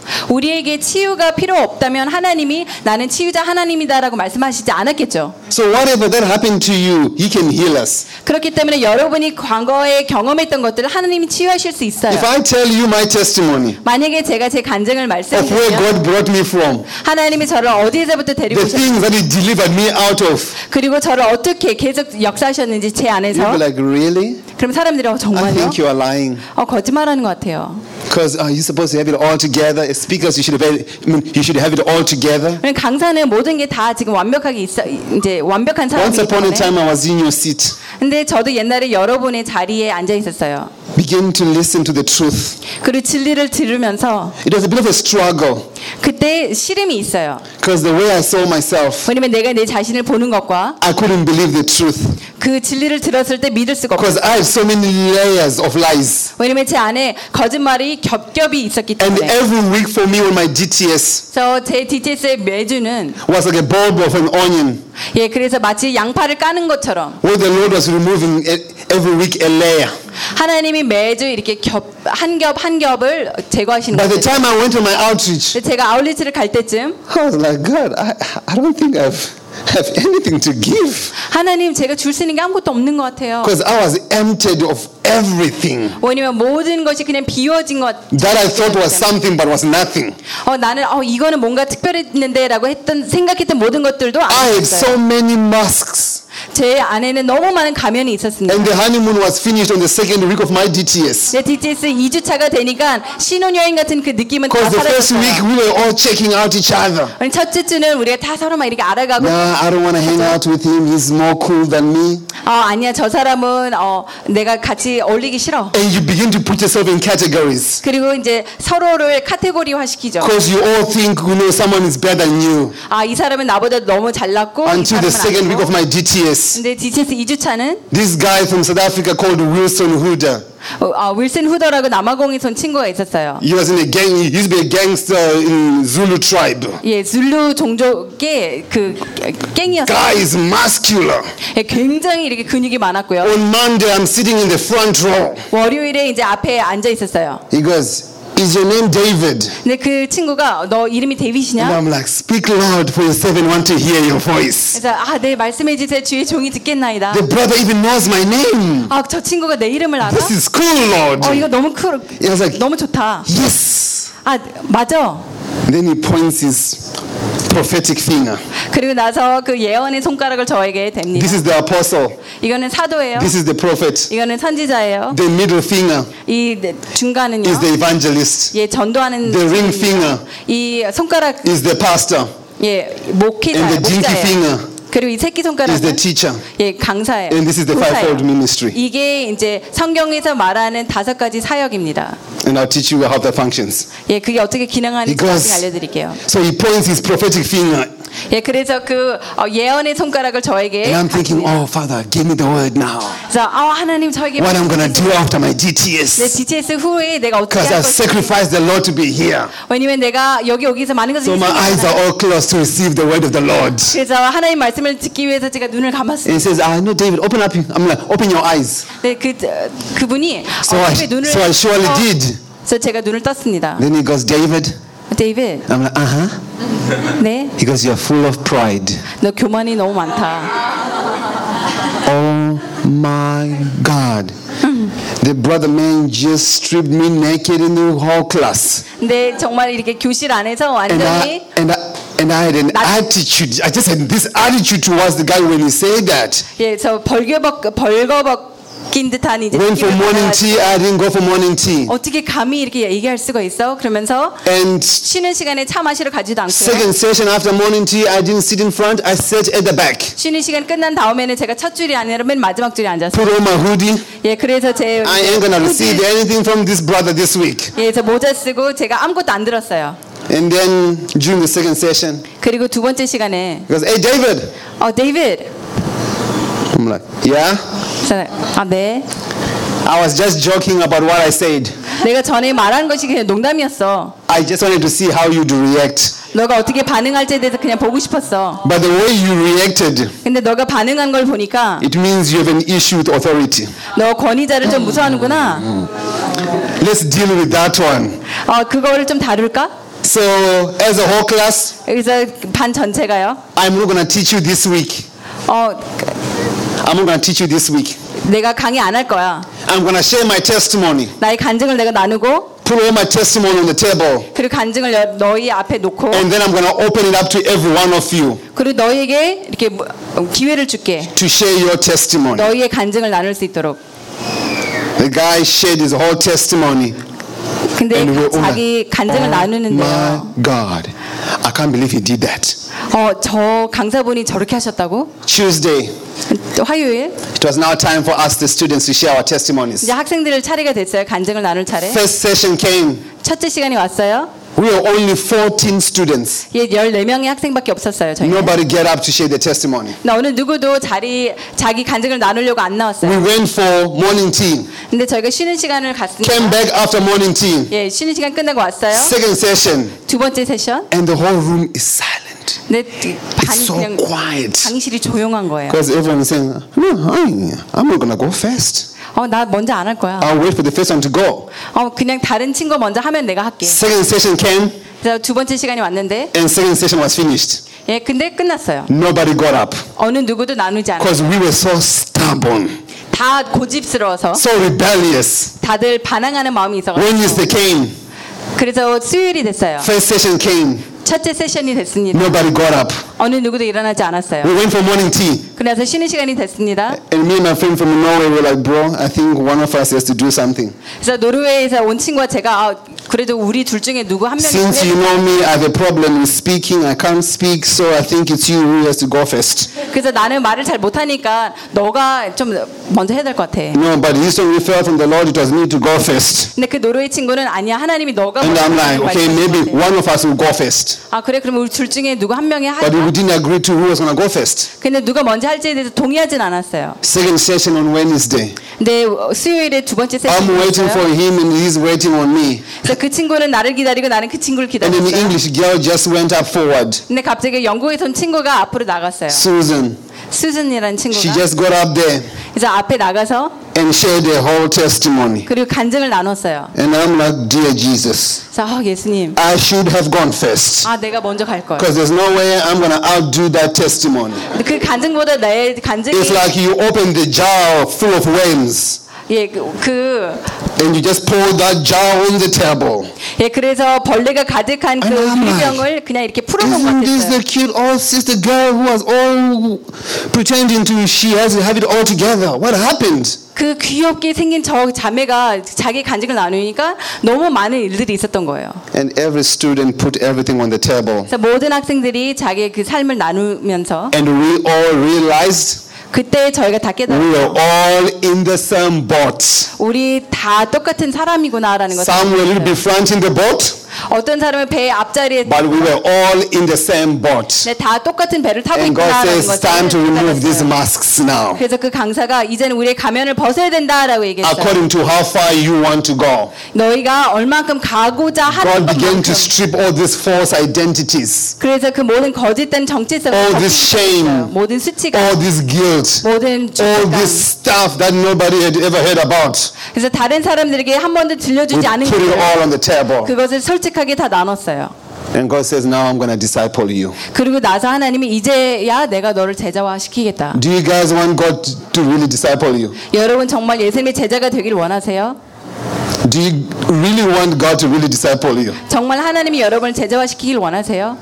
우리에게 치유가 필요 없다면 하나님이 나는 치유자 하나님이다라고 말씀하시지 않았겠죠. So whatever that happened to you, He can heal us. 그렇기 때문에 여러분이 과거에 경험했던 것들을 하나님이 치유하실 수 있어요. If I tell you my testimony 만약에 제가 제 간증을 of where 말씀드리면 God brought me from, 하나님이 저를 어디에서부터 데리고 the 오셨는지 things that He delivered me out of, 그리고 저를 어떻게 계속 역사하셨는지 제 you'll 안에서 be like, really? 그럼 사람들이 어, I 정말요? think you are lying. 어, 거짓말하는 것 같아요. Because uh, you're supposed to have it all together. As speakers, you should have it, I mean, you should have it all together. 그럼 강사는 모든 게 다 지금 완벽하게 있어 이제 완벽한 Once 사람이기 upon a 때문에. time, I was in your seat. 근데 저도 옛날에 여러분의 자리에 앉아 있었어요. Begin to listen to the truth. 그리고 진리를 들으면서 It was a bit of a struggle 그때 시름이 있어요. because the way I saw myself, 왜냐면 내가 내 자신을 보는 것과 I couldn't believe the truth 그 진리를 들었을 때 믿을 수가 없어요. because I had so many layers of lies. 왜냐면 제 안에 거짓말이 겹겹이 있었기 And 때문에. every week for me, when my D T S 그래서 제 디티에스의 매주는 was like a bulb of an onion, 예 그래서 마치 양파를 까는 것처럼 where the Lord was removing e- every week a layer. 하나님이 매주 이렇게 겹 한 겹 한 겹을 제거하시는 By the 거죠. time I went to my outreach, 제가 아울리치를 갈 때쯤 I was like, God, I, I don't think I've have anything to give 하나님 제가 줄 수 있는 게 아무것도 없는 것 같아요. because I was emptied of everything 왜냐면 모든 것이 그냥 비워진 것. that I thought was something but was nothing. 어 나는 어 이거는 뭔가 특별했는데라고 했던 생각했던 모든 것들도 I had 아니었어요. so many masks. 제 안에는 너무 많은 가면이 있었습니다. And the honeymoon was finished on the second week of my D T S. 제 디티에스 이 주차가 되니까 신혼여행 같은 그 느낌은 다 Because the first week 사라졌어요. we were all checking out each other. 아니, 첫째 주는 우리가 다 서로 막 이렇게 알아가고 Nah, I don't want to hang out with him. He's more cool than me. 어 아니야 저 사람은 어 내가 같이 어울리기 싫어. And you begin to put yourself in categories. 그리고 이제 서로를 카테고리화 시키죠. Because you all think you know someone is better than you. 아 이 사람은 나보다 너무 잘났고 이 Until the 사람은 second week of 아니고. my D T S. 근데 디티에스 이 주차는 This guy from South Africa called Wilson Huda. 어, 아, 윌슨 후더라고 남아공에서 온 친구가 있었어요. He was in a gang. He used to be a gangster in Zulu tribe. 예, 줄루 종족의 그 갱이었어요. Guy is muscular. 예, 굉장히 이렇게 근육이 많았고요. On Monday, I'm sitting in the front row. 월요일에 이제 앞에 앉아 있었어요. He goes, "Is your name David?" 근데 그 친구가 너 이름이 And 데이빗이냐? I'm like, "Speak loud, for your servant want to hear your voice." 그래서 아, 네 말씀해 주세요. 주의 종이 듣겠나이다. The brother even knows my name. 아, 저 친구가 내 이름을 알아? This is cool, Lord. 어, 이거 너무 크, He was like, 너무 좋다. "Yes." 아, 맞아. Then he points his prophetic finger. 그리고 나서 그 예언의 손가락을 저에게 댑니다. This is the apostle. 이거는 사도예요. This is the prophet. 이거는 선지자예요. The middle finger 이 네, 중간은요. is the evangelist. 예, 전도하는 The ring 친구입니다. finger 이 손가락 is the pastor. 예, 목회자, And the dinky 목자예요. finger 그리고 이 새끼 is the 손가락은 teacher. 예, 강사예요. And this is the 교사예요. fivefold ministry. 이게 이제 성경에서 말하는 다섯 가지 사역입니다. And I'll teach you how that functions. 예, 그게 어떻게 기능하는지 Because- 나중에 알려드릴게요. So he points his prophetic finger. 예, 그래서 그 어, 예언의 손가락을 저에게 And I'm thinking, oh, Father, give me the word now. 그래서 아 하나님 저에게 What I'm going to do after my D T 내 S. 디티에스 후에 내가 어떻게 Because 할 I've 것인지 sacrificed the Lord to be here. 왜냐면 내가 여기 여기서 많은 것을 So my eyes are 희생했잖아요. all closed to receive the word of the Lord. 그래서 하나님 말씀을 듣기 위해서 제가 눈을 And 감았어요. he says, I know, David, open up. I'm like, open your eyes. 네, 그 어, 그분이 So 어, I, 왜 눈을 so I surely 어, did. 그래서 제가 눈을 떴습니다. Then he goes, David. 데이빗, I'm like, uh huh. 네, He goes, you're full of pride. 너 교만이 너무 많다. Oh my God. The brother man just stripped me naked in the whole class. 근데 정말 이렇게 교실 안에서 And I, 완전히 and I, and I had an attitude. I just had this attitude towards the guy when he said that. 예, 저 벌거벗 벌거벗긴 듯한 이제 Went for 느낌을 morning 받아가지고 tea. I didn't go for morning tea. 어떻게 감히 이렇게 얘기할 수가 있어? 그러면서 And 쉬는 시간에 차 마시러 가지도 않고요. second session after morning tea, I didn't sit in front. I sat at the back. 쉬는 시간 끝난 다음에는 제가 첫 줄이 아니라 맨 마지막 줄에 앉았어요. Put on my hoodie. 예, 그래서 제 I ain't gonna receive anything from this brother this week. 예, 저 모자 쓰고 제가 아무것도 안 들었어요. And then during the second session, 그리고 두 번째 시간에 he goes, "Hey, David." 어, 데이빗. I'm like, "Yeah." 그래서, 아, 네. I was just joking about what I said. 내가 전에 말한 것이 그냥 농담이었어. I just wanted to see how you'd react. 너가 어떻게 반응할지에 대해서 그냥 보고 싶었어. But the way you reacted, 근데 너가 반응한 걸 보니까 it means you have an issue with authority. 너 권위자를 좀 무서워하는구나. Let's deal with that one. 어, 그거를 좀 다룰까? So, as a whole class, 그래서 반 전체가요. I'm not going to teach you this week. 어, I'm not going to teach you this week. 내가 강의 안 할 거야. I'm going to share my testimony. 나의 간증을 내가 나누고 Put all my testimony on the table. 그리고 간증을 여- 너희 앞에 놓고 And then I'm going to open it up to every one of you 그리고 너희에게 이렇게 뭐- 기회를 줄게. to share your testimony. 너희의 간증을 나눌 수 있도록. The guy shared his whole testimony. 근데 And we're all 자기 like, 간증을 oh my 나누는데요. God, I can't believe he did that. 어, 저 강사분이 저렇게 하셨다고? Tuesday, 화요일 it was now time for us, the students, to share our testimonies. 이제 학생들 차례가 됐어요. 간증을 나눌 차례. First session came. 첫째 시간이 왔어요. We were only fourteen students. 예, 열네 명의 학생밖에 없었어요. 저희. Nobody get up to share their testimony. 어느 누구도 자리 자기 간증을 나누려고 안 We 나왔어요. went for morning tea. 근데 저희가 쉬는 시간을 갔습니다. Came back after morning tea. 예, 쉬는 시간 끝나고 왔어요. Second session. 두 번째 세션. And the whole room is silent. 근데 반이 It's so 그냥 quiet. 강의실이 조용한 거예요. Because everyone is saying, no, I, I'm not going to go first. 어, 나 먼저 안 할 거야. I'll wait for the first one to go. 어, 그냥 다른 친구 먼저 하면 내가 할게. Second session came 그래서 두 번째 시간이 왔는데, and second session was finished. 예, 근데 끝났어요. Nobody got up 어느 누구도 나누지 않아요. because we were so stubborn, 다 고집스러워서 so rebellious. 다들 반항하는 마음이 When is 있어가지고 the came? 그래서 수요일이 됐어요. First session came. 첫째 세션이 됐습니다. Nobody got up. 어느 누구도 일어나지 않았어요. We went for morning tea. 그래서 쉬는 시간이 됐습니다. And me and my friend from Norway were like, bro, I think one of us has to do something. 그래서 노르웨이에서 온 친구와 제가 아, 그래도 우리 둘 중에 누구 한 명이 Since you know me, I have a problem with speaking. I can't speak, so I think it's you who has to go first. 그래서 나는 말을 잘 못하니까 너가 좀 먼저 해야 될 것 같아. No, but this one we felt from the Lord, it was me to go first. 근데 그 노르웨이 친구는 아니야 하나님이 너가 And 먼저 I'm like, 하라고 okay, 말씀하신 maybe 것 같아. one of us will go first. 아 그래 그럼 우리 둘 중에 누구 한 명이 But we 하자. didn't agree to who was going to go first. 근데 누가 먼저 할지에 대해서 동의하진 않았어요. Second session on Wednesday. 근데 수요일에 두 번째 I'm waiting for 세션이었어요. him and he's waiting on me. 그래서 그 친구는 나를 기다리고 나는 그 친구를 And then the 기다렸어요. English girl just went up forward. 근데 갑자기 영국에서 온 친구가 앞으로 나갔어요. Susan. 수준이라는 She 친구가. just got up there 그래서 앞에 나가서 and shared her whole testimony. 그리고 간증을 나눴어요. And I'm like, dear Jesus, 그래서 아, 예수님, I should have gone first. 아 내가 먼저 갈 걸. Because there's no way I'm going to outdo that testimony. 근데 그 간증보다 내 간증이 It's like you open the jar full of worms 예, 그, 그 and you just pour that jar on the table. 예, 그래서 벌레가 가득한 그 And I'm 유리병을 그냥 이렇게 풀어놓은 것 Isn't this 같았어요. the cute old sister girl who was all pretending to she has to have it all together? What happened? 그 귀엽게 생긴 저 자매가 자기 간증을 나누니까 너무 많은 일들이 있었던 거예요. And every student put everything on the table. 그래서 모든 학생들이 자기의 그 삶을 나누면서 And we all realized 그때 저희가 다 we were 깨달았어요. all in the same boat. 우리 다 똑같은 사람이구나라는 것을 Some were a little 알았어요. bit front in the boat, 어떤 사람은 배 앞자리에 but we were all in the same boat. 네, 다 똑같은 배를 타고 And God 있구나라는 says it's time to 것을 remove these 깨달았어요. masks now. 그래서 그 강사가 이제는 우리의 가면을 벗어야 된다라고 얘기했어요. According to how far you want to go. 너희가 얼만큼 가고자 하는 God began to 것만큼. strip all these false identities, 그래서 그 모든 거짓된 정체성을 all this shame, 모든 수치가 all this guilt, 모든 all 죄책감. this stuff that nobody had ever heard about. 그래서 다른 사람들에게 한 번도 We 들려주지 않은 put it 것을 all on the table. 그것을 솔직하게 다 나눴어요. And God says, now I'm going to disciple you. 그리고 나서 하나님이 이제야 내가 너를 제자화시키겠다. Do you guys want God to really disciple you? 여러분 정말 예수님의 제자가 되길 원하세요? Do you really want God to really disciple you? 정말 하나님이 여러분을 제자화시키길 원하세요?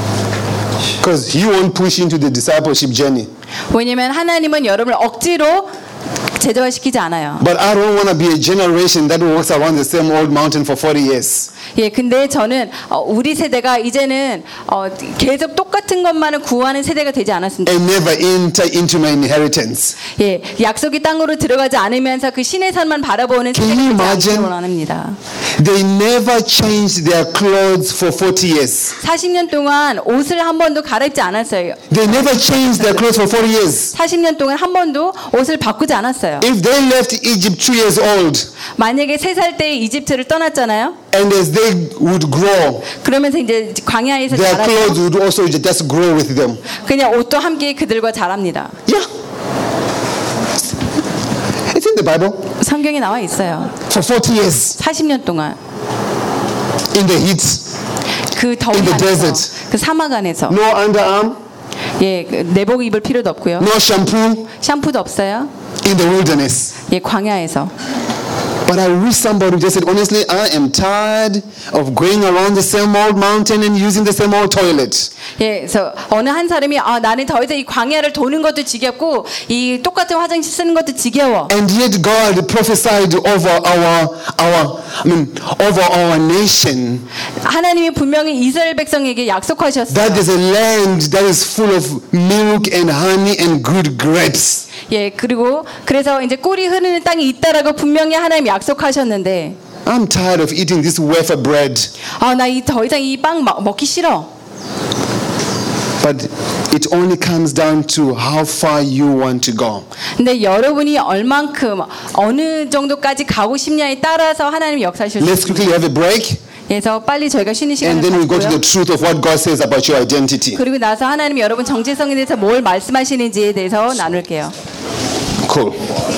Because He won't push into the discipleship journey. 왜냐면 하나님은 여러분을 억지로 제자화시키지 않아요. But I don't want to be a generation that walks around the same old mountain for forty years. 예, 근데 저는 어, 우리 세대가 이제는 어, 계속 똑같은 것만을 구하는 세대가 되지 않았습니다. And never enter into my inheritance. 예, 약속의 땅으로 들어가지 않으면서 그 신의 산만 바라보는 Can 세대가 you 되지 imagine? 않기를 원합니다. They never changed their clothes for forty years. 사십 년 동안 옷을 한 번도 갈아입지 않았어요. They never changed their clothes for forty years. 사십 년 동안 한 번도 옷을 바꾸지 않았어요. If they left Egypt two years old, 만약에 세 살 때 이집트를 떠났잖아요. and as they would grow, 그러면서 이제 광야에서 their clothes 자라서 would also just grow with them. 그냥 옷도 함께 그들과 자랍니다. Yeah. It's in the Bible. 성경에 나와 있어요. For forty years 사십 년 동안 in the heat. 그 더위 In the 안에서, desert. 그 사막 안에서 No underarm, 예, 그 내복 입을 필요도 없고요. no shampoo. 샴푸도 없어요. In the wilderness. 예, 광야에서. But I wish somebody just said, honestly, I am tired of going around the same old mountain and using the same old toilet. 예, 그래서 어느 한 사람이 아 나는 더 이상 이 광야를 도는 것도 지겹고 이 똑같은 화장실 쓰는 것도 지겨워. And yet God prophesied over our, our, I mean, over our nation 하나님이 분명히 이스라엘 백성에게 약속하셨어요. that there's a land that is full of milk and honey and good grapes. 예, 그리고 그래서 이제 꿀이 흐르는 땅이 있다라고 분명히 하나님 약속하셨는데, I'm tired of eating this wafer bread. 아, 나 이 더 이상 이 빵 먹기 싫어. But it only comes down to how far you want to go. 근데 여러분이 얼만큼 어느 정도까지 가고 싶냐에 따라서 하나님 역사하실 수 Let's 있습니다. quickly have a break, 그래서 빨리 저희가 쉬는 and 시간을 then we go to the 갖고요. truth of what God says about your identity. 그리고 나서 하나님 여러분 정체성에 대해서 뭘 말씀하시는지에 대해서 나눌게요. Cool.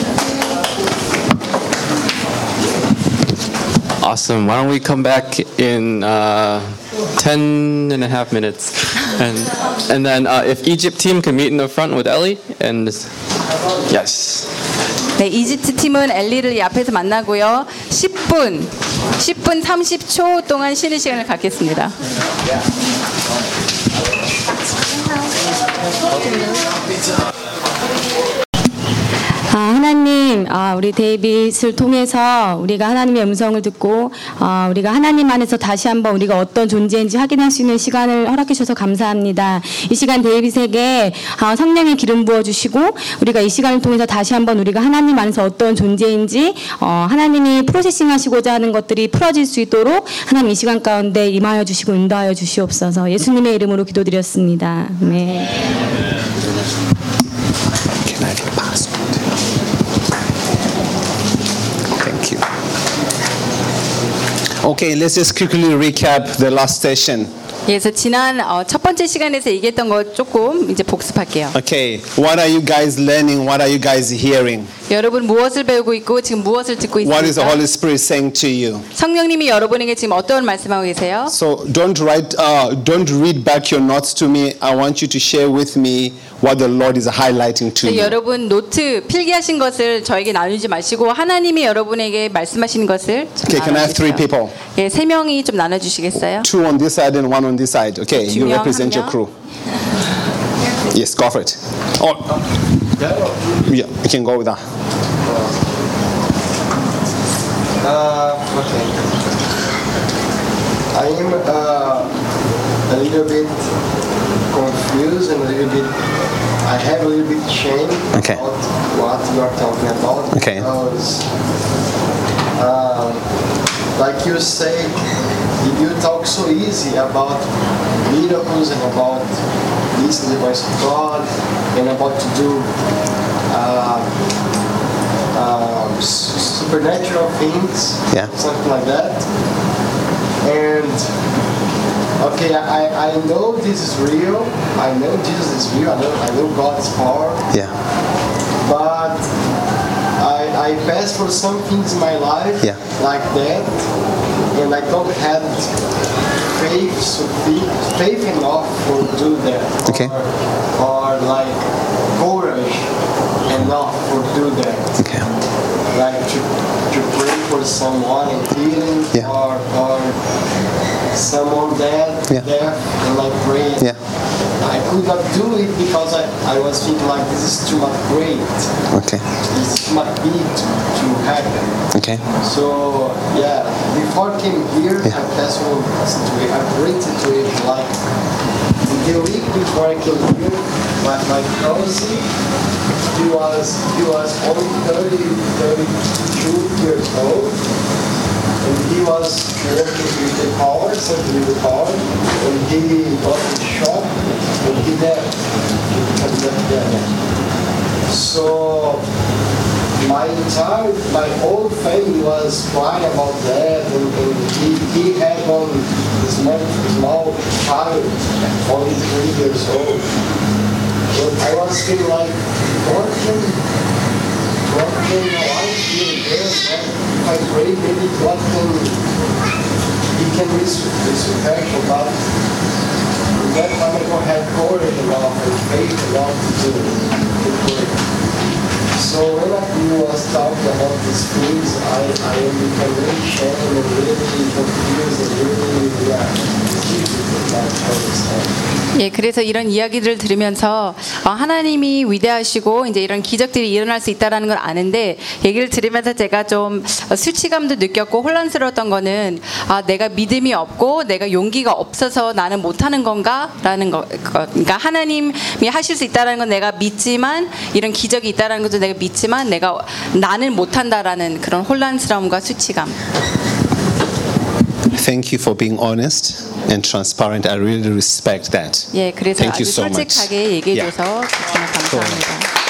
Awesome. Why don't we come back in uh, ten and a half minutes, and and then uh, if Egypt team can meet in the front with Ellie, and yes. 네, 이집트 팀은 엘리를 이 앞에서 만나고요. 십 분, 십 분 삼십 초 동안 쉬는 시간을 갖겠습니다. 아, 하나님, 아, 우리 데이빗을 통해서 우리가 하나님의 음성을 듣고 아, 우리가 하나님 안에서 다시 한번 우리가 어떤 존재인지 확인할 수 있는 시간을 허락해 주셔서 감사합니다. 이 시간 데이빗에게 아, 성령의 기름 부어주시고 우리가 이 시간을 통해서 다시 한번 우리가 하나님 안에서 어떤 존재인지 어, 하나님이 프로세싱하시고자 하는 것들이 풀어질 수 있도록 하나님 이 시간 가운데 임하여 주시고 인도하여 주시옵소서. 예수님의 이름으로 기도드렸습니다. 네. Can I have your passport? Thank you. Okay, let's just quickly recap the last session. 그래서 지난 어, 첫 번째 시간에서 얘기했던 거 조금 이제 복습할게요. Okay, what are you guys learning? What are you guys hearing? 여러분 무엇을 배우고 있고 지금 무엇을 듣고 What is the 있습니까? Holy Spirit saying to you? 성령님이 여러분에게 지금 어떤 말씀하고 계세요? So don't write, uh, don't read back your notes to me. I want you to share with me what the Lord is highlighting to 네, you. 여러분 노트 필기하신 것을 저에게 나누지 마시고 하나님이 여러분에게 말씀하시는 것을 좀 Okay, can I have three 나눠주세요. people? 예, 세 명이 좀 나눠주시겠어요? Two on this side and one on this side. Okay, 두 you 명, represent 한 your 명. crew. Yes, go for it. Oh, yeah, you can go with that. Uh, okay. I am uh, a little bit confused and a little bit. I have a little bit shame Okay. about what you are talking about. Okay. Because, uh, like you say, you talk so easy about miracles and about listening to the voice of God and about to do. Uh, Uh, supernatural things, Yeah. something like that. And okay, I, I know this is real. I know Jesus is real. I know, I know God's power. Yeah, But I, I passed for some things in my life Yeah. like that, and I don't have faith, so faith, faith enough for do that. Okay. Or, or like courage enough for do that. okay. Like to, to pray for someone in healing Yeah. or, or someone dead, Yeah. deaf, and like pray. Yeah. I could not do it because I, I was thinking like this is too much great. Okay, This is too much big to, to happen. okay. So yeah, before I came here, Yeah. I passed through a situation, a great situation. Like the week before I came here, my, my cousin, he was he was only thirty, thirty-two years old, and he was working with the power, something with the power, and he got in shock, and he died. And he died. So my entire, my whole family was crying about that, and, and he, he had one small, small child, only three years old. But I was feeling like, what can, what can my life feel there? If I pray, maybe God can, he can be respectful, but that Monaco had courage enough and faith enough to do it. So when I was talking about these things, I, I became really shamed and really confused and really, yeah. 예, 그래서 이런 이야기들을 들으면서 어, 하나님이 위대하시고 이제 이런 기적들이 일어날 수 있다라는 걸 아는데 얘기를 들으면서 제가 좀 수치감도 느꼈고 혼란스러웠던 거는 아, 내가 믿음이 없고 내가 용기가 없어서 나는 못하는 건가라는 거. 그러니까 하나님이 하실 수 있다라는 건 내가 믿지만 이런 기적이 있다라는 것도 내가 믿지만 내가 나는 못한다라는 그런 혼란스러움과 수치감. Thank you for being honest and transparent. I really respect that. 예, 그래서 Thank you 아주 so much. 솔직하게 얘기해줘서 Yeah. 정말 감사합니다.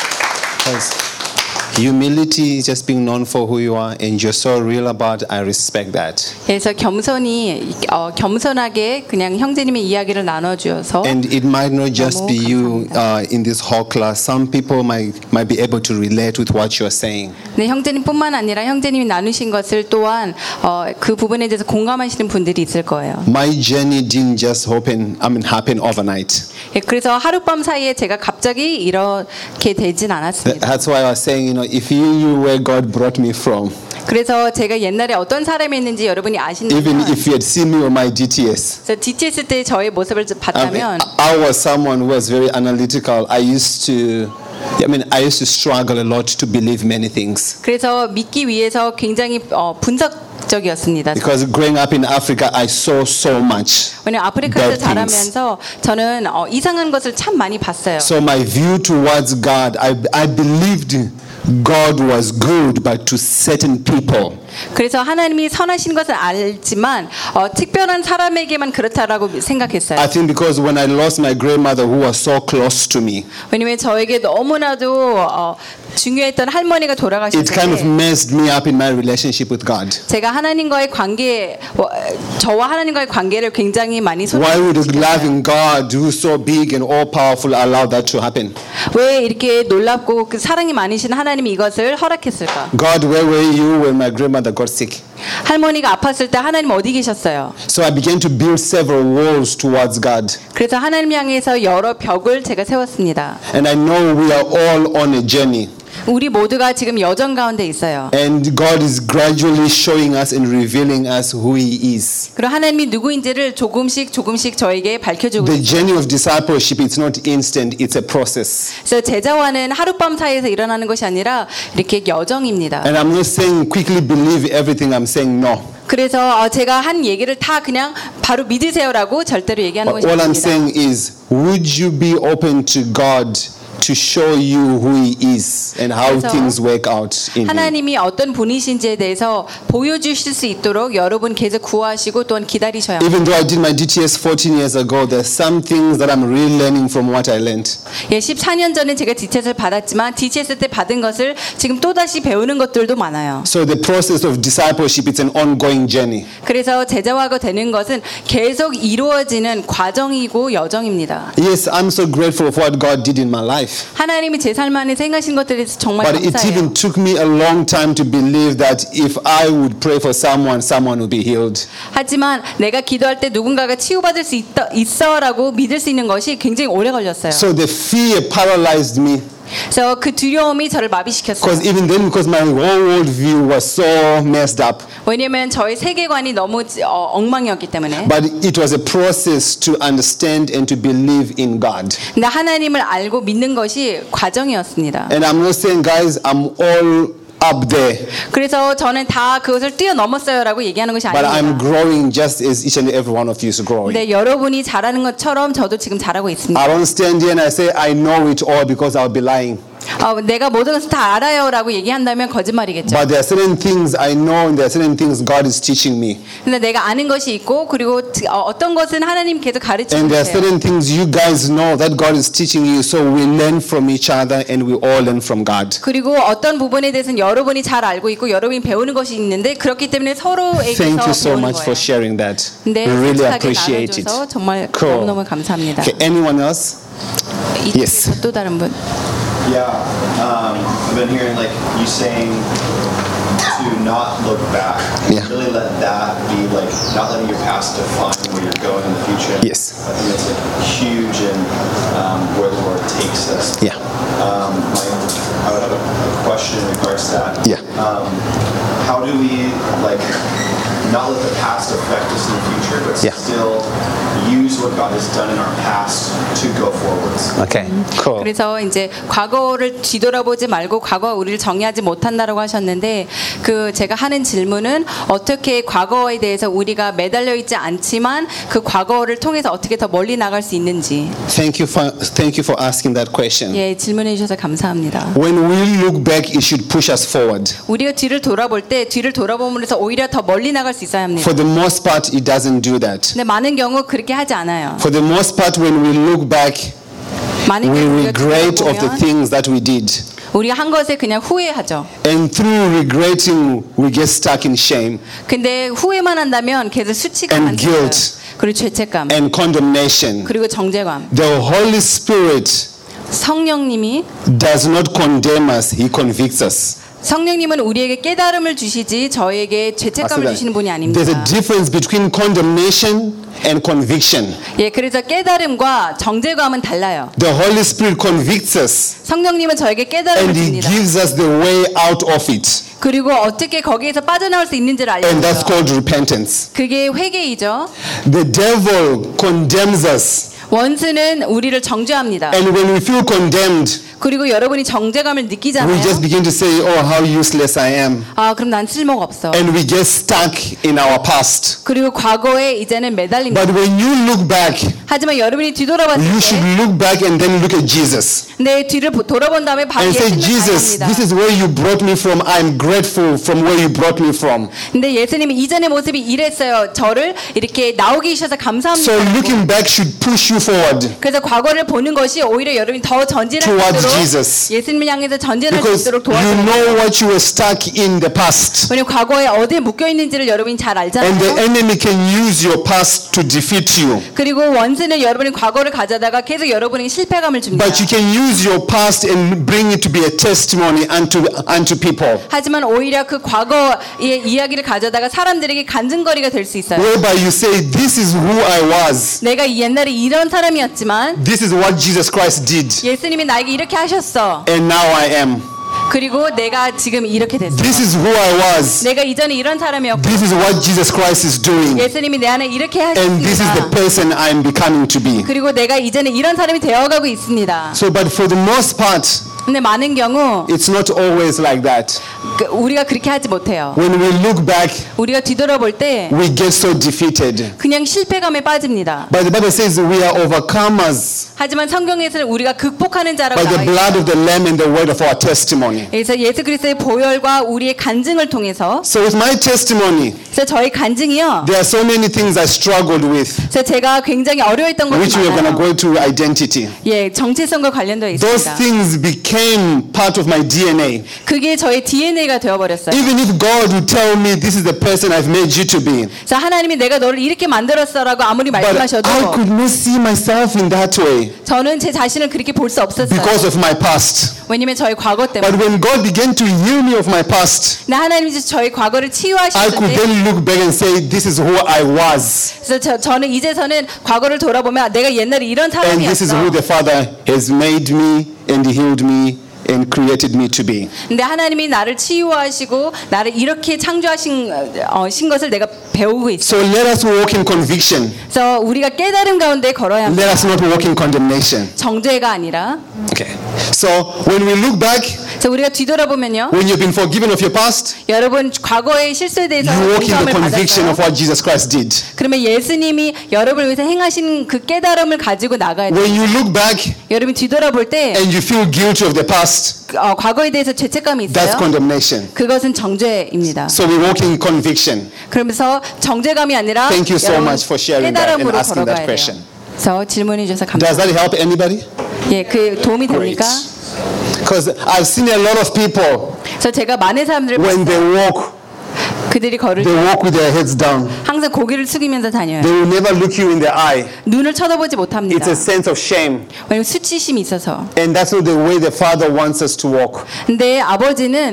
Because humility, just being known for who you are, and you're so real about it, I respect that. 그래서 겸손이 어, 겸손하게 그냥 형제님의 이야기를 나눠주어서 And it might not just be you uh, in this whole class. Some people might might be able to relate with what you're saying. 네, 형제님뿐만 아니라 형제님이 나누신 것을 또한 어, 그 부분에 대해서 공감하시는 분들이 있을 거예요. My journey didn't just happen. I mean, happen overnight. 예, 그래서 하룻밤 사이에 제가 갑자기 이렇게 되진 않았습니다. That's why I was saying, you know, if you knew where God brought me from, 그래서 제가 옛날에 어떤 사람이었는지 여러분이 even 아신다면 if you had seen me on my D T S, 그래서 디티에스 때 저의 모습을 I, mean, 봤다면 I was someone who was very analytical. I used to, I mean, I used to struggle a lot to believe many things. 그래서 믿기 위해서 굉장히 어, 분석적이었습니다. Because growing up in Africa, I saw so much. 왜냐면 아프리카에서 bad things. 자라면서 저는 어, 이상한 것을 참 많이 봤어요. So my view towards God, I, I believed God was good, but to certain people. 그래서 하나님이 선하신 것은 알지만 어, 특별한 사람에게만 그렇다라고 생각했어요. I think because when I lost my grandmother, who was so close to me, 왜냐면 저에게 너무나도 어, 중요했던 할머니가 돌아가셨을 it kind of 때 messed me up in my relationship with God. 제가 하나님과의 관계, 어, 저와 하나님과의 관계를 굉장히 많이 Why would a 소홀히 loving God, who's so big and all powerful, allow that to happen? 왜 이렇게 놀랍고 그 사랑이 많으신 하나님이 이것을 허락했을까? God, where were you when my grandmother got sick? 할머니가 아팠을 때 하나님 어디 계셨어요? So I began to build several walls towards God. 그래서 하나님 향해서 여러 벽을 제가 세웠습니다. And I know we are all on a journey. 우리 모두가 지금 여정 가운데 있어요. And God is gradually showing us and revealing us who He is. 그리고 하나님이 누구인지를 조금씩 조금씩 저에게 밝혀주고 The 있어요. journey of discipleship, it's not instant, it's a process. 그래서 제자와는 하룻밤 사이에서 일어나는 것이 아니라 이렇게 여정입니다. And I'm not saying quickly believe everything, I'm saying no. 그래서 제가 한 얘기를 다 그냥 바로 믿으세요라고 절대로 얘기하는 But 것이 all I'm 아닙니다. saying is, would you be open to God to show you who He is and how 그래서 things work out in Him? 하나님이 어떤 분이신지에 대해서 보여주실 수 있도록 여러분 계속 구하시고 또한 기다리셔야 합니다. Even though I did my D T S fourteen years ago, there's some things that I'm relearning from what I learned. 예, 십사 년 전에 제가 디티에스를 받았지만 디티에스 때 받은 것을 지금 또다시 배우는 것들도 많아요. So the process of discipleship, it's an ongoing journey. 그래서 제자화가 되는 것은 계속 이루어지는 과정이고 여정입니다. Yes, I'm so grateful for what God did in my life. 하나님이 제 삶 안에 생각하신 것들에 대해서 정말 But it 감사해요. even took me a long time to believe that if I would pray for someone, someone would be healed. 하지만 내가 기도할 때 누군가가 치유받을 수 있다, 있어라고 믿을 수 있는 것이 굉장히 오래 걸렸어요. So the fear paralyzed me. 그래서 그 두려움이 저를 마비시켰어요. Because even then, because my whole world view was so messed up. 왜냐하면 저의 세계관이 너무 어, 엉망이었기 때문에. But it was a process to understand and to believe in God. 근데 하나님을 알고 믿는 것이 과정이었습니다. And I'm not saying, guys, I'm all up there. 그래서 저는 다 그것을 뛰어넘었어요라고 얘기하는 것이 But I'm 아닙니다. growing just as each and every one of you is growing. 근데 여러분이 잘하는 것처럼 저도 지금 잘하고 있습니다. I don't stand here and I say I know it all because I'll be lying. 어, 내가 모든 것을 다 알아요라고 얘기한다면 거짓말이겠죠. But there are certain things I know and there are certain things God is teaching me. 근데 내가 아는 것이 있고 그리고 어, 어떤 것은 하나님 계속 가르치고 And there are 계세요. certain things you guys know that God is teaching you, so we learn from each other and we all learn from God. 그리고 어떤 부분에 대해서는 여러분이 잘 알고 있고 여러분이 배우는 것이 있는데 그렇기 때문에 서로에게서 Thank you so 배우는 much for 거예요. sharing that. 근데 We really 솔직하게 appreciate it. 나눠줘서 정말 Cool. 너무너무 감사합니다. Okay, anyone else? 이쪽에서 또 다른 분. Yeah, um, I've been hearing like you saying to not look back. Yeah. Really let that be like not letting your past define where you're going in the future. Yes. I think that's like huge in um, where the Lord takes us. Yeah. Um, my, I would have a, a question in regards to that. Yeah. Um, how do we like not let the past affect us in the future, but Yeah. still use what God has done in our past to go forwards? Okay. Cool. 그래서 이제 과거를 뒤돌아보지 말고 과거와 우리를 정의하지 못한다라고 하셨는데 그 제가 하는 질문은 어떻게 과거에 대해서 우리가 매달려 있지 않지만 그 과거를 통해서 어떻게 더 멀리 나갈 수 있는지. Thank you for thank you for asking that question. 예, 질문해 주셔서 감사합니다. When we look back, it should push us forward. 우리가 뒤를 돌아볼 때 뒤를 돌아보면서 오히려 더 멀리 나갈 수 있어야 합니다. For the most part, it doesn't do that. 근데 많은 경우 그렇게 하지 않아요. For the most part, when we look back, 많은 we 경우 우리가 regret of the 뒤돌아보면 things that we did. 우리가 한 것에 그냥 후회하죠. And through regretting, we get stuck in shame 근데 후회만 한다면 계속 수치감만 And 들어요. guilt. 그리고 죄책감, and condemnation. 그리고 정죄감. The Holy Spirit 성령님이 does not condemn us, He convicts us. 성령님은 우리에게 깨달음을 주시지 저에게 죄책감을 주시는 분이 There's a 아닙니다. difference between condemnation and conviction. 예, 그래서 깨달음과 정죄감은 달라요. The Holy Spirit convicts us 성령님은 저에게 깨달음을 and He 줍니다. gives us the way out of it. 그리고 어떻게 거기에서 빠져나올 수 있는지를 And that's 알려줘요. called repentance. 그게 회개이죠. The devil condemns us. 원수는 우리를 정죄합니다. And when we feel condemned, 그리고 여러분이 정죄감을 we 느끼잖아요. just begin to say, oh, how useless I am. 아, 그럼 난 쓸모가 없어. And we get stuck in our past. 그리고 과거에 이제는 매달립니다. But when you look back, 하지만 여러분이 뒤돌아봤을 you 때 should look back and then look at Jesus. 내 뒤를 보- 돌아본 다음에 바로 And say, 예수님을 Jesus, 바라봅니다. this is where you brought me from. I'm grateful from where you brought me from. 근데 예수님이 이전의 모습이 이랬어요. 저를 이렇게 나오게 해주셔서 감사합니다. So looking back should push you forward. 그래서 과거를 보는 것이 오히려 여러분이 더 전진할 수 Towards 있도록 Jesus. 예수님을 향해서 전진할 수 Because 있도록 you 도와줘요. know what you were stuck in the past. 왜냐면 과거에 어디에 묶여 있는지를 여러분이 잘 And the 알잖아요. enemy can use your past to defeat you. 그리고 원수는 여러분이 과거를 가져다가 계속 여러분에게 실패감을 줍니다. But you can use your past and bring it to be a testimony unto, unto people. 하지만 오히려 그 과거의 이야기를 가져다가 사람들에게 간증거리가 될 수 있어요. Whereby you say, this is who I was. 내가 옛날에 이런 사람이었지만 This is what Jesus Christ did. 예수님이 나에게 이렇게 하셨어. And now I am. 그리고 내가 지금 이렇게 됐어. This is who I was. 내가 이전에 이런 사람이었고 This is what Jesus Christ is doing. 예수님이 내 안에 이렇게 And this is the 하셨습니다. person I am becoming to be. 그리고 내가 이제는 이런 사람이 되어가고 있습니다. So, but for the most part, 근데 많은 경우 it's not always like that. 그 우리가 그렇게 하지 못해요. When we look back, 우리가 뒤돌아볼 때 we get so defeated. 그냥 실패감에 빠집니다. But the Bible says we are overcomers 하지만 성경에서는 우리가 극복하는 자라고 by the 나와 blood 있어요. of the Lamb and the word of our testimony. 그래서 예수 그리스도의 보혈과 우리의 간증을 통해서 So with my testimony, 그래서 저희 간증이요. there are so many things I struggled with, 그래서 제가 굉장히 어려웠던 which 것이 we are going to 많아요. go to identity. 예, 정체성과 관련되어 Those 있습니다. things became part of my D N A. 그게 저의 디엔에이가 되어버렸어요. Even if God would tell me this is the person I've made you to be, 그래서 하나님이 내가 너를 이렇게 만들었어라고 아무리 but 말씀하셔도 I could not see myself in that way 저는 제 자신을 그렇게 볼 수 없었어요. because of my past. 왜냐면 저의 과거 But 때문에. when God began to heal me of my past, 나 하나님이 저의 과거를 I 치유하실 could 때 then look back and say, this is who I was. 그래서 저, 저는 이제서는 과거를 돌아보면 내가 옛날에 이런 And this is who 사람이었어. the Father has made me and healed me and created me to be. 근데 하나님이 나를 치유하시고 나를 이렇게 창조하신 어, 신 것을 내가 배우고 있어. So let us walk in conviction. 그래서 우리가 깨달음 가운데 걸어야 합니다. Let us not walk in condemnation. 정죄가 아니라. Okay. So when we look back, 자, 우리가 뒤돌아보면요. when you've been forgiven of your past, 여러분 과거의 실수에 대해서 you walk in the 공감을 conviction of 받았어요. what Jesus Christ did. 그러면 예수님이 여러분을 위해서 행하신 그 깨달음을 가지고 나가야 돼요. When you look back 여러분이 뒤돌아볼 때 and you feel guilty of the past, 어, 과거에 대해서 죄책감이 that's 있어요. condemnation. 그것은 정죄입니다. So we walk in conviction. 그러면서 정죄감이 아니라 Thank you so 여러분 much for sharing that and 깨달음으로 asking that 걸어가야 question. 돼요. 그래서 질문해 주셔서 Does 감사합니다. that help anybody? 예, 그 도움이 됩니까? Because I've seen a lot of people 그래서 제가 많은 사람들을 when 봤어요. they walk, 그들이 걸을 they 때 walk with their heads down. 항상 고개를 숙이면서 다녀요. They will never look you in the eye. 눈을 쳐다보지 못합니다. It's a sense of shame. 왜냐면 수치심이 있어서. And that's not the way the Father wants us to walk. 근데 아버지는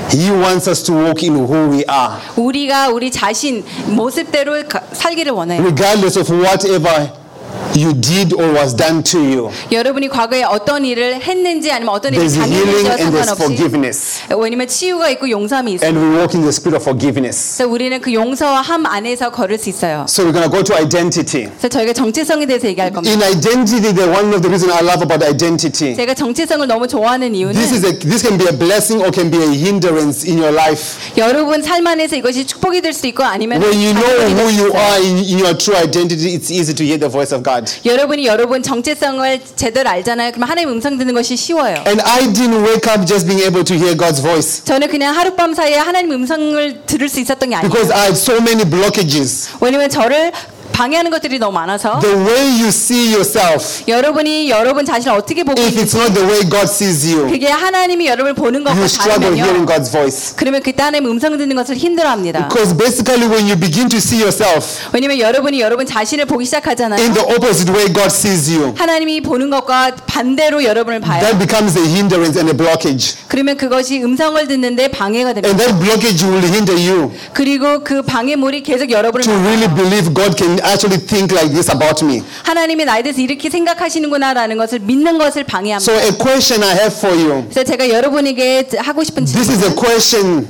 He wants us to walk in who we are, 우리가 우리 자신 모습대로 가- 살기를 원해요. regardless of whatever you did or was done to you. 여러분이 과거에 어떤 일을 했는지 아니면 어떤 일을 There's healing 당했는지와 and there's 상관없이 forgiveness. 왜냐면 치유가 있고 용서함이 있어요. And we walk in the spirit of forgiveness. 그래서 우리는 그 용서와 함 안에서 걸을 수 있어요. So we're going to go to identity. 그래서 저희가 정체성에 대해서 얘기할 겁니다. In identity, the one of the reasons I love about identity. 제가 정체성을 너무 좋아하는 이유는 This is a, this can be a blessing or can be a hindrance in your life. 여러분 삶 안에서 이것이 축복이 될 수도 있고 아니면 When you know 자극이 될 who 수도 you 있어요. are in, in your true identity, it's easy to hear the voice of God. 여러분이 여러분 정체성을 제대로 알잖아요. 그럼 하나님 음성 듣는 것이 쉬워요. And I didn't wake up just being able to hear God's voice 저는 그냥 하룻밤 사이에 하나님 음성을 들을 수 있었던 게 아니에요. because I had so many blockages. 왜냐면 저를 방해하는 것들이 너무 많아서 The way you see yourself, 여러분이 여러분 자신을 어떻게 보고 if it's not the way God sees you, 그게 하나님이 여러분을 보는 것과 you struggle hearing 다르면요. God's voice. 그러면 그때 하나님 음성 듣는 것을 힘들어합니다. Because basically when you begin to see yourself 왜냐면 여러분이 여러분 자신을 보기 시작하잖아요. in the opposite way God sees you, 하나님이 보는 것과 반대로 여러분을 봐요. that becomes a hindrance and a blockage. 그러면 그것이 음성을 듣는데 방해가 됩니다. And that blockage will hinder you 그리고 그 방해물이 계속 여러분을 to really believe God can actually think like this about me. 하나님이 나에 대해서 이렇게 생각하시는구나라는 것을 믿는 것을 방해합니다. So a question I have for you. 그래서 제가 여러분에게 하고 싶은 This is a 질문. question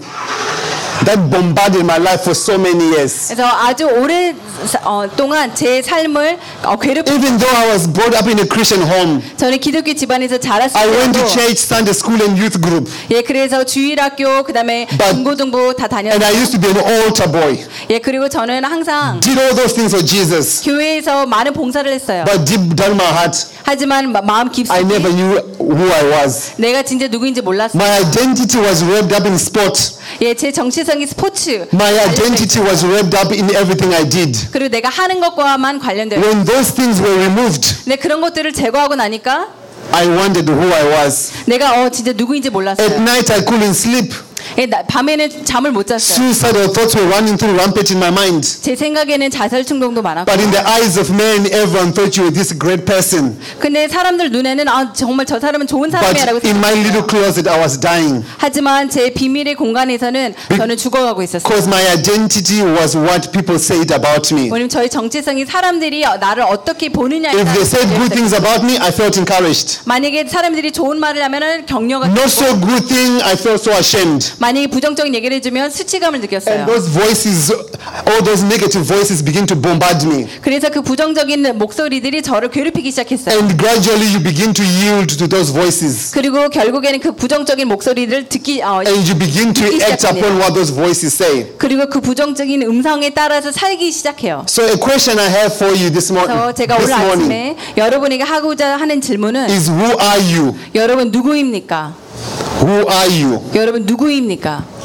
that bombarded my life for so many years. 그래서 아주 오래 어, 동안 제 삶을 어, 괴롭. Even though I was brought up in a Christian home, 저는 기독교 집안에서 자랐을 I went to 때도 church, Sunday school, and youth group. 예 그래서 주일학교 그다음에 But- 중고등부 다 And I 다녔어요. used to be an altar boy. 예 그리고 저는 항상 Did all those things for Jesus. 교회에서 많은 봉사를 했어요. But deep down my heart, 하지만 마, 마음 I never 깊숙이 knew who I was. 내가 진짜 누구인지 몰랐어요. My identity was wrapped up in sport. 예, 제 정체성이 스포츠. My identity was wrapped up in everything I did. 그리고 내가 하는 것과만 관련돼요. When those things were removed, 근데 그런 것들을 제거하고 나니까 I wondered who I was. 내가 어 진짜 누구인지 At 몰랐어요. night, I couldn't sleep. 예, 나, 밤에는 잠을 못 잤어요. Suicidal thoughts were running through rampant in my mind. 제 생각에는 자살 충동도 많았고. But in the eyes of men, everyone thought you were this great person. 근데 사람들 눈에는 아 정말 저 사람은 좋은 사람이라고 But in my little 생각했어요. closet, I was dying. 하지만 제 비밀의 공간에서는 저는 죽어가고 있었어요. Because my identity was what people said about me. 왜냐면 저희 정체성이 사람들이 나를 어떻게 보느냐에 If they said good 따라 things about me, I felt encouraged. 만약에 사람들이 좋은 말을 하면은 격려가 Not 되고 so good thing, I felt so ashamed. 만약에 부정적인 얘기를 해주면 수치감을 And 느꼈어요. those voices, all those negative voices begin to bombard me. 그래서 그 부정적인 목소리들이 저를 괴롭히기 시작했어요. And gradually you begin to yield to those voices. 그리고 결국에는 그 부정적인 목소리를 듣기 어, And you begin to 듣기 act upon 시작합니다. what those voices say. 그리고 그 부정적인 음성에 따라서 살기 시작해요. So a question I have for you this, mo- 그래서 제가 this 오늘 morning 아침에 여러분에게 하고자 하는 질문은 is who are you? 여러분 누구입니까? Who are you? 여러분 누구입니까?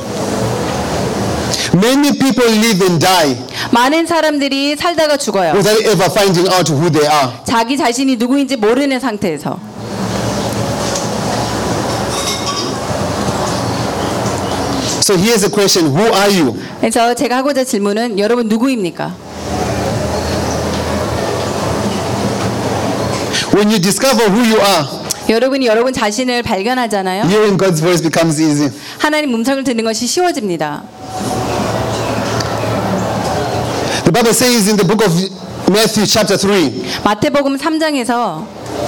Many people live and die 많은 사람들이 살다가 죽어요. without ever finding out who they are. 자기 자신이 누구인지 모르는 상태에서. So here's a question, who are you? 그래서 제가 하고자 질문은 여러분 누구입니까? When you discover who you are, 여러분이 여러분 자신을 발견하잖아요. hearing God's voice becomes easy. 하나님 음성을 듣는 것이 쉬워집니다. The Bible says in the book of Matthew chapter three, 마태복음 삼 장에서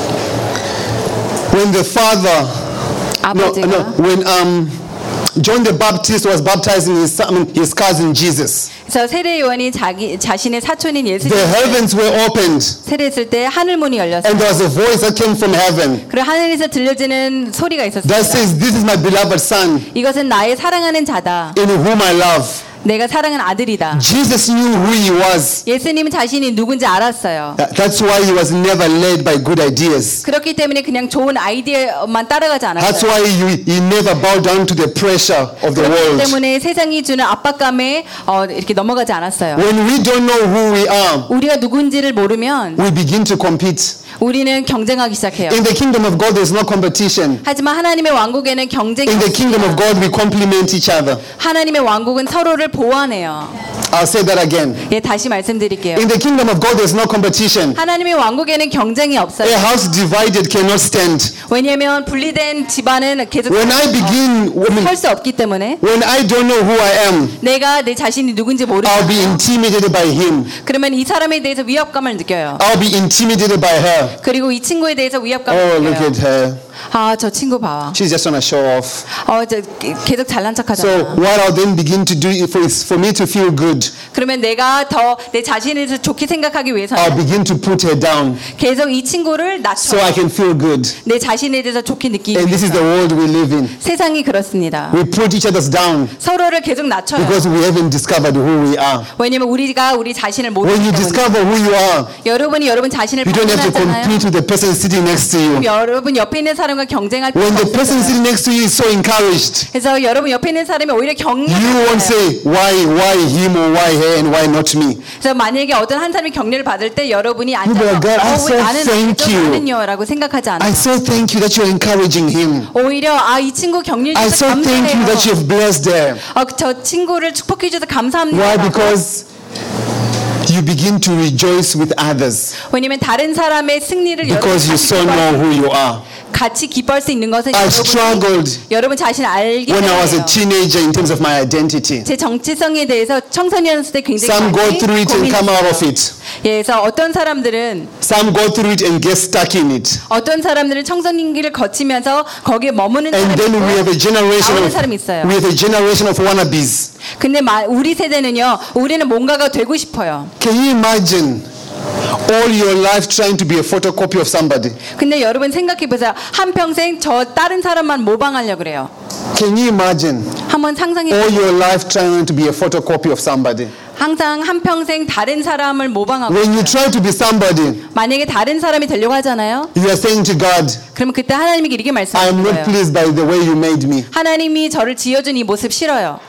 when the father, no, 아버지가 no, when um, John the Baptist was baptizing his son, his cousin Jesus, 그래서 세례 요한이 자기 자신의 사촌인 the 예수님 heavens were opened, 세례했을 때 하늘 문이 열렸어요. and there was a voice that came from heaven 그리고 하늘에서 들려지는 소리가 that 있었습니다. says, "This is my beloved son, 이것은 나의 사랑하는 자다. in whom I love." 내가 사랑하는 아들이다. Jesus knew who he was. 예수님은 자신이 누군지 알았어요. That- That's why he was never led by good ideas. 그렇기 때문에 그냥 좋은 아이디어만 따라가지 That's 않았어요. why he, he never bowed down to the pressure of the 그렇기 world. 때문에 세상이 주는 압박감에 어, 이렇게 넘어가지 않았어요. When we don't know who we are, 우리가 누군지를 모르면 we begin to compete. 우리는 경쟁하기 시작해요. In the kingdom of God, there's no competition. 하지만 하나님의 왕국에는 경쟁이 In the kingdom of 없습니다. God, we complement each other. 하나님의 왕국은 서로를 보완해요. I'll say that again. 예, 다시 말씀드릴게요. In the kingdom of God, there's no competition. 하나님의 왕국에는 경쟁이 A 없어요. house divided cannot stand. 왜냐하면 분리된 집안은 계속 When I begin, when, 설 수 없기 때문에 when I don't know who I am, 내가 내 자신이 누군지 I'll be 모르잖아요. intimidated by him. 그러면 이 사람에 대해서 위협감을 느껴요. I'll be intimidated by her. 그리고 이 친구에 대해서 위협감을 Oh, look 느껴요. at her. 아, 저 친구 봐. She's just trying to show off. 어, 저 계속 잘난 So 척하잖아. what I'll then begin to do for, is for me to feel good, 그러면 내가 더 내 자신에 대해서 좋게 생각하기 I'll 위해서는 begin to put her down 계속 이 친구를 낮춰. so I can feel good. 내 자신에 대해서 좋게 느끼기 And this is the 위해서. world we live in. 세상이 그렇습니다. We put each other down 서로를 계속 낮춰요. because we haven't discovered who we are. 왜냐면 우리가 우리 자신을 When 모르기 you 때문에. discover who you are, 여러분이 여러분 자신을 you don't have to 발견하잖아요. compete with the person sitting next to you. 여러분 옆에 있는 사람과 경쟁할 When 필요가 the person 없어요. sitting next to you is so encouraged, 그래서 여러분 옆에 있는 사람이 오히려 you won't 격려해요. say why, why him or why her and why not me. 그래서 만약에 어떤 한 사람이 격려를 받을 때 여러분이 People 앉아서 are, God, I 어, so 왜 나는 thank 아니죠? you. 나는요라고 생각하지 I 않아요. so thank you that you're encouraging him. 오히려 아, 이 친구 격려해 I 주셔서 so thank you 감사해요. that you've blessed her. 어, 저 친구를 축복해 주셔서 감사합니다. Why? Because you begin to rejoice with others 왜냐면 다른 사람의 승리를 because you so know who you are. 같이 기뻐할 수 있는 것은 I 여러분이 struggled 여러분 자신을 알기 when I was a 때문에요. teenager in terms of my identity. 제 정체성에 대해서 청소년이었을 때 굉장히 Some go 많이 through it and come out of 고민했어요. it. 예, 그래서 어떤 사람들은 Some go through it and get stuck in it. 어떤 사람들은 청소년기를 거치면서 거기에 머무는 And 사람이 then we have a 있고 generation 나오는 of 사람이 있어요. we have a generation of wannabes. 근데 마- 우리 세대는요, 우리는 뭔가가 되고 싶어요. Can you imagine all your life trying to be a photocopy of somebody? 근데 여러분 생각해 보세요. 한 평생 저 다른 사람만 모방하려고 그래요. Can you imagine 한번 상상해 all 보세요. your life trying to be a photocopy of somebody? 항상 한 평생 다른 사람을 모방하고 When you 있어요. try to be somebody, 만약에 다른 사람이 되려고 하잖아요. you are saying to God, 그러면 그때 하나님에게 이렇게 I am 말씀하는 not 거예요. pleased by the way you made me. 하나님이 저를 지어준 이 모습 싫어요.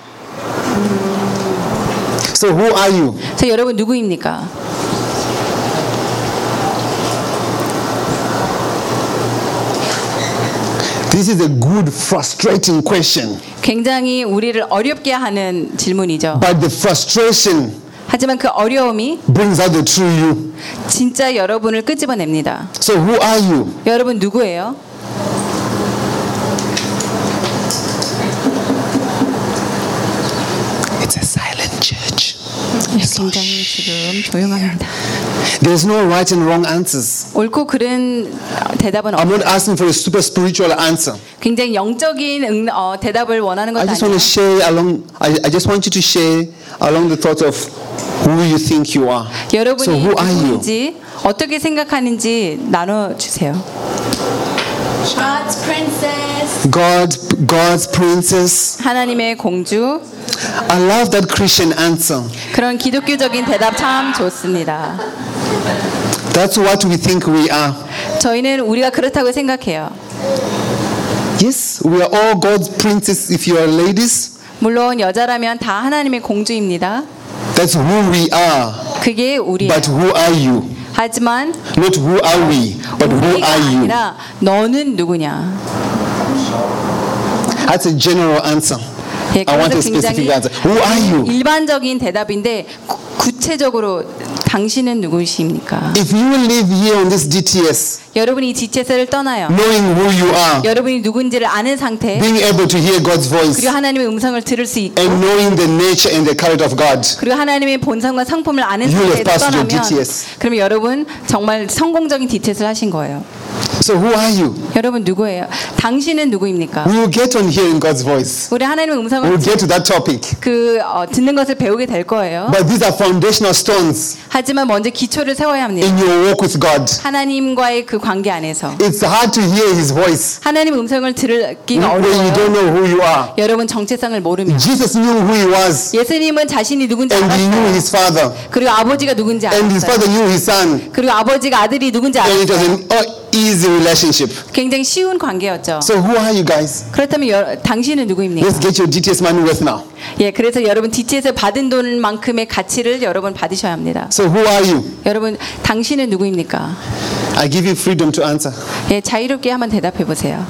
So who are you? 저 여러분 누구입니까? This is a good, frustrating question. 굉장히 우리를 어렵게 하는 질문이죠. But the frustration 하지만 그 어려움이 brings out the true you. 진짜 여러분을 끄집어냅니다. So who are you? 여러분 누구예요? It's a silent church. 굉장히 지금 조용합니다. There's no right and wrong answers. 옳고 그른 대답은 I'm 없어요. not asking for a super spiritual answer. 굉장히 영적인 응, 어, 대답을 원하는 I 것도 just want 아니에요. to share along. I, I just want you to share along the thought of who you think you are. So 여러분이 who are you? 누구인지 어떻게 생각하는지 나눠주세요. God's princess. God, God's princess. 하나님의 공주. I love that Christian answer. 그런 기독교적인 대답 참 좋습니다. That's what we think we are. 저희는 우리가 그렇다고 생각해요. Yes, we are all God's princess if you are ladies. 물론 여자라면 다 하나님의 공주입니다. That's who we are. 그게 우리예요. But who are you? 하지만 Not who are we, but who 우리가 are you? 아니라 너는 누구냐? That's a general answer. 예, I want a 그래서 specific 굉장히 answer. Who are you? 일반적인 대답인데 구, 구체적으로 당신은 누구십니까? If you will live here on this D T S, 여러분이 이 지체세를 떠나요. knowing who you are, 여러분이 누군지를 아는 상태 being able to hear God's voice, 그리고 하나님의 음성을 들을 수 있고 and knowing the nature and the character of God, 그리고 하나님의 본성과 성품을 아는 You have 상태에서 passed your 떠나면 D T S. 그러면 여러분 정말 성공적인 디테스를 하신 거예요. So who are you? 여러분 누구예요? 당신은 누구입니까? We will get on hearing God's voice. 우리 하나님의 We 음성을 will get to that topic. 그 어, 듣는 것을 배우게 될 거예요. But these are foundational stones 하지만 먼저 기초를 세워야 합니다. in your walk with God. 하나님과의 그 관계 안에서 It's hard to hear His voice 하나님 음성을 들기가 when you don't 어려워요. know who you are. 여러분 정체성을 모르면 Jesus knew who He was, 예수님은 자신이 누군지 and He knew 알았어요. His Father, 그리고 아버지가 누군지 and His 알았어요. Father knew His Son, 그리고 아버지가 아들이 누군지 and it was 알았어요. an uh, easy relationship. 굉장히 쉬운 관계였죠. So who are you guys? 그렇다면 여, 당신은 누구입니까? Let's get your D T S money worth now. 예, 그래서 여러분 디티에서 받은 돈만큼의 가치를 여러분 받으셔야 합니다. So who are you? 여러분 당신은 누구입니까? I give you freedom to answer. 예, 자유롭게 한번 대답해 보세요.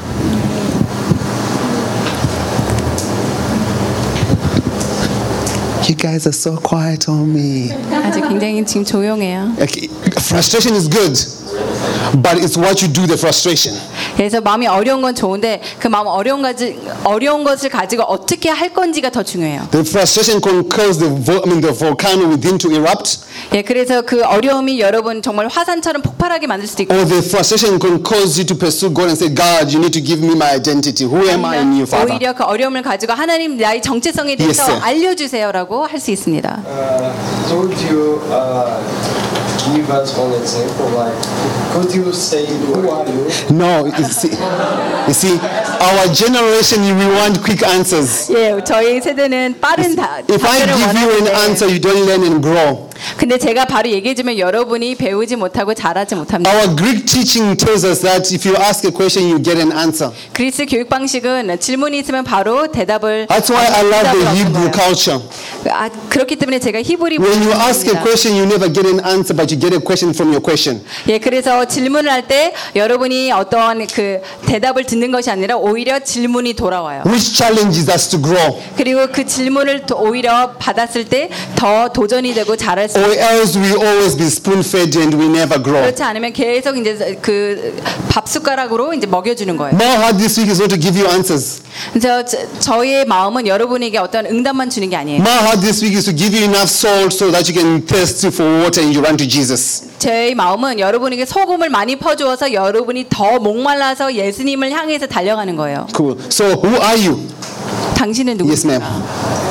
You guys are so quiet on me. 아주 굉장히 지금 조용해요. Okay, frustration is good, but it's what you do the frustration. 그래서 마음이 어려운 건 좋은데 그 마음 어려운 가지 어려운 것을 가지고 어떻게 할 건지가 더 중요해요. The frustration can cause the vo- I mean the volcano within to erupt, 예, 그래서 그 어려움이 여러분 정말 화산처럼 폭발하게 만들 수도 있고, or the frustration can cause you to pursue God and say, God, you need to give me my identity. Who am I in you, Father? 오히려 그 어려움을 가지고 하나님 나의 정체성에 대해서 Yes, sir. 알려주세요라고 할 수 있습니다. Uh, could you uh, give us one example? Like, could you say who are you? No, you see, you see, our generation, we want quick answers. 예, 저희 세대는 빠른 다, If I 답변을 give you an 원하는데, answer, you don't learn and grow. 근데 제가 바로 얘기해주면 여러분이 배우지 못하고 자라지 못합니다. Our Greek teaching tells us that if you ask a question, you get an answer. 그리스 교육 방식은 질문이 있으면 바로 대답을. That's why I love 대답을 the 얻는 Hebrew 거예요. culture. 아, 그렇기 때문에 제가 히브리 When you 문화를 ask a 좋아합니다. question, you never get an answer, but you get a question from your question. 예, 그래서 질문을 할 때 여러분이 어떤 그 대답을 듣는 것이 아니라 오히려 질문이 돌아와요. Which challenges us to grow. 그리고 그 질문을 또 오히려 받았을 때 더 도전이 되고 잘할 수 Or 있어요. else we always be spoon-fed and we never grow. 그렇지 않으면 계속 이제 그 밥 숟가락으로 이제 먹여주는 거예요. My heart this week is not to give you answers. 저, 저 저의 마음은 여러분에게 어떤 응답만 주는 게 아니에요. My heart this week is to give you enough salt so that you can thirst for water and you run to Jesus. 제 마음은 여러분에게 소금을 많이 퍼주어서 여러분이 더 목말라서 예수님을 향해서 달려가는 거예요. Cool. So who are you? 당신은 Yes, 누구입니까? ma'am.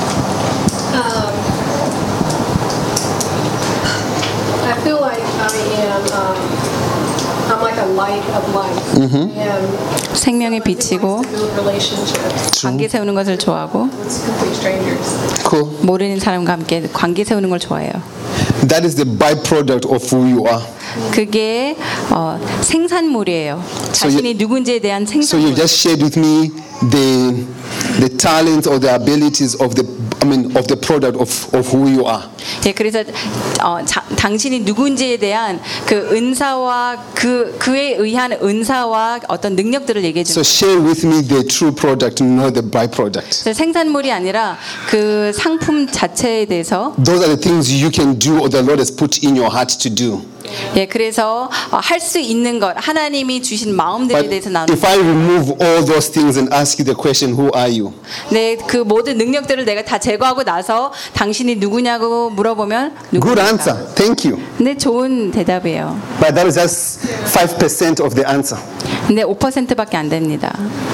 I feel like I am, um, I'm like a light of life. And 생명의 빛이고 build relationships 관계 세우는 것을 좋아하고 with complete strangers. Cool. 모르는 사람과 함께 관계 세우는 걸 좋아해요. That is the byproduct of who you are. 그게 어, 생산물이에요. 자신이 누군지에 대한 So you 생산물. just shared with me the the talents or the abilities of the I mean of the product of, of who you are. 예, 그래서 어, 자, 당신이 누군지에 대한 그 은사와 그 그에 의한 은사와 어떤 능력들을 얘기해 So 줍니다. share with me the true product, not the byproduct. 그래서 생산물이 아니라 그 상품 자체에 대해서 Those are the things you can do or the Lord has put in your heart to do. 예, 그래서 어, 할 수 있는 것 하나님이 주신 마음들에 But 대해서 나누는. if I remove all those things and ask you the question, who are you? 네, 그 모든 능력들을 내가 다 제거하고 나서 당신이 누구냐고 물어보면 Good 누구입니까? answer. Thank you. 근데 좋은 대답이에요. But that is just five percent of the answer. 근데 오 퍼센트밖에 안 됩니다.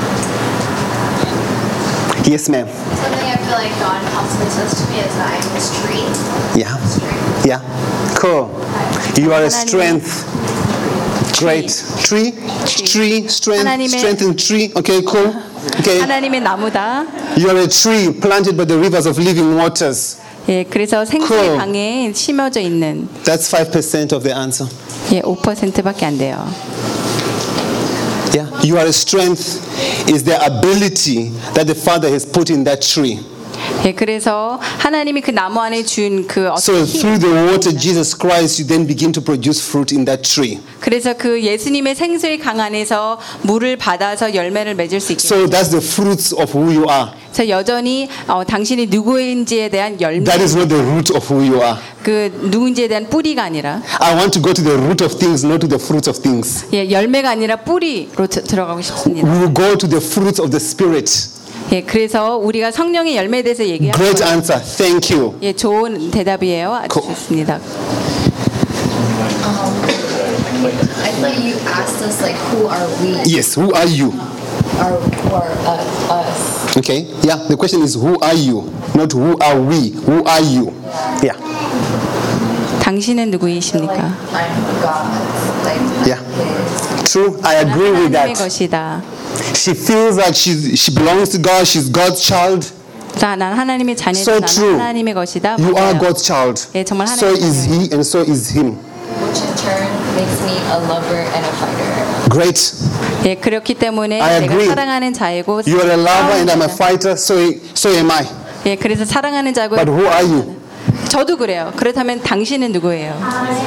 Yes, ma'am. Something I feel like God constantly says to me is that I'm His tree. Yeah. Yeah. Cool. You are a strength. Great. Tree? Tree, strength, 하나님의- strength and tree. Okay, cool. Okay. 하나님의 나무다. You are a tree planted by the rivers of living waters. 예, 그래서 생수의 Cool. 강에 심어져 있는 That's five percent of the answer. 예, 오 퍼센트밖에 안 돼요. Yeah. You are a strength is the ability that the Father has put in that tree. 예, 그래서 하나님이 그 나무 안에 준 그 So 어떤 through 힘, the water, Jesus Christ, you then begin to produce fruit in that tree. 그래서 그 예수님의 생수의 강 안에서 물을 받아서 열매를 맺을 수 있게. So that's the fruits of who you are. 그래서 여전히 어, 당신이 누구인지에 대한 열매, That is not the root of who you are. 그 누군지에 대한 뿌리가 아니라, I want to go to the root of things, not to the fruits of things. 예, 열매가 아니라 뿌리로 드- 들어가고 싶습니다. We will go to the fruits of the Spirit. 예, 그래서 우리가 성령의 열매에 대해서 얘기하는 Great 거예요. answer. Thank you. 예, 좋은 대답이에요. 아주 Cool. 좋습니다. I thought you asked us like, who are we? Yes, who are you? Are who are us? us? Okay. Yeah, the question is who are you? Not who are we? Who are you? Yeah. 당신은 누구이십니까? I'm God's. Like, Yeah. True. I agree with 하나님의 that. 것이다. She feels that she she belongs to God. She's God's child. 자, 난 하나님의 자녀다. So 나는 true. 하나님의 것이다. You are 맞아요. God's child. 예, 정말 So 하나님의 is he and so is him. which in turn makes me a lover and a fighter. Great. 예, 그렇기 때문에 I 내가 agree. 사랑하는 자이고 You are a lover and I'm a 싸우는 fighter. So so am I. 자. 예, 그래서 사랑하는 자고 But who are you? 저도 그래요. 그렇다면 당신은 누구예요?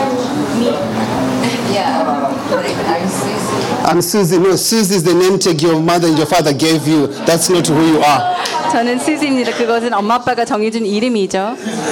Yeah. Like, I'm Susie. I'm Susie. No, Susie is the name tag your mother and your father gave you. That's not who you are. 저는 스즈입니다. 그것은 엄마 아빠가 정해준 이름이죠.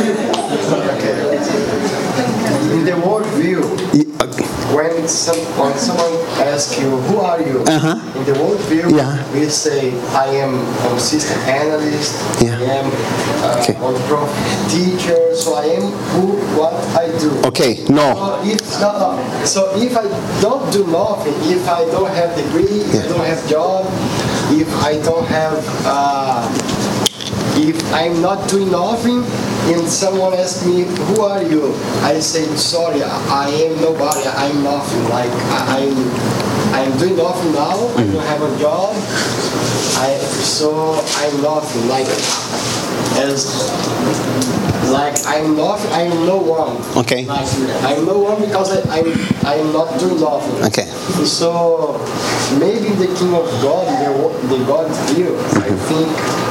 In the world view, when, some, when someone asks you, who are you? Uh-huh. In the world view, Yeah. we say, I am a system analyst, Yeah. I am uh, Okay. a prof teacher, so I am who, what I do. Okay, no. So if, no, no. So if I don't do nothing, if I don't have degree, if I Yeah. don't have job, if I don't have, uh, if I'm not doing nothing, and someone asks me, who are you? I say, sorry, I am nobody, I'm nothing. Like, I, I'm, I'm doing nothing now, I don't have a job, I, so I'm nothing. Like, as, like, I'm nothing, I'm no one. Okay. Like, I'm no one because I, I'm, I'm not doing nothing. Okay. So, maybe the King of God, the, the God view, I think,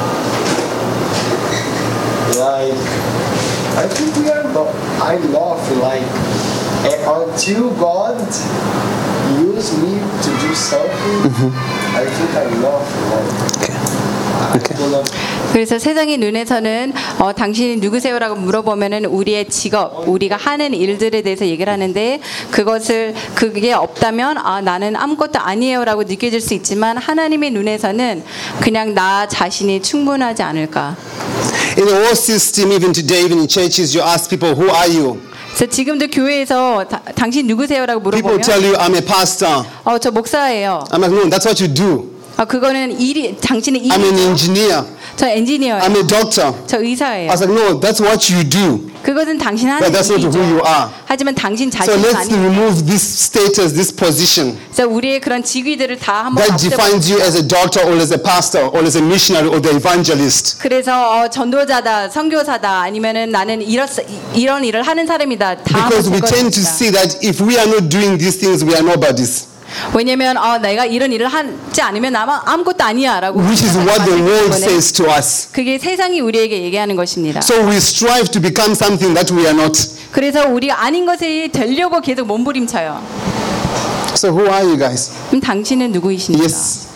like, I think we are not, I'm laughing, like, eh, until God use me to do something, I think I'm laughing, like, I don't know. 그래서 세상의 눈에서는 어, 당신이 누구세요라고 물어보면은 우리의 직업, 우리가 하는 일들에 대해서 얘기를 하는데 그것을 그게 없다면 아 나는 아무것도 아니에요라고 느껴질 수 있지만 하나님의 눈에서는 그냥 나 자신이 충분하지 않을까. In the whole system, even today, even in churches, you ask people, who are you? 그래서 지금도 교회에서 다, 당신 누구세요라고 People 물어보면 tell you, I'm a pastor. 어, 저 목사예요. I'm like, no, that's what you do. 아, 그거는 일이 당신의 I'm an 일이죠. engineer. 저 엔지니어예요. I'm a doctor. 저 I 의사예요. was like, no, that's what you do. 그것은 당신 하는 But that's not 일이죠. who you are. 하지만 당신 So 자신이 let's 아니에요. remove this status, this position 그래서 우리의 그런 직위들을 다 한번 that 없애버리고 defines you as a doctor or as a pastor or as a missionary or the evangelist. 그래서 어, 전도자다, 선교사다, 아니면은 나는 이런 이런 일을 하는 사람이다. 다 Because we 한번 tend to 제거해줍니다. see that if we are not doing these things, we are nobodies. 왜냐면 어, 내가 이런 일을 하지 않으면 아마 아무것도 아니야라고. Which is what the world 때문에 says to us. 그게 세상이 우리에게 얘기하는 것입니다. So we strive to become something that we are not. 그래서 우리가 아닌 것이 되려고 계속 몸부림쳐요. So who are you guys? 그럼 당신은 누구이십니까? Yes.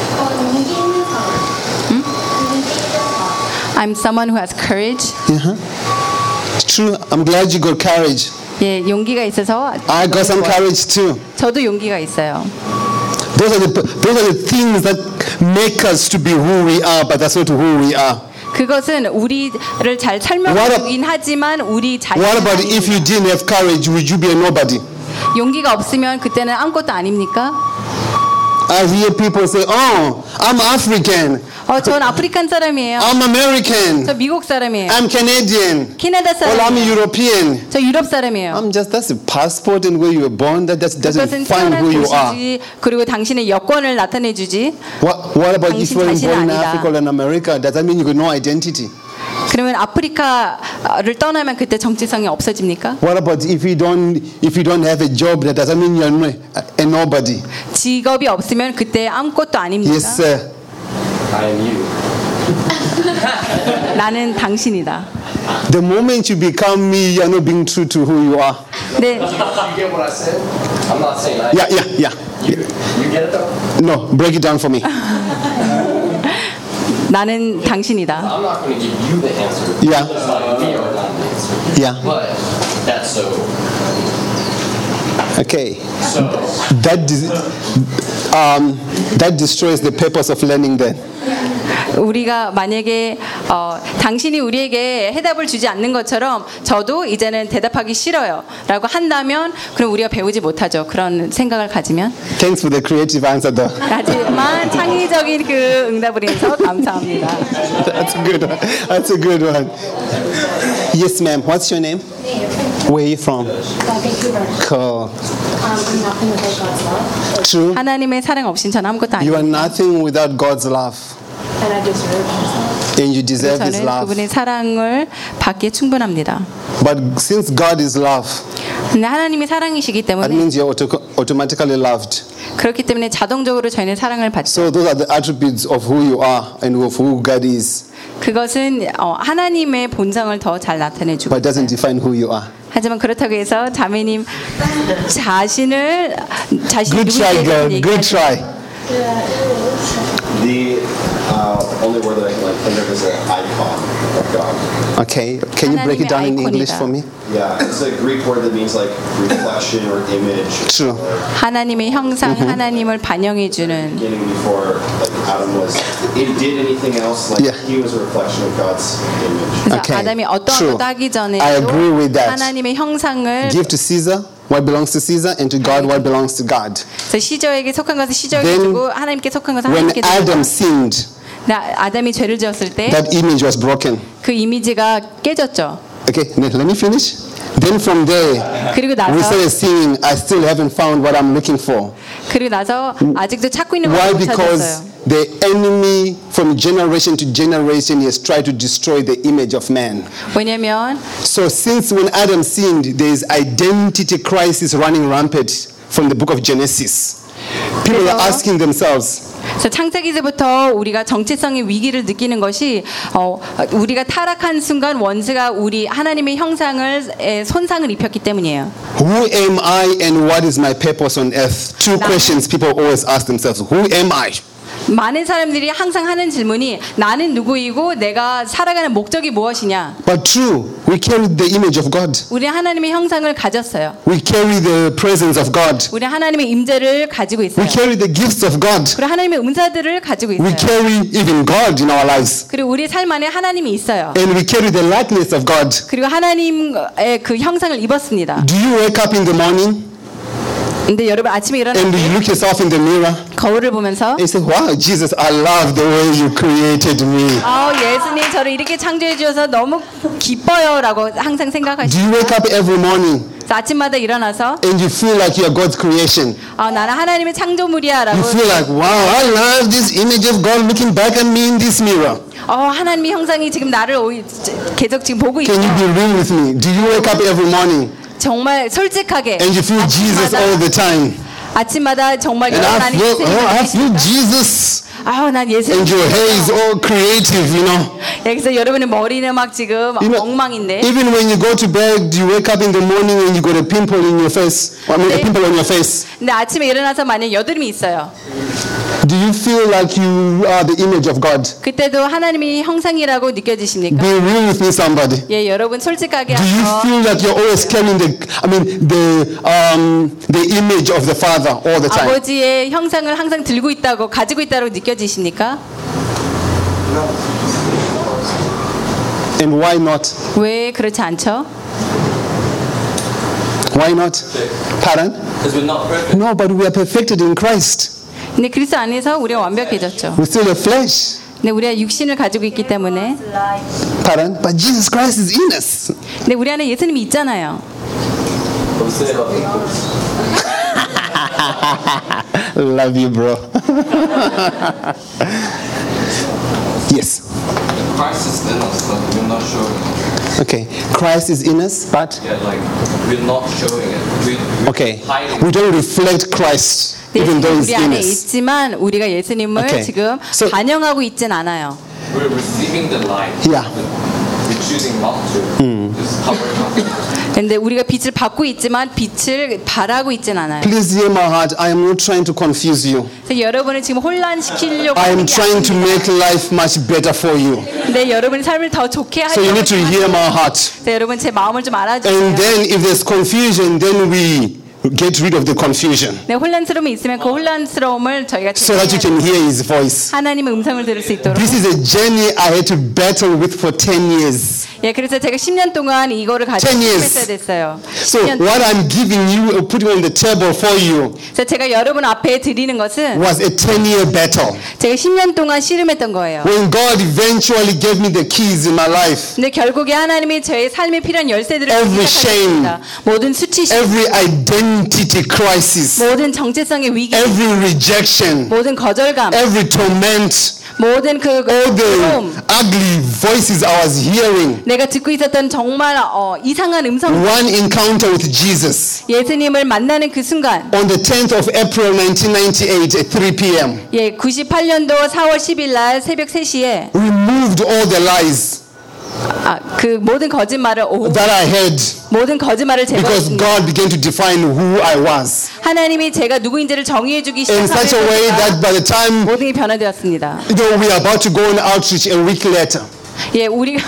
I'm someone who has courage. Uh-huh. It's true. I'm glad you got courage. 예, 용기가 있어서 I got some courage too. 저도 용기가 있어요. Those are the those are the things that make us to be who we are, but that's not who we are. 그것은 우리를 잘 What 설명해주긴 하지만 우리 자신 What about if you didn't have courage? Would you be a nobody? 용기가 없으면 그때는 아무것도 아닙니까? I hear people say, "Oh, I'm African. 어, 전 아프리칸 사람이에요. I'm American. 저 미국 사람이에요. I'm Canadian. 캐나다 Well, I'm 사람이에요. European." 저 유럽 사람이에요. I'm just that's a passport and where you were born. That just doesn't 그것은 define 태어난 who you are. 곳이지 그리고 당신의 여권을 나타내주지. What What about if 당신 you were 자신은 born in 아니다. Africa or in America? Does that mean you got no identity? 그러면 아프리카를 떠나면 그때 정체성이 없어집니까? What about if you don't if you don't have a job? That doesn't mean you're no, a nobody. 직업이 없으면 그때 아무것도 아닙니까? Yes, sir. I am you. 나는 당신이다. The moment you become me, you're not being true to who you are. 네, You get what I said? I'm not saying I. Yeah, yeah, yeah. You, you get it though? No, break it down for me. 나는 당신이다. I'm not going to give you the answer. Yeah. It's like we are not the answer. Yeah. But that's so. Okay. So. That dis- um, that destroys the purpose of learning. Then. 우리가 만약에 어, 당신이 우리에게 해답을 주지 않는 것처럼 저도 이제는 대답하기 싫어요 라고 한다면 그럼 우리가 배우지 못하죠. 그런 생각을 가지면. Thanks for the creative answer, though. 하지만 창의적인 그 응답을 해서 감사합니다. That's a good one. That's a good one. Yes, ma'am. What's your name? Where are you from? Cool. True. 하나님의 사랑 없인 저는 아무것도 You are 아닙니다. nothing without God's love. And I deserve it. And you deserve His 저는 love. 그분의 사랑을 받기에 충분합니다. But since God is love, 근데 하나님이 사랑이시기 that 때문에 means you're auto- automatically loved. 그렇기 때문에 자동적으로 저희는 사랑을 받죠. So those are the attributes of who you are and of who God is. 그것은 어, 하나님의 본성을 더 잘 나타내주고 But it doesn't define who you are. 하지만 그렇다고 해서 자매님 자신을 자신이 Good try, 누구인지 girl. Good 얘기하지 try. The uh, only word that I can like think of is an icon of God. Okay, can you break it down in English for me? Yeah, it's a Greek word that means like reflection or image. True. 하나님의 형상, 하나님을 반영해 주는. Beginning before like Adam was, it did anything else like Yeah. he was a reflection of God's image. 그래서 Okay, 아담이 어떤 true. 것도 하기 I 전에도 agree with that. 하나님의 형상을 Give to Caesar what belongs to Caesar, and to God what belongs to God. 그래서 시저에게 속한 것은 시저에게 Then 주고 하나님께 속한 것은 When 하나님께 Adam 주고. sinned, 아담이 죄를 지었을 때 그 that image was broken. 이미지가 깨졌죠. Okay, let let me finish. Then from there, 그리고 we 나서 started singing, I still haven't found what I'm looking for. 그리고 나서 아직도 찾고 있는 Why? 걸 못 Because 찾았어요. the enemy from generation to generation has tried to destroy the image of man. 왜냐면 So since when Adam sinned, there is identity crisis running rampant from the book of Genesis. People are asking themselves, 그래서 창세기서부터 우리가 정체성의 위기를 느끼는 것이 어, 우리가 타락한 순간 원수가 우리 하나님의 형상을 에, 손상을 입혔기 때문이에요. who am I and what is my purpose on earth? Two questions people always ask themselves. Who am I? 많은 사람들이 항상 하는 질문이 나는 누구이고 내가 살아가는 목적이 무엇이냐. But true, we carry the image of God. 우리는 하나님의 형상을 가졌어요. We carry the presence of God. 우리는 하나님의 임재를 가지고 있어요. We carry the gifts of God. 그리고 하나님의 은사들을 가지고 We 있어요. carry even God in our lives. 그리고 우리 삶 안에 하나님이 있어요. And we carry the likeness of God. 그리고 하나님의 그 형상을 입었습니다. Do you wake up in the morning 근데 여러분 아침에 일어나 and you look yourself in the mirror 거울을 보면서 and say, wow, Jesus, I love the way you created me. 아, 예수님 저를 이렇게 창조해 주셔서 너무 기뻐요라고 항상 Do 생각하시죠. you wake up every morning 아침마다 일어나서 and you feel like you are God's creation? 아, 나는 하나님의 창조물이야라고 You feel like, wow, I love this image of God looking back at me in this mirror. 어, 하나님의 형상이 지금 나를 오이- 계속 지금 보고 있어. Can you be real with me? Do you wake up every morning 정말 솔직하게 and you feel Jesus all the time? 아침마다 정말 And I 하나님 feel, oh, I feel Jesus. 아우 난 예수님 And your hair is all creative, you know. 여기서 여러분의 머리는 막 지금 You know, 엉망인데 even when you go to bed, you wake up in the morning and you got a pimple in your face. I mean, a 네. pimple on your face. 근데 아침에 일어나서 만약 여드름이 있어요. Do you feel like you are the image of God? 그때도 하나님이 형상이라고 느껴지십니까? Be real with me, somebody. 예, 여러분 솔직하게 Do you 하셔. feel like you're always carrying the, I mean, the um, the image of the Father all the time? 아버지의 형상을 항상 들고 있다고 가지고 있다고 느껴지십니까? And why not? 왜 그렇지 않죠? Why not? Pardon? Because we're not perfect. No, but we are perfected in Christ. 근데 그리스도 안에서 우리가 완벽해졌죠. We're still a flesh. 근데 우리가 육신을 가지고 있기 때문에 Pardon? But Jesus Christ is in us. 근데 우리 안에 예수님이 있잖아요. But we still have equals. Love you, bro. Yes. Christ is in us, but we're not showing it. Okay. Christ is in us, but Yeah, like we're not showing it. We, we're okay. hiding. We don't reflect Christ, even though He's 우리 in 안에 us. 있지만 우리가 예수님을 Okay. 지금 So- 반영하고 있진 않아요. We're receiving the light. Yeah. but We're choosing not to. Just covering up. 근데 우리가 빛을 받고 있지만 빛을 바라고 있진 않아요. Please hear my heart. I am not trying to confuse you. 그래서 여러분을 지금 혼란시키려고 I am 하는 게 trying to 아닙니다. make life much better for you. 근데 여러분의 삶을 더 좋게 So you 하려고 need to hear my heart. 그래서 여러분 제 마음을 좀 And 알아주세요. then if there's confusion, then we get rid of the confusion 네, 혼란스러움이 있으면 그 혼란스러움을 저희가 so that you can hear His voice. 하나님의 음성을 들을 수 있도록. This is a journey I had to battle with for ten years. 예, 그래서 제가 십 년 동안 이거를 가지고 ten years. 했어야 됐어요. So 십 년 동안. what I'm giving you or putting on the table for you 그래서 제가 여러분 앞에 드리는 것은 was a ten-year battle. 제가 십 년 동안 씨름했던 거예요. When God eventually gave me the keys in my life, 근데 결국에 하나님이 저의 삶에 필요한 열쇠들을 Every 시작하셨습니다. 모든 수치심, every identity crisis, 모든 정체성의 위기, every rejection, 모든 거절감, every torment, 모든 그 all the 괴로움, ugly voices I was hearing. 내가 듣고 있었던 정말 어, 이상한 음성, One encounter with Jesus 예수님을 만나는 그 순간, on the tenth of April nineteen ninety-eight at three p.m. 예, 구십팔 년도 사월 십일 날 새벽 세 시에 removed all the lies 아, 그 모든 거짓말을 오, that I had 모든 거짓말을 because 제거했습니다. God began to define who I was. 하나님이 제가 누구인지를 정의해주기 in such a way that 시작하면서 by the time 모든 게 변화되었습니다. you know, we are about to go on outreach a week later, 예, 우리가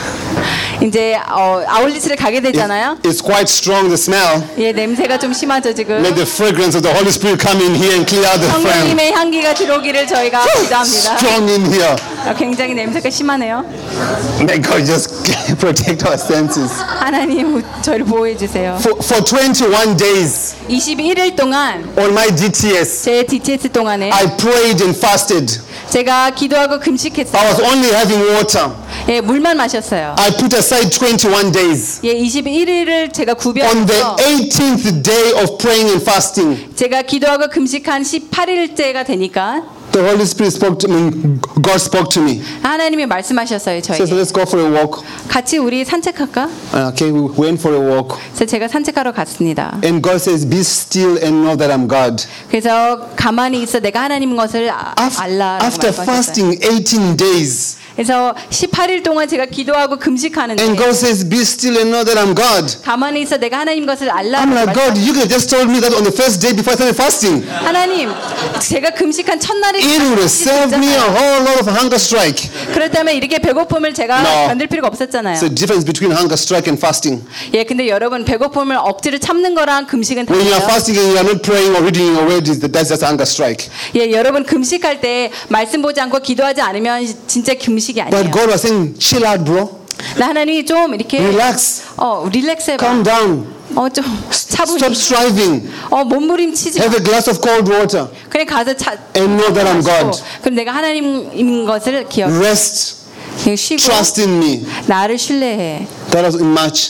이제 어, 아울리스를 가게 되잖아요. it's quite strong, the smell. 예, 냄새가 좀 심하죠 지금. Let the fragrance of the Holy Spirit come in here and clear out the frame. 성령님의 향기가 들어오기를 저희가 기도합니다. Strong in here. 아, 굉장히 냄새가 심하네요. May God just protect our senses. 하나님 저희를 보호해 주세요. For, for twenty-one days 이십일 일 동안 on my D T S, 제 디티에스 동안에 I prayed and fasted. 제가 기도하고 I 금식했어요. was only having water. 예, 물만 마셨어요. I put aside twenty-one days. 예, 이십일 일을 제가 On the 구별해서 eighteenth day of praying and fasting, 제가 기도하고 금식한 십팔 일째가 되니까 the Holy Spirit spoke to me. God spoke to me. 하나님이 말씀하셨어요 Says, 저에게. let's go for a walk. 같이 우리 산책할까? Uh, Okay, we went for a walk. 그래서 제가 산책하러 갔습니다. And God says, be still and know that I'm God. 그래서 가만히 있어 내가 하나님인 것을 아- Af- 알라라고 After 말씀하셨어요. fasting eighteen days, 그래서 십팔 일 동안 제가 기도하고 금식하는데 and God says, be still and know that I'm God. 가만히 있어 내가 하나님인 것을 I'm 알라라고 like, God, you could have just told me that on the first day before I started fasting. 하나님 제가 금식한 첫날에 It would have saved me a whole lot of hunger strike. 그렇다면 이렇게 배고픔을 제가 No. 견딜 필요가 없었잖아요. It's the difference between hunger strike and fasting. 예, 근데 여러분 배고픔을 억지로 참는 거랑 금식은 When you are 달라요. fasting and you are not praying or reading your word, that's just hunger strike. 예, 여러분 금식할 때 말씀 보지 않고 기도하지 않으면 진짜 금식이 아니에요. But God was saying, chill out, bro. 나 하나님이 좀 이렇게 Relax. 어 릴렉스 해봐. Calm down. 어 좀 차분히. Stop striving. 어 몸부림치지 마. Have a glass of cold water. 그냥 가서 차. And know that I'm God. 그럼 내가 하나님인 것을 기억. Rest. 그냥 쉬고 Trust in me. 나를 신뢰해. That was in March.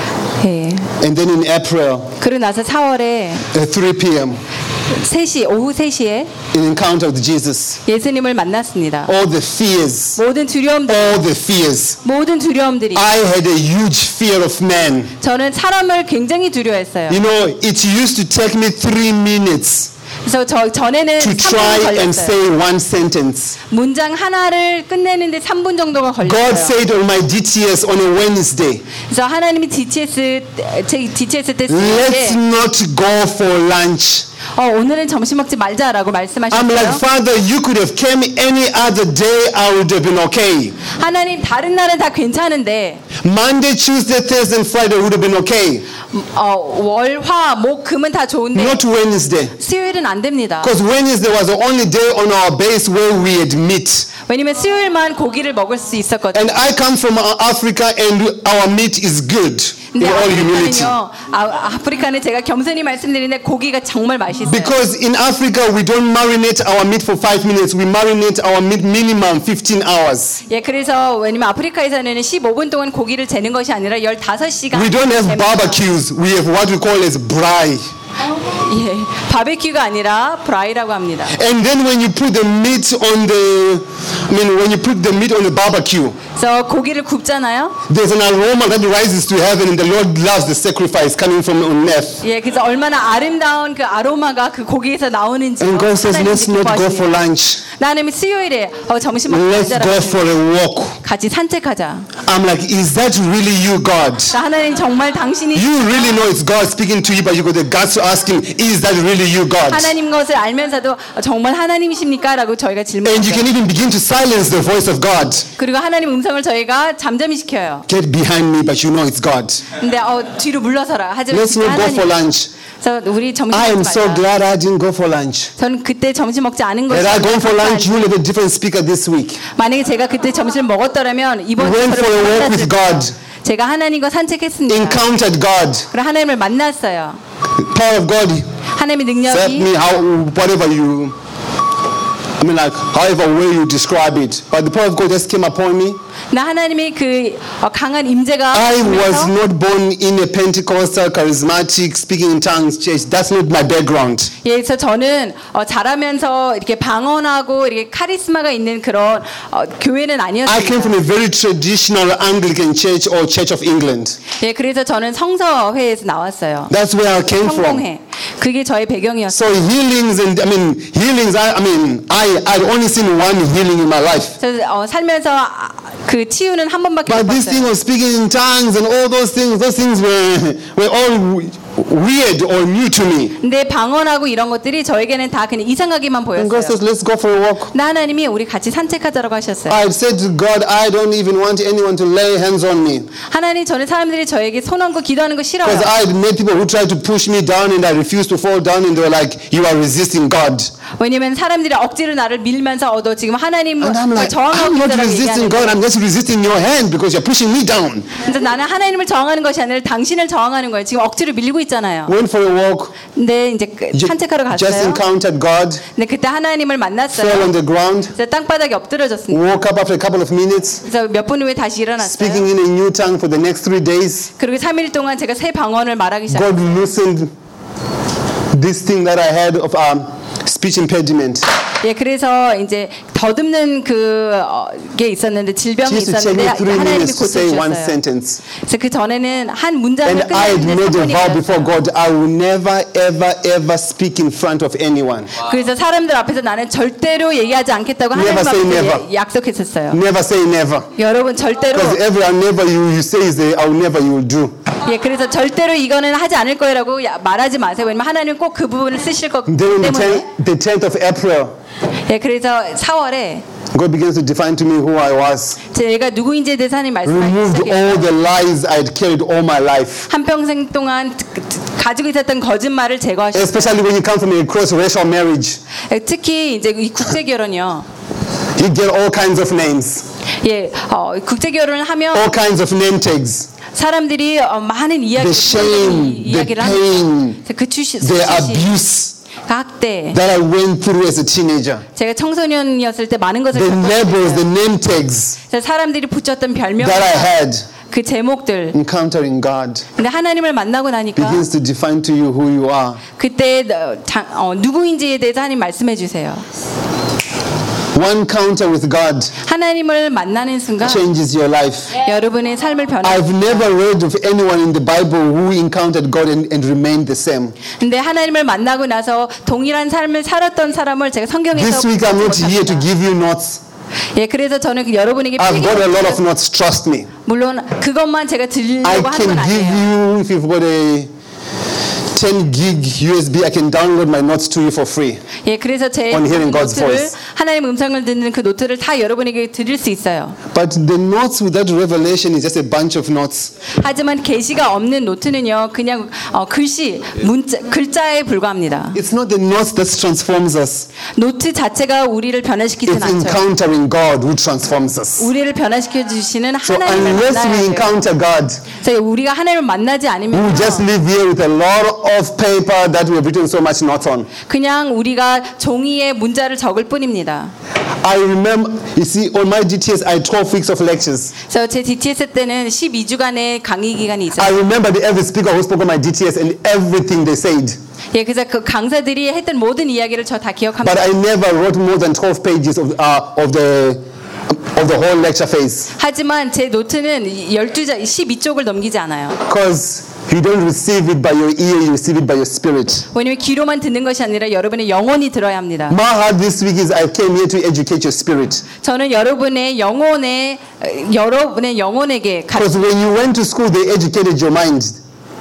예. And then in April, 그리고 나서 사월에 at three p.m., 세 시 오후 세 시에 an encounter with Jesus. 예수님을 만났습니다. All the fears, 모든 두려움들, all the fears. 모든 두려움들이. I had a huge fear of man. 저는 사람을 굉장히 두려워했어요. You know, it used to take me three minutes 그래서 저 전에는 to 삼 분 try and 걸렸어요. say one sentence. 문장 하나를 끝내는데 삼 분 정도가 God 걸렸어요. said on my D T S on a Wednesday, 그래서 하나님이 디티에스 제 디티에스 때 let's 쓰는데 not go for lunch. 어, 오늘은 점심 먹지 말자라고 I'm like, 말씀하셨어요. Father, you could have came any other day, I would have been okay. 하나님 다른 날은 다 괜찮은데 Monday, Tuesday, Thursday, and Friday would have been okay. 어, 월, 화, 목, 금은 다 좋은데 Not Wednesday. 수요일은 안 됩니다. Because Wednesday was the only day on our base where we had meat. 왜냐면 수요일만 고기를 먹을 수 있었거든요. And I come from Africa and our meat is good. In 근데 all humility. 아프리카는요, 아, 아프리카는 제가 겸손히 말씀드리는데 고기가 정말 맛있어요. Because in Africa we don't marinate our meat for five minutes. We marinate our meat minimum fifteen hours. 예, 그래서 왜냐면 아프리카에서는 십오 분 동안 고기를 재는 것이 아니라 십오 시간. We don't have barbecues. We have what we call as braai. 예, 바베큐가 아니라 브라이라고 합니다. And then when you put the meat on the, I mean, when you put the meat on the barbecue, 그래서 고기를 굽잖아요. there's an aroma that rises to heaven, and the Lord loves the sacrifice coming from on earth. 예, 그래서 얼마나 아름다운 그 아로마가 그 고기에서 나오는지. And God says, let's not go for lunch. 나는 수요일에 어, 점심 Let's 먹자. go for a walk. 같이 산책하자. I'm like, is that really you, God? 나 하나님 정말 당신이 You really know it's God speaking to you, but you got the guts to ask Him, is that really you, God? 하나님 것을 알면서도 어, 정말 하나님이십니까? 라고 저희가 And you 질문했어요. can even begin to silence the voice of God. 그리고 하나님 음성을 저희가 잠잠히 시켜요. Get behind me, but you know it's God. 근데 어, 뒤로 물러서라. 하지만 Let's not go for lunch. 그래서 우리 점심 I am 먹지 so 말자. glad I didn't go for lunch. 저는 그때 점심 먹지 않은 것이 Had I gone for lunch, you 감사하지. will have a different speaker this week. 만약에 제가 그때 점심을 먹었더라면 이번 주에 Went for a walk with God. 제가 하나님과 산책했습니다. Encountered God. 그리고 하나님을 만났어요. Power of God. 하나님의 Help me, 능력이 how, whatever you, I mean, like, however way you describe it. But the power of God just came upon me. 나 하나님의 그 어, 강한 임재가 I was 오면서 not born in a Pentecostal, charismatic, speaking in tongues church. That's not my background. 예, 그래서 저는 어, 자라면서 이렇게 방언하고 이렇게 카리스마가 있는 그런 어, 교회는 I came 아니었어요. from a very traditional Anglican church or Church of England. 예, 그래서 저는 성서회에서 나왔어요. That's where I came from. 성공회. 그게 저의 배경이었어요. So healings and I mean healings. I, I mean I I'd only seen one healing in my life. 그래서 어, 살면서 아, 그 치유는 한 번밖에 못 But this thing 봤어요. of speaking in tongues and all those things, those things were were all weird or new to me. 근데 방언하고 이런 것들이 저에게는 다 그냥 이상하게만 And God 보였어요. says, let's go for a walk. 근데 하나님이 우리 같이 산책하자라고 하셨어요. I said to God, I don't even want anyone to lay hands on me. 하나님, 저는 사람들이 저에게 손 얹고 기도하는 거 싫어요. Because I had met people who tried to push me down and I refused to fall down and they were like, you are resisting God. 왜냐면 사람들이 억지로 나를 밀면서 어, 너 지금 하나님을 And I'm like, 저항하고 I'm not 있다라고 resisting 얘기하는 God, 거예요. I'm just resisting your hand because you're pushing me down. 그래서 나는 하나님을 저항하는 것이 아니라 당신을 저항하는 거예요. 지금 억지로 밀고 있잖아요. Went for a walk, 근데 이제 그 ju- 산책하러 just 갔어요. encountered God, 근데 그때 하나님을 fell on 만났어요. the ground, 그래서 땅바닥에 엎드려졌습니다. woke up after a couple of minutes, 그래서 몇 분 후에 다시 speaking 일어났어요. in a new tongue for the next three days. 그리고 삼 일 동안 제가 새 방언을 말하기 God 시작했어요. loosened this thing that I had of um, speech impediment. 예, 그래서 이제 더듬는 그게 있었는데 질병이 He used to take 있었는데 me three 하나님이 minutes to say one 고쳐주셨어요. sentence. 그래서 그 전에는 한 문장을 And I had 끝내는데 made 삼 a 분이 vow before 걸렸어요. God, I will never, ever, ever speak in front of anyone. 그래서 사람들 앞에서 나는 절대로 얘기하지 않겠다고 하나님 Never say 앞에서 never. 예- 약속했었어요. Never say never. 여러분 절대로 Because every I never you, you say is a I will never you will do. 예, 그래서 절대로 이거는 하지 않을 거라고 야- 말하지 마세요. 왜냐면 하나님 꼭 그 부분을 쓰실 거기 Then on the, 때문에. ten, the tenth of April, 예, 그래서 사월에 God begins to define to me who I was. 제가 누구인지에 대해서 하나님 말씀하기 Removed all 시작했어요. the lies I had carried all my life. 한 평생 동안 가지고 있었던 거짓말을 제거하셨어요. Especially when you come from a cross-racial marriage. 예, 특히 이제 이 국제 결혼이요. You get all kinds of names, 예, 어, 국제 결혼을 하면 all kinds of name tags. 사람들이 어, 많은 이야기, The shame, the 이야기를 pain, 합니다. 그 추시, the 수치심, abuse 그 학대. that I went through as a teenager. 제가 청소년이었을 때 많은 것을 The labels, the 겪었어요. name tags 그래서 사람들이 붙였던 별명, that I had 그 제목들. encountering God 근데 하나님을 만나고 나니까 begins to define to you who you are. 그때 어, 장, 어, 누구인지에 대해서 하나님 말씀해 주세요. One encounter with God 하나님을 만나는 순간 changes your life. 여러분의 삶을 변화. I've never read of anyone in the Bible who encountered God and, and remained the same. 근데 하나님을 만나고 나서 동일한 삶을 살았던 사람을 제가 성경에서 This week I'm not 보지 here to 못합니다. give you notes. 예, 그래서 저는 그 여러분에게 I've got a lot of 필기- notes, trust me. 물론 그것만 제가 I 들려고 하는 can 건 give 아니에요. you, if you've got a ten gig U S B, I can download my notes to you for free. 예, 그래서 제 On hearing God's 노트를 voice. 하나님 음성을 듣는 그 노트를 다 여러분에게 드릴 수 있어요. But the notes without revelation is just a bunch of notes. 하지만 계시가 없는 노트는요, 그냥 어, 글씨, 문자, 글자에 불과합니다. It's not the notes that transforms us. 노트 자체가 우리를 변화시키진 It's 않죠. encountering God who transforms us. 우리를 변화시켜 주시는 So 하나님을 unless we 만나야 돼요. encounter God, 그래서 우리가 하나님을 만나지 we 않으면 will just live here with a lot of paper that we have written so much notes on. 그냥 우리가 종이에 문자를 적을 뿐입니다. I remember, you see, on my D T S, I had twelve weeks of lectures. 그래서 제 디티에스 때는 십이 주간의 강의 기간이 I 있었어요. remember the every speaker who spoke on my D T S and everything they said. 예, 그래서 그 강사들이 했던 모든 이야기를 저 다 But 기억합니다. I never wrote more than twelve pages of, uh, of the of the whole lecture phase. 하지만 제 노트는 열두 자, 십이 쪽을 넘기지 않아요. Because you don't receive it by your ear, you receive it by your spirit. 왜냐면 귀로만 듣는 것이 아니라 여러분의 영혼이 들어야 합니다. My heart this week is I came here to educate your spirit. 저는 여러분의 영혼에 여러분의 영혼에게 Because 가르쳐. when you went to school, they educated your mind.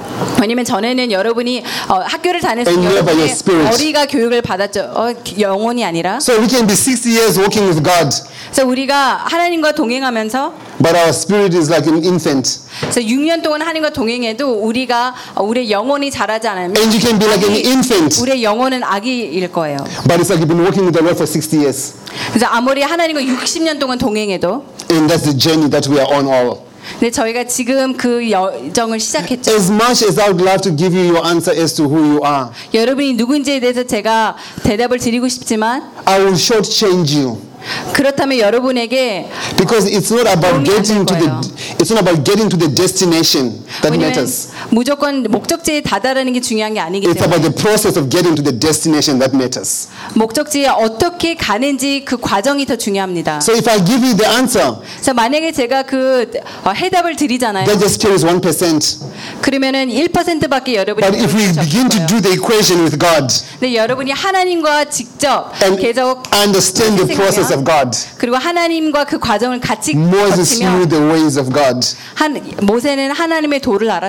왜냐면 전에는 여러분이 어, 학교를 다녔을 And 때 never your 여러분의 spirit. 머리가 교육을 받았죠. 어, 영혼이 아니라. So we can be sixty years walking with God, 그래서 우리가 하나님과 동행하면서 but our spirit is like an infant. 그래서 육 년 동안 하나님과 동행해도 우리가 어, 우리의 영혼이 자라지 않으면 And you can be like an infant, 우리의 영혼은 아기일 거예요. but it's like you've been walking with the Lord for sixty years. 그래서 아무리 하나님과 육십 년 동안 동행해도 And that's the journey that we are on all. 근데 저희가 지금 그 여정을 시작했죠. As much as I would love to give you your answer as to who you are, 여러분이 누군지에 대해서 제가 대답을 드리고 싶지만 I will shortchange you. 그렇다면 여러분에게 Because it's not about 도움이 안 getting to 될 the 거예요. it's not about getting to the destination that 왜냐면 matters. 무조건 목적지에 다다르는 게 중요한 게 아니기 It's about 때문에 the process of getting to the destination that matters. 목적지에 어떻게 가는지 그 과정이 더 중요합니다. So if I give you the answer, 그래서 만약에 제가 그 어, 해답을 드리잖아요. that just carries one percent. 그러면은 일 퍼센트밖에 여러분이 But if we 모를 수 begin to 없어요. do the equation with God 근데 여러분이 하나님과 직접 and 계속 understand the process of God, 그리고 하나님과 그 과정을 같이 Moses knew 거치면 the ways of God. 한 모세는 하나님의 도를 The 알았습니다. children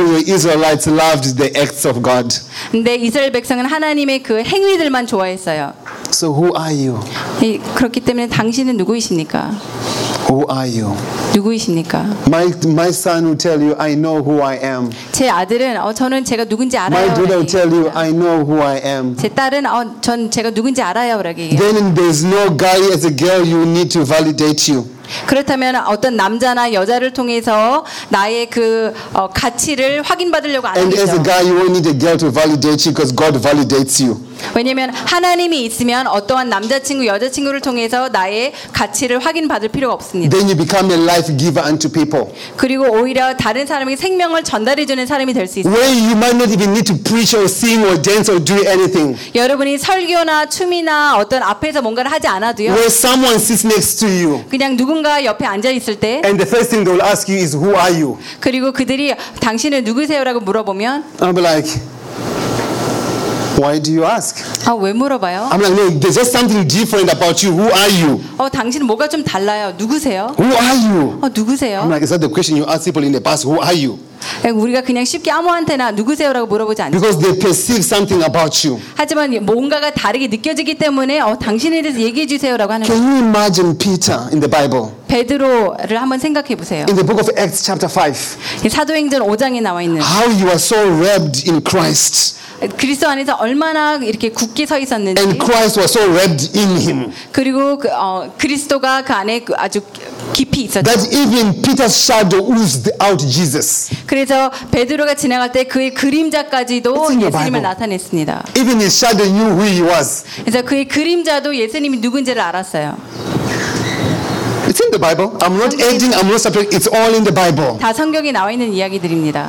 children were Israelites loved the acts of God. 근데 이스라엘 백성은 하나님의 그 행위들만 좋아했어요. So who are you? 이, 그렇기 때문에 당신은 누구이십니까? Who are you? 누구이십니까? My, my son will tell you, I know who I am. 제 아들은 어, 저는 제가 누군지 알아요. My daughter will tell you, 얘기합니다. I know who I am. 제 딸은 어, 전 제가 누군지 알아요. 라고 얘기해요. Then there's no guy as a girl you need to validate you. 그렇다면 어떤 남자나 여자를 통해서 나의 그 어, 가치를 확인받으려고 안 And as a 하죠. guy, you won't need a girl to validate you because God validates you. 왜냐하면 하나님이 있으면 어떠한 남자친구, 여자친구를 통해서 나의 가치를 확인받을 필요가 없습니다. Then you become a life giver unto people. 그리고 오히려 다른 사람에게 생명을 전달해주는 사람이 될 수 있어요. Where you might not even need to preach or sing or dance or do anything. 여러분이 설교나 춤이나 어떤 앞에서 뭔가를 하지 않아도요. Where someone sits next to you. 그냥 누군가 옆에 앉아 있을 때 And the first thing they will ask you is, who are you? 그리고 그들이 당신은 누구세요라고 물어보면 I'll be like, why do you ask? 아, 왜 물어봐요? I'm like, no, there's just something different about you. Who are you? 어, 당신은 뭐가 좀 달라요. 누구세요? Who are you? 어, 누구세요? I'm like, is that the question you ask people in the past? Who are you? 우리가 그냥 쉽게 아무한테나 누구세요라고 물어보지 않죠. Because they perceive something about you. 하지만 뭔가가 다르게 느껴지기 때문에 어, 당신에 대해서 얘기해 주세요라고 하는 Can 거예요. you imagine Peter in the Bible? 베드로를 한번 생각해 보세요. In the book of Acts chapter five. 사도행전 오 장에 나와 있는 How you are so wrapped in Christ. 그리스도 안에서 얼마나 이렇게 굳게 서 있었는지. And Christ was so wrapped in him. 그리고 그, 어, 그리스도가 그 안에 그 아주 깊이 있었죠. That even Peter's shadow oozed out Jesus. 그래서 베드로가 지나갈 때 그의 그림자까지도 It's in the 예수님을 Bible. 나타냈습니다. Even his shadow knew who he was. 그래서 그의 그림자도 예수님이 누군지를 알았어요. It's in the Bible. I'm not adding, I'm not subtracting. It's all in the Bible. 다 성경에 나와 있는 이야기들입니다.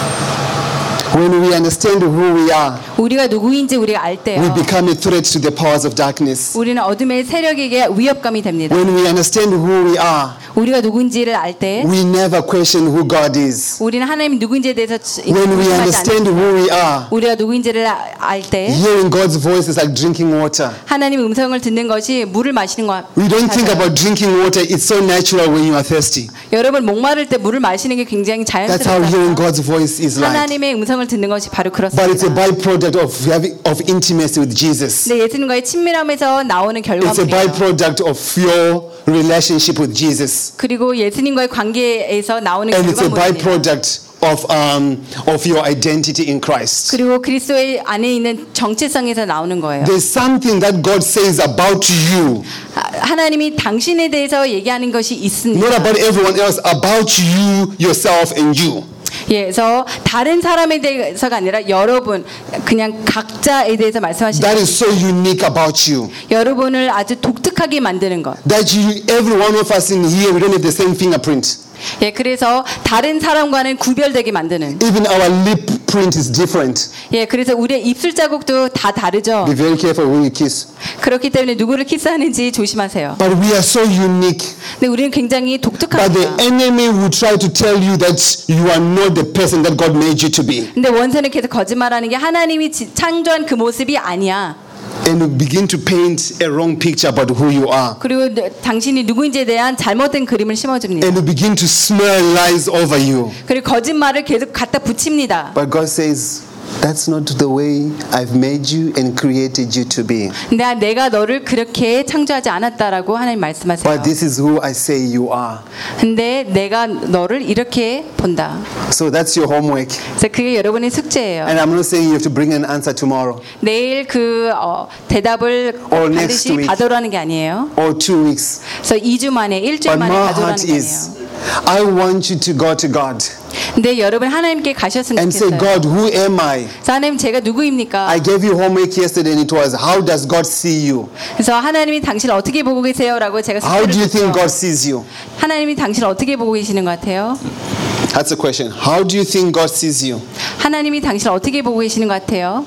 When we understand who we are, 우리가 누구인지 우리가 알 때요. we become a threat to the powers of darkness. 우리는 어둠의 세력에게 위협감이 됩니다. When we understand who we are, 우리가 누군지를 알 때 we never question who God is. 우리는 하나님 누군지에 대해서 When we 의심하지 understand 않습니다. who we are, 우리가 누구인지를 알 때 hearing God's voice is like drinking water. 하나님의 음성을 듣는 것이 물을 마시는 것 We don't think 같아요. about drinking water. It's so natural when you are thirsty. 여러분 목마를 때 물을 마시는 게 굉장히 That's how hearing 자연스럽다. God's voice is like. 하나님의 음성을 듣는 것이 바로 But it's a 그렇습니다. byproduct of having, of intimacy with Jesus. 근데 예수님과의 친밀함에서 나오는 It's a 결과물이에요. byproduct of your relationship with Jesus. 그리고 예수님과의 관계에서 나오는 And it's a 결과물입니다. byproduct of um, of your identity in Christ. 그리고 그리스도의 안에 있는 정체성에서 나오는 거예요. There's something that God says about you, 하- 하나님이 당신에 대해서 얘기하는 것이 있습니다. not about everyone else, about you, yourself, and you. 예, 그래서 다른 사람에 대해서가 아니라 여러분 그냥 각자에 대해서 말씀하시는 That is so unique about you. 여러분을 아주 독특하게 만드는 것. That you, every one of us in here, we don't have the same fingerprint. 예, 그래서 다른 사람과는 구별되게 만드는. Even our lip print is different. 예, 그래서 우리의 입술 자국도 다 다르죠. Be very careful when you kiss. 그렇기 때문에 누구를 키스하는지 조심하세요. But we are so unique. 근데 우리는 굉장히 But 독특합니다. the enemy will try to tell you that you are not the person that God made you to be. 근데 원수는 계속 거짓말하는 게 하나님이 지- 창조한 그 모습이 아니야. And will begin to paint a wrong picture about who you are. 그리고 너- 당신이 누구인지에 대한 잘못된 그림을 심어줍니다. And will begin to smear lies over you. 그리고 거짓말을 계속 갖다 붙입니다. But God says, that's not the way I've made you and created you to be. 근데 내가 너를 그렇게 창조하지 않았다라고 하나님 말씀하세요. But this is who I say you are. 근데 내가 너를 이렇게 본다. So that's your homework. 그래서 그게 여러분의 숙제예요. And I'm not saying you have to bring an answer tomorrow 내일 그 어, 대답을 Or next 반드시 week. 받으라는 게 아니에요. or two weeks. 그래서 이 주 만에, 일주일 But 만에 my 가져라는 heart 게 is, 아니에요. I want you to go to God 근데 여러분 하나님께 가셨으면 and say, 좋겠어요. God, who am I? 그래서 하나님 제가 누구입니까? I gave you homework yesterday and it was, how does God see you? 그래서 하나님이 당신을 어떻게 보고 계세요라고 제가 How do you 숙제를 think 줬죠. God sees you? 하나님이 당신을 어떻게 보고 계시는 것 같아요? That's the question. How do you think God sees you? 하나님이 당신을 어떻게 보고 계시는 것 같아요?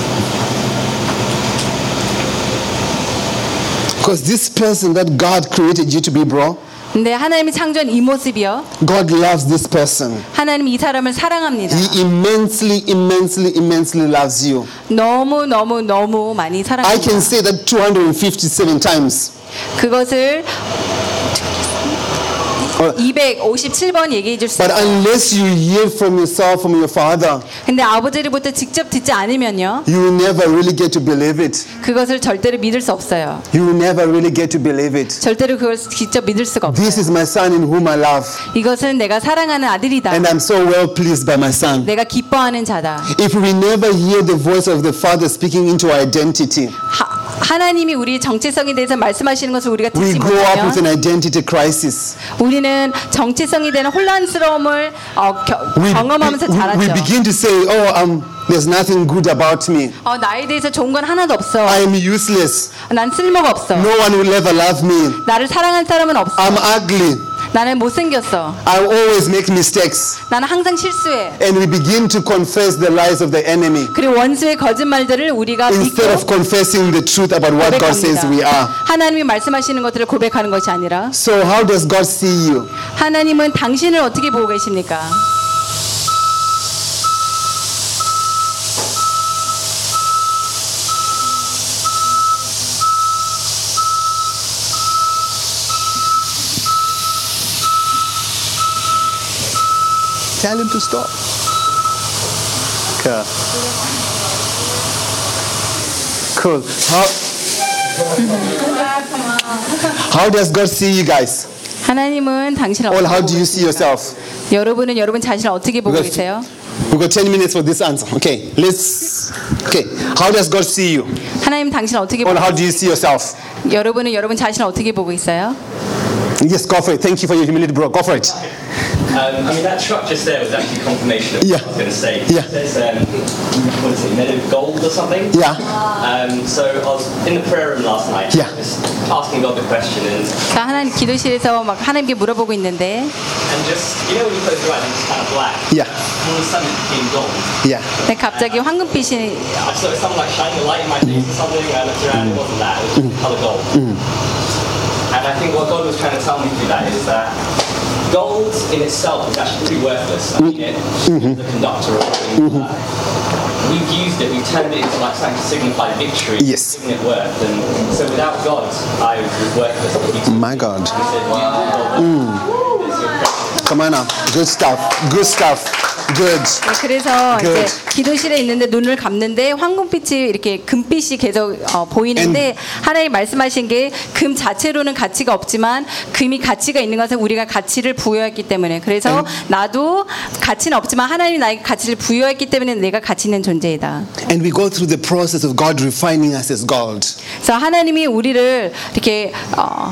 Because this person that God created you to be, bro, 근데 하나님이 창조한 이 모습이요. God loves this person. 하나님이 이 사람을 사랑합니다. He immensely, immensely, immensely loves you. 너무 너무 너무 많이 I 사랑합니다. can say that two hundred fifty-seven times. 그것을 이백오십칠 번 얘기해 줄 수 But 있어요. unless you hear from yourself, from your father, 근데 아버지로부터 직접 듣지 않으면요, you will never really get to believe it. 그것을 절대로 믿을 수 없어요. You will never really get to believe it. 절대로 그걸 직접 믿을 수가 없어요. This is my son in whom I love, 이것은 내가 사랑하는 아들이다. and I'm so well pleased by my son. 내가 기뻐하는 자다. If we never hear the voice of the Father speaking into our identity, 하, 하나님이 우리의 정체성에 대해서 말씀하시는 것을 우리가 we 듣지 grow up with 못하면 an identity crisis. 우리는 정체성이 되는 혼란스러움을 어, 겨, We, 경험하면서 we, we 자라죠. begin to say, oh, um, there's nothing good about me. 어, 나에 대해서 좋은 건 하나도 없어. I am useless. 난 쓸모가 없어. No one will ever love me. 나를 사랑할 사람은 없어. I'm ugly. 나는 못생겼어. I always make mistakes. 나는 항상 실수해. And we begin to confess the lies of the enemy 그리고 원수의 거짓말들을 우리가 믿고 instead of confessing the truth about what God says we 고백합니다. are. 하나님이 말씀하시는 것들을 고백하는 것이 아니라 So how does God see you? 하나님은 당신을 어떻게 보고 계십니까? Tell him to stop. Cool. Cool. How, how does God see you guys? 하나님은 당신을 Or 어떻게 how 보고 do you see 계십니까? yourself? 여러분은 여러분 자신을 어떻게 보고 Because 계세요? we've got ten minutes for this answer. Okay, let's. Okay, how does God see you? 하나님 당신을 어떻게 Or 보고 how do you see yourself? 여러분은 여러분 자신을 어떻게 보고 있어요? Yes, go for it. Thank you for your humility, bro. Go for it. Um, I mean, that truck just there was actually confirmation of Yeah. what I was going to say. Yeah. There's, um, what is it, made of gold or something? Yeah. Um, so I was in the prayer room last night, Yeah. just asking God the question, and, 자, 하나님 기도실에서 막 하나님께 물어보고 있는데 and just, you know when you close your eyes, it's kind of black. Yeah. All of a sudden it became gold. Yeah. 근데 갑자기 황금빛이 I saw someone like shining a light in my face or something, and I looked around, it wasn't that, it was just colour gold. And I think what God was trying to tell me through that is that gold in itself is actually pretty worthless. I mean, it, the conductor or something like that. We've used it, we've turned it into like something to signify victory, Yes. giving it worth. And so without God, I was worthless. But he took My God. me and said, wow. Come on now. Good stuff. Good stuff. Good. 네, 그래서 Good. 이제 기도실에 있는데 눈을 감는데 황금빛이 이렇게 금빛이 계속 어, 보이는데 하나님 말씀하신 게 금 자체로는 가치가 없지만 금이 가치가 있는 것은 우리가 가치를 부여했기 때문에 그래서 나도 가치는 없지만 하나님이 나에게 가치를 부여했기 때문에 내가 가치 있는 존재이다. And we go through the process of God refining us as gold. 그래서 하나님이 우리를 이렇게 어,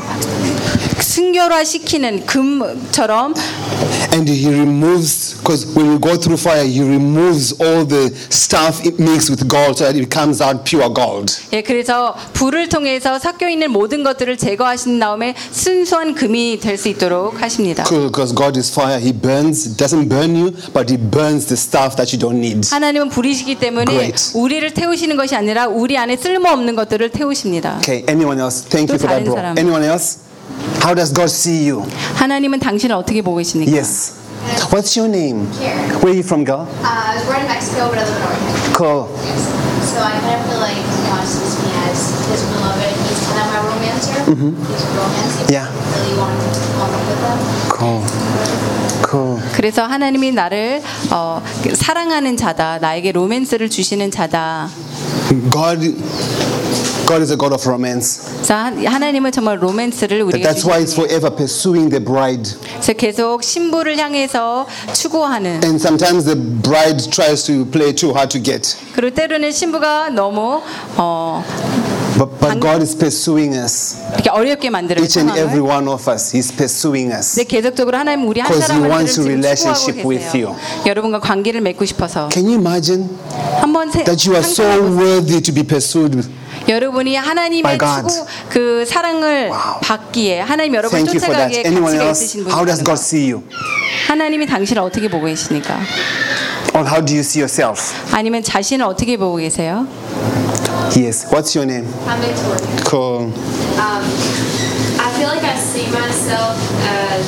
순결화시키는 금처럼 And He removes, because when we go through fire, He removes all the stuff it mixed with gold so that it comes out pure gold. 예, 그래서 불을 통해서 섞여 있는 모든 것들을 제거하신 다음에 순수한 금이 될 수 있도록 하십니다. Cool, because God is fire. He burns, doesn't burn you, but He burns the stuff that you don't need. 하나님은 불이시기 때문에 Great. 우리를 태우시는 것이 아니라 우리 안에 쓸모없는 것들을 태우십니다. Okay, anyone else? Thank you 또 for that, 다른 bro. 사람. Anyone else? How does God see you? 하나님은 당신을 어떻게 보고 계십니까? Yes. What's your name? Karen. Where are you from, girl? Uh, I was born in Mexico, but I live in Oregon. Cool. Yes. So I kind of feel like God sees me as His beloved. He's kind of my romancer. Mhm. He's a romance. He Yeah. really wanted to come up with them. Cool. Cool. 그래서 하나님이 나를 어, 사랑하는 자다. 나에게 로맨스를 주시는 자다. God, God is a God of romance. 그래서 하- 하나님은 정말 로맨스를 우리에게 That's why He's 주시는 forever pursuing the bride. 그래서 계속 신부를 향해서 추구하는 And sometimes the bride tries to play too hard to get. 그리고 때로는 신부가 너무 어, But, but God is pursuing us. 이렇게 어렵게 만드는 Each and every 상황을 one of us, He's pursuing us. 근데 계속적으로 하나님 우리 한 Because He 사람한테는 wants a 지금 relationship 추구하고 with 계세요. 여러분과 관계를 맺고 싶어서 Can you imagine 한번 세- that you are so 상상해보세요. worthy to be pursued? 여러분이 By 하나님의 God. 추구 그 사랑을 받기에 하나님 여러분 Thank you for that. 쫓아가기에 Anyone 가치가 else? 있으신 How does 분이라는 God 거. see you? 하나님이 당신을 어떻게 보고 계십니까? Or how do you see yourself? 아니면 자신을 어떻게 보고 계세요? Yes. What's your name? I'm Victoria. Cool. Um, I feel like I see myself as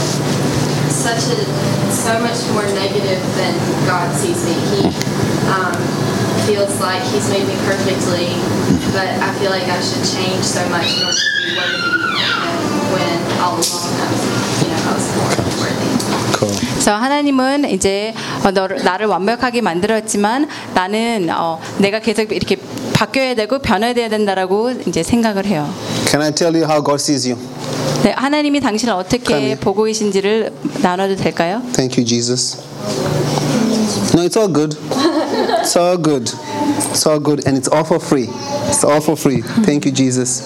such a so much more negative than God sees me. He um, feels like He's made me perfectly, but I feel like I should change so much in order to be worthy. And when all along I was, you know, I was more worthy. Cool. 그래서 하나님은 이제 어, 너를, 나를 완벽하게 만들었지만 나는 어, 내가 계속 이렇게 바뀌어야 되고 변화돼야 된다라고 이제 생각을 해요. Can I tell you how God sees you? 네, 하나님이 당신을 어떻게 보고 계신지를 나눠도 될까요? Thank you, Jesus. No, it's all good. It's all good. It's all good, and it's all for free. It's all for free. Thank you, Jesus.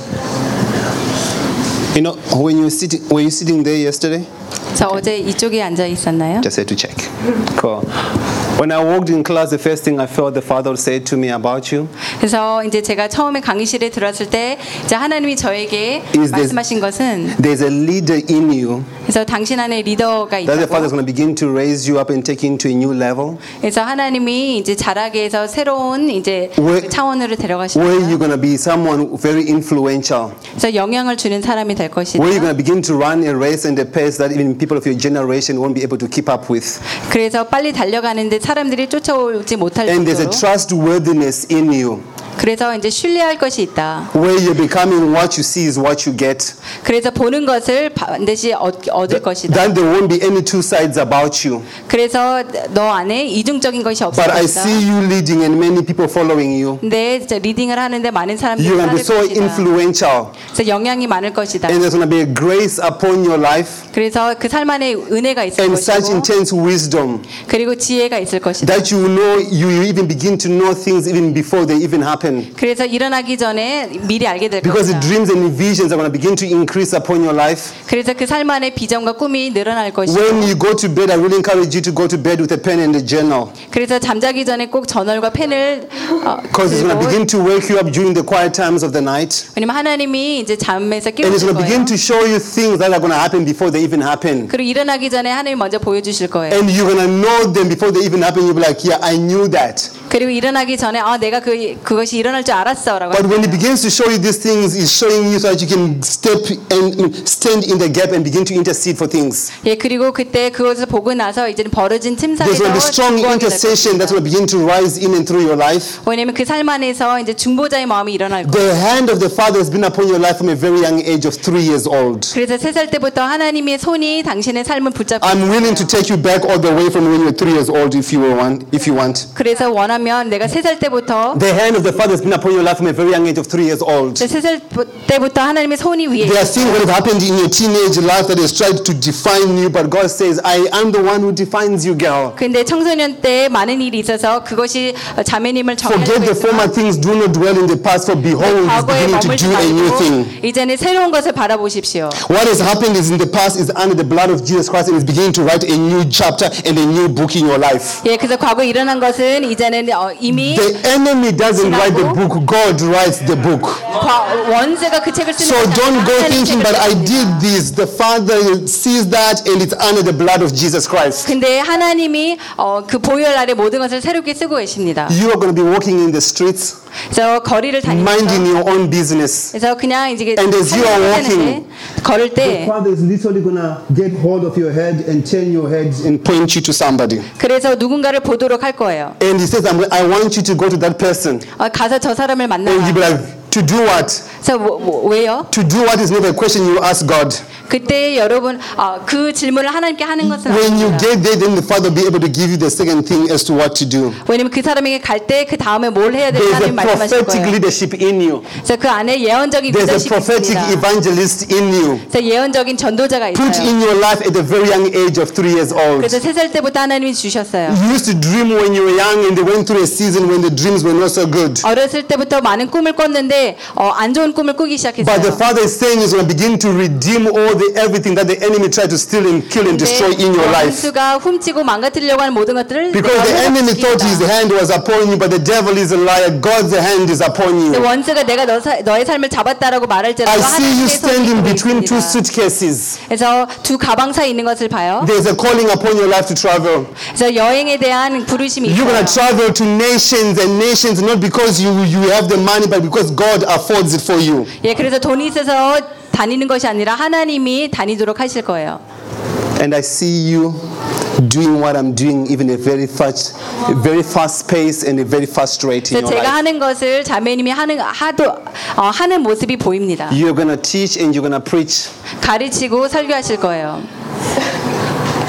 You know, when you were sitting, were you sitting there yesterday? 저 어제 이쪽에 앉아 있었나요? Just had to check. Cool. When I walked in class, the first thing I felt the Father said to me about you 그래서 이제 제가 처음에 강의실에 들어왔을 때 이제 하나님이 저에게 is 말씀하신 것은 there's a leader in you 그래서 당신 안에 리더가 that the Father is 있다고. going to begin to raise you up and take you into a new level 그래서 하나님이 이제 자라게 해서 새로운 이제 Where- 차원으로 데려가실 where 거예요. you're going to be someone very influential, 그래서 영향을 주는 사람이 될 것이다. where you're going to begin to run a race and a pace that even people of your generation won't be able to keep up with. 그래서 빨리 달려가는데 사람들이 쫓아오지 못할 And there's a 정도로. trustworthiness in you, 그래서 이제 신뢰할 것이 있다. where you're becoming what you see is what you get. 그래서 보는 것을 반드시 얻, 얻을 것이다. That there won't be any two sides about you. 그래서 너 안에 이중적인 것이 없을 But I 것이다. see you leading and many people following you. 근데 진짜 리딩을 하는데 많은 사람들이 You're going to 따를 be so 것이다. influential. 그래서 영향이 많을 것이다. And there's going to be a grace upon your life 그래서 그 삶 안에 은혜가 있을 and such 것이고 intense wisdom 그리고 지혜가 있을 것이다. that you know, you even begin to know things even before they even happen. 그래서 일어나기 전에 미리 알게 될 Because the 것이다. dreams and visions are going to begin to increase upon your life. 그래서 그 삶 안에 비전과 꿈이 늘어날 것이고 When you go to bed, I really encourage you to go to bed with a pen and a journal. 그래서 잠자기 전에 꼭 저널과 펜을 어, Because it's going to 들고 begin to wake you up during the quiet times of the night. 왜냐면 하나님이 이제 잠에서 And it's 깨우실 going to begin 거예요. to show you things that are going to happen before they even happen. 그리고 일어나기 전에 하나님 먼저 보여주실 거예요. And you're going to know them before they even happen. You'll be like, yeah, I knew that. 그리고 일어나기 전에 아 내가 그 그것이 일어날 줄 알았어라고. But when he begins to show you these things, he's showing you so that you can step and stand in the gap and begin to intercede for things. 예 그리고 그때 그것을 보고 나서 이제는 벌어진 There's 침상에서 going to be strong 중보하게 될 intercession that's 것입니다. going to begin to rise in and through your life. 왜냐면 그 삶 안에서 이제 중보자의 마음이 일어날 거예요. The hand of the Father has been upon your life from a very young age of three years old. 그래서 세 살 때부터 하나님의 손이 당신의 삶을 붙잡고 I'm willing to 있어요. take you back all the way from when you were three years old if you want. If you want. 그래서 원하면 내가 세 살 때부터 The hand of the Father has been upon your life from a very young age of three years old. 세 살 때부터 하나님의 손이 위에 There are things that have happened in your teenage life that has tried to define you, but God says, I am the one who defines you, girl. 근데 청소년 때 많은 일이 있어서 그것이 자매님을 Forget 정해놓고 the former 있지만 things, do not dwell in the past, for behold, He's 과거에 beginning to 머물지 do a new thing. 말고 이제는 새로운 것을 바라보십시오. What has happened is in the past is under the blood of Jesus Christ and is beginning to write a new chapter and a new book in your life. 예, 그래서 과거에 일어난 것은 이제는 어, 이미 The enemy doesn't write the book, God writes the book. 과- 원수가 그 책을 쓰는 So 것이 don't 아니라 go 하나님 thinking, 책을 but I 씁니다. did this. The Father sees that and it's under the blood of Jesus Christ. 근데 하나님이 어, 그 보혈 아래 모든 것을 새롭게 쓰고 계십니다. You are going to be walking in the streets, 그래서 거리를 minding 다니면서 your own business. 그래서 그냥 이제 And as you are walking, 걸을 The 때 Father is literally going to get hold of your head and turn your head and point you to somebody. 그래서 누군가를 보도록 할 거예요. And He says, I'm, I want you to go to that person. 어, 가서 저 사람을 And you'll be 만나라. like, to do what? 그래서 뭐, 뭐, 왜요? To do what is not a question you ask God. 그때 여러분 어, 그 질문을 하나님께 하는 것은 When you 아닙니다. get there, then the Father will be able to give you the second thing as to what to do. 왜냐면 그 사람에게 갈 때 그 다음에 뭘 해야 될지 There's a 하나님 말씀하실 prophetic 거예요. leadership in you. 그래서 그 안에 예언적인 There's a 리더십이 prophetic 있습니다. evangelist in you. 그래서 예언적인 전도자가 Put 있어요. in your life at the very young age of three years old. 그래서 세 살 때부터 하나님이 주셨어요. You used to dream when you were young and they went through a season when the dreams were not so good. 어렸을 때부터 많은 꿈을 꿨는데 어, 안 좋은 꿈을 꾸기 But the 시작했어요. Father is saying He's going to begin to redeem all the everything that the enemy tried to steal and kill and destroy in your life. 원수가 훔치고 망가뜨리려고 하는 모든 것들을 Because 내가 the enemy thought his 회복시키겠다. hand was upon you, but the devil is a liar. God's hand is upon 근데 you. 원수가 내가 너 사, 너의 삶을 잡았다라고 말할지라도 I see you 하나님의 손이 standing 들고 between two 있습니다. suitcases. 그래서 두 가방 사이에 있는 것을 봐요. There's a calling upon your life to travel. 그래서 여행에 대한 부르심이 You're going 있어요. to travel to nations and nations, not because you, you have the money, but because God affords it for you. 예, 그래서 돈이 있어서 다니는 것이 아니라 하나님이 다니도록 하실 거예요. And I see you doing what I'm doing, even a very fast, a very fast pace and a very fast rate in 그래서 your 제가 life. 하는 것을 자매님이 하는 하도 어, 하는 모습이 보입니다. You're going to teach and you're going to preach. 가르치고 설교하실 거예요.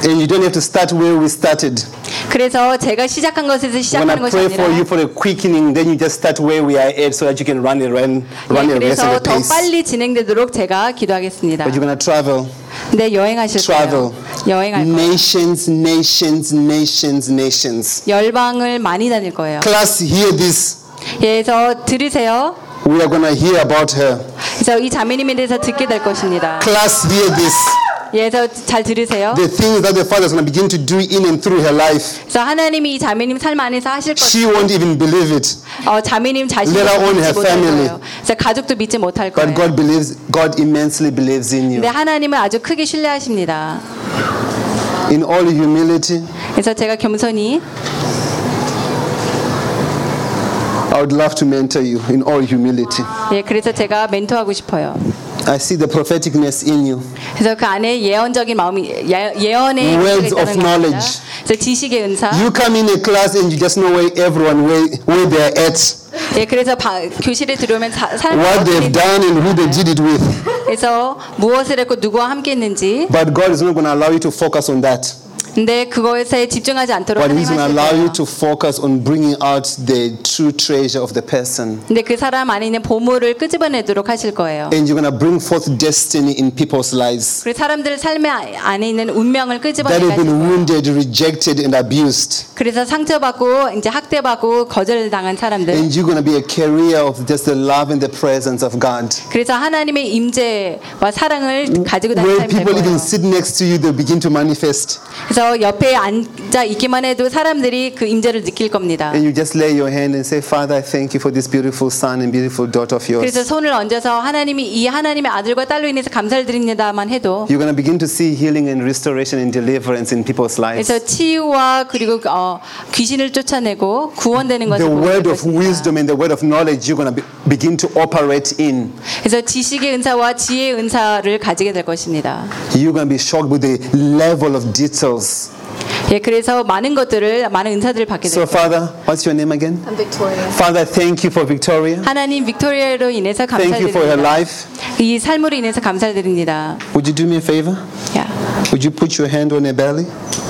And you don't have to start where we started. 그래서 제가 시작한 것에서 When I 시작하는 것이 pray for 아니라 you for a quickening, then you just start where we are at so that you can run it, run, run 예, the rest 그래서 of the 더 pace. 빨리 진행되도록 제가 기도하겠습니다. But you're going to travel. 네, 여행하실 Travel. 거예요. 여행할 거예요. Nations, nations, nations, nations. 열방을 많이 다닐 거예요. Class, hear this. 예, 그래서 들으세요. We are going to hear about her. 그래서 이 자매님에 대해서 듣게 될 것입니다. Class, hear this. 예, 그래서 잘 들으세요. The things that the Father is going to begin to do in and through her life. 그래서 하나님이 이 자매님 삶 안에서 하실 것. She won't even believe it. 어, 자매님 자신도 Let alone 믿지 her 못할 family. 거예요. 그래서 가족도 믿지 못할 But 거예요. God believes, God immensely believes in you. 근데 하나님은 아주 크게 신뢰하십니다. In all humility, 그래서 제가 겸손히 I would love to mentor you in all humility. 예, 그래서 제가 멘토하고 싶어요. I see the propheticness in you. 그래서 그 안에 예언적인 마음이 예, 예언의 Words 은사가 of 있다는 겁니다. knowledge. 그래서 지식의 은사. You come in a class and you just know where everyone where, where they are at, 예, 그래서 바, 교실에 들어오면 사, 사람들이 what 어떻게 they've done and who they did it with. 그래서 무엇을 했고 누구와 함께 했는지. But God is not going to allow you to focus on that. 근데 그것에 집중하지 않도록 But 하나님 He's going to 하실 allow 거예요. you to focus on bringing out the true treasure of the person. 근데 그 사람 안에 있는 보물을 끄집어내도록 하실 거예요. And you're going to bring forth destiny in people's lives 그리고 사람들 삶의 안에 있는 운명을 that 끄집어내게 have 하실 been 거예요. wounded, rejected, and abused. 그래서 상처받고 이제 학대받고 거절당한 사람들. And you're going to be a carrier of just the love and the presence of God. 그래서 하나님의 임재와 사랑을 가지고 다니는 Where 사람이 될 people even 거예요. sit next to you, they begin to manifest. 그래서 옆에 앉아 있기만 해도 사람들이 그 임재를 느낄 겁니다. And you just lay your hand and say, Father, I thank you for this beautiful son and beautiful daughter of yours. 그래서 손을 얹어서 하나님이 이 하나님의 아들과 딸로 인해서 감사를 드립니다만 해도 You're going to begin to see healing and restoration and deliverance in people's lives. 그래서 치유와 그리고 어, 귀신을 쫓아내고 구원되는 것을 The 보게 될 word of 것입니다. wisdom and the word of knowledge you're going to be, begin to operate in. 그래서 지식의 은사와 지혜의 은사를 가지게 될 것입니다. You're going to be shocked with the level of details. 예, 그래서 많은 것들을 많은 은사들을 받게 So, 될 거예요. Father, what's your name again? I'm Victoria. Father, thank you for Victoria. 하나님 빅토리아로 인해서 Thank you for her 감사드립니다. life. 이 삶으로 인해서 감사드립니다. Would you do me a favor? 야, Would you put your hand on her belly?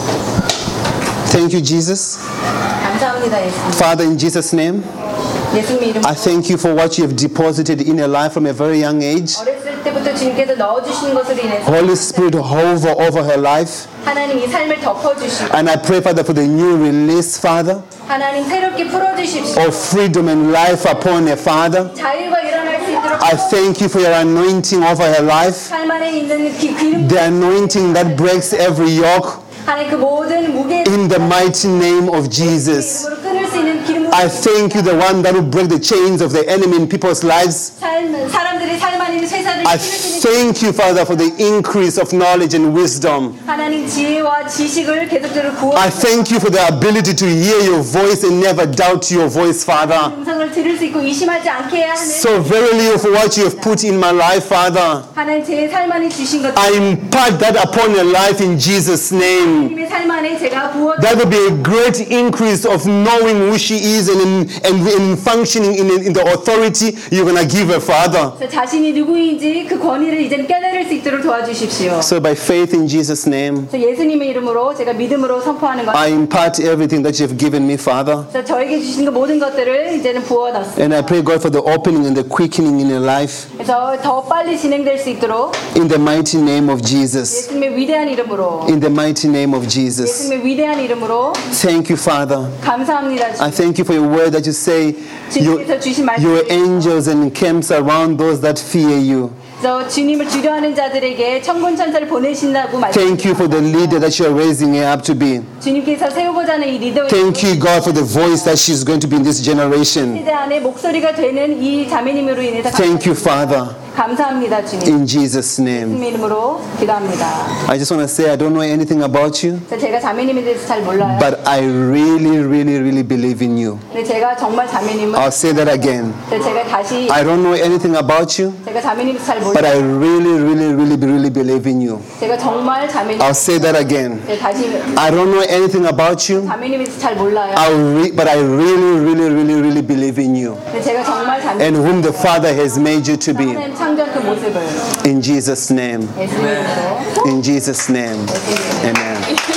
Thank you, Jesus. 감사합니다, 예수님. Father, in Jesus' name, 예수님 이름. I thank you for what you have deposited in her life from a very young age. 어렸을 때부터 주님께서 넣어주신 것으로 인해서 Holy Spirit, hover over her life. 하나님 이 삶을 덮어주시고 And I pray, Father, for the new release, Father, 하나님 새롭게 풀어주십시오. of freedom and life upon her, Father. 자유가 일어날 수 있도록 I thank you for your anointing over her life. 삶 안에 있는 기, 기름 The anointing that breaks every yoke 하나님 그 모든 무게 in the mighty name of Jesus. 이름으로 끊을 수 있는 기름 I thank you, the one that will break the chains of the enemy in people's lives. 삶 사람들의 삶 안에 있는 쇠사를 I 끊을 수 있는 thank you, Father, for the increase of knowledge and wisdom. 하나님 지혜와 지식을 계속적으로 구원 I thank you for the ability to hear your voice and never doubt your voice, Father. 음성을 들을 수 있고 의심하지 않게 해야 하는 So verily for what you have put in my life, Father, 하나님 제 삶 안에 주신 것 I impart that upon your life in Jesus' name. 하나님의 삶 안에 제가 부어 That will be a great increase of knowing who she is and in, and in functioning in, in the authority you're going to give her, Father. 자신이 누구인지 그 권위를 이제는 깨달을 수 있도록 도와주십시오. So by faith in Jesus' name, 그래서 예수님의 이름으로 제가 믿음으로 선포하는 것. I impart everything that you have given me, Father. 그래서 저에게 주신 그 모든 것들을 이제는 부어 넣습니다. And I pray, God, for the opening and the quickening in your life. 그래서 더 빨리 진행될 수 있도록 In the mighty name of Jesus. 예수님의 위대한 이름으로 In the mighty name of Jesus. 예수님의 위대한 이름으로 Thank you, Father. 감사합니다. I thank you for your word that you say your, 주님께서 주신 your 말씀. angels and camps around those that fear you. 그래서 주님을 주려하는 자들에게 천군 천사를 보내신다고 Thank you for the 말씀하셨습니다. leader that you are raising her up to be. 주님께서 세우고자 하는 이 리더 Thank you, God, for the voice that she's going to be in this generation. 세대 안에 목소리가 되는 이 자매님으로 인해서 Thank you, Father. 감사합니다, 주님. In Jesus' name. 예수님 이름으로 기도합니다. I just want to say I don't know anything about you, 그래서 제가 자매님에 대해서 잘 몰라요. but I really, really, really believe in you. 근데 제가 정말 자매님은 I'll say that again. 그래서 제가 다시 I don't know anything about you, 제가 자매님을 잘 but I 몰라요. really, really, really, really believe in you. 제가 정말 자매님 I'll say that again. 제가 다시 I don't know anything about you, 자매님에 대해서 잘 몰라요. I'll re- but I really, really, really, really believe in you 근데 제가 정말 자매님 and whom the Father has made you to be. 하나님 창조한 그 모습을 In Jesus' name. 예수님 이름으로 In Jesus' name. Amen.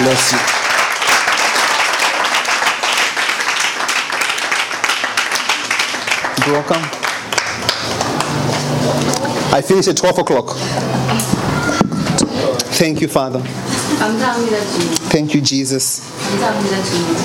bless you. You're welcome. I finish at twelve o'clock. Thank you, Father. 감사합니다, 주님. Thank you, Jesus. 감사합니다,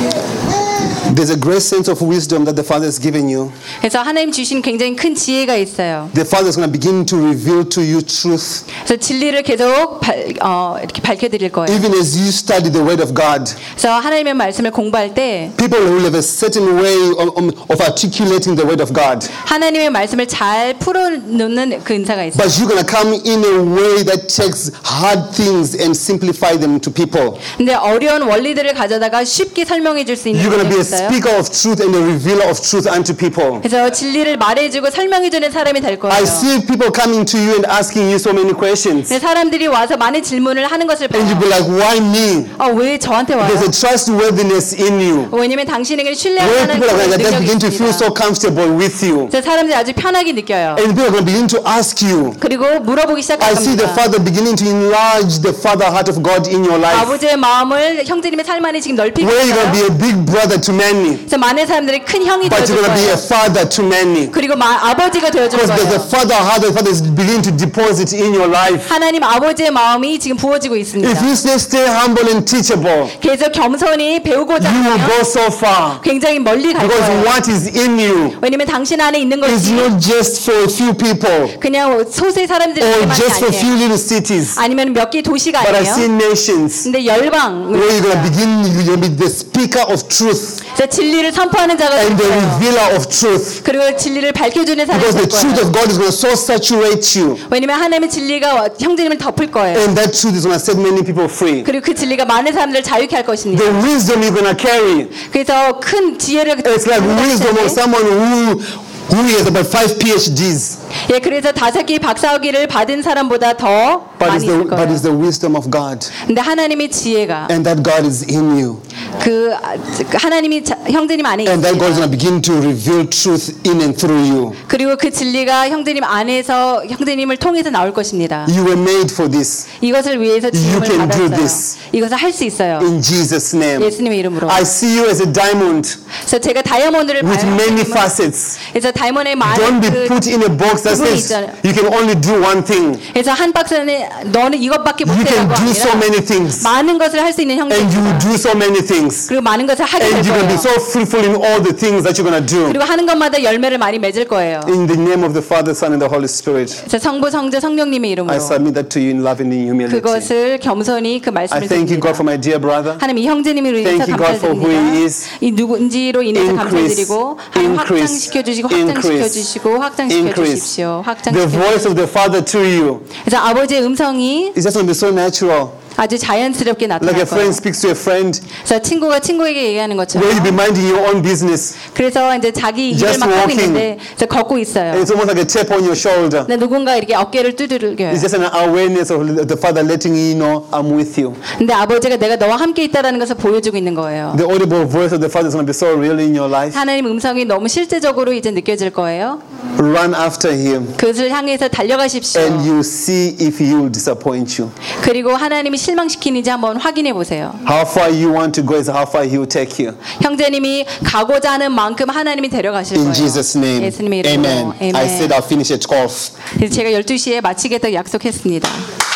주님. There's a great sense of wisdom that the Father has given you. 그래서 하나님 주신 굉장히 큰 지혜가 있어요. The Father is going to begin to reveal to you truth. 그래서 진리를 계속 발, 어, 이렇게 밝혀드릴 거예요. Even as you study the Word of God, 그래서 하나님의 말씀을 공부할 때 people will have a certain way of, of articulating the Word of God. 하나님의 말씀을 잘 풀어놓는 그 은사가 있어요. But you're going to come in a way that takes hard things and simplify them to people. 근데 어려운 원리들을 가져다가 쉽게 설명해 줄 수 있는 You're going to be a 있어요. speaker of truth and a revealer of truth unto people. 그래서 진리를 말해주고 설명해주는 사람이 될 거예요. I see people coming to you and asking you so many questions. 근데 사람들이 와서 많은 질문을 하는 것을 봐요. And you be like, why me? 어, 왜 저한테 와요? There's a trustworthiness in you. 왜냐면 당신에게 신뢰할 Where 만한 people are going to 능력이 begin to feel 있습니다. so comfortable with you. 그래서 사람들이 아주 편하게 느껴요. And people are going to begin to ask you. 그리고 물어보기 시작할 I see the 겁니다. Father beginning to enlarge the Father heart of God in your life. 아버지의 마음을 형제님의 삶 안에 지금 넓히고 Where you're going to be 있어요. a big brother to many. 그래서 많은 사람들이 큰 형이 But 되어줄 you're going to be a 거예요. father to many. 그리고 마, 아버지가 되어줄 Because there's a 거예요. Father heart that Father is beginning to deposit in your life. 하나님 아버지의 마음이 지금 부어지고 있습니다. If you stay, stay humble and teachable, 계속 겸손히 배우고자 you will 하면 go so far. 굉장히 멀리 갈 Because 거예요. what is in you 왜냐면 당신 안에 있는 is 것이 not just for a few people 그냥 소수의 or 사람들에게만이 just for a few 아니에요. little cities. 아니면 몇 개 도시가 But I see 아니에요. nations 근데 열방 where you're going to begin, you're going to be the speaker of truth 진리를 선포하는 자가 될 and the 거예요. revealer of truth. 그리고 진리를 밝혀주는 사람이 Because the 될 truth 거예요. of God is going to so saturate you. 왜냐면 하나님의 진리가 형제님을 덮을 거예요. And that truth is going to set many people free. 그리고 그 진리가 많은 사람들을 자유케 할 것입니다. The wisdom you're going to carry, 그래서 큰 지혜를 it's like wisdom of someone who who has about five PhDs. 예, 그래서 다섯 개 박사학위를 받은 사람보다 더 But 많이 it's, the, 있을 but 거예요. it's the wisdom of God. 근데 하나님의 지혜가 And that God is in you. 그 아, 하나님이 자, 형제님 안에 And that God is 있습니다. going to begin to reveal truth in and through you. 그리고 그 진리가 형제님 안에서 형제님을 통해서 나올 것입니다. You were made for this. 이것을 위해서 You 지음을 can do 받았어요. this. 이것을 할 수 있어요. In Jesus' name. 예수님의 이름으로. I see you as a diamond 그래서 제가 다이아몬드를 with 봐요. many facets. 그래서 다이아몬드의 Don't 많은 be 그 put in a box that 부분이 says 있잖아요. you can only do one thing. 그래서 한 박스는 너는 이것밖에 You can 못해라고 do so 아니라 many things. 많은 것을 할 수 있는 And you will 형제입니다. do so many things. 그리고 많은 것을 하게 될 And you're going to be 거예요. so fruitful in all the things that you're going to do. 그리고 하는 것마다 열매를 많이 맺을 거예요. In the name of the Father, Son, and the Holy Spirit. 그래서 성부, 성자, 성령님의 I 이름으로 submit that to you in love and in humility. 그것을 겸손히 그 I 말씀을 thank you, God, 드립니다. for my dear brother. 하나님 이 형제님으로 인해서 Thank you, God, for who he 감사드립니다. is. 이 누군지로 인해서 Increase, 감사드리고 하나님 increase, 확장시켜 주시고 increase, 확장시켜 주시고 확장시켜 increase. 주십시오. The 확장시켜 voice 주십시오. of the Father to you 그래서 아버지의 음성이 is just going to be so natural. 아주 자연스럽게 Like 나타날 a friend 거예요. speaks to a friend, 그래서 친구가 친구에게 얘기하는 where 것처럼 you be minding your own business. 그래서 이제 자기 일을 Just 막 하고 walking. 있는데 그래서 걷고 있어요. And it's almost like a tap on your shoulder. 근데 누군가 이렇게 어깨를 두드려요. It's just an awareness of the Father letting you know, I'm with you. 근데 아버지가 내가 너와 함께 있다라는 것을 보여주고 있는 거예요. The audible voice of the Father is going to be so real in your life. 하나님 음성이 너무 실제적으로 이제 느껴질 거예요. Run after Him. 그것을 향해서 달려가십시오. And you see if He will disappoint you. 그리고 하나님이 실망시키는지 한번 확인해 보세요. How far you want to go is how far He will take you. 형제님이 가고자 하는 만큼 하나님이 데려가실 In 거예요. Jesus' name. 예수님의 이름으로. Amen. 아멘. I said I'll finish at twelve. 그래서 제가 열두 시에 마치겠다고 약속했습니다.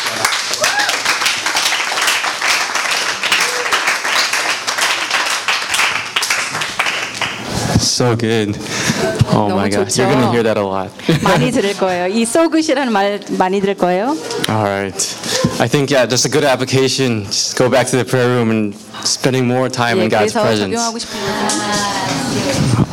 So good. Oh 너무 my God, 좋죠. you're gonna hear that a lot. 많이 들을 거예요. 이 so good이라는 말 많이 들을 거예요. All right. I think yeah, just a good application. Just go back to the prayer room and spending more time 예, in God's 그래서 presence. 적용하고 싶은 것은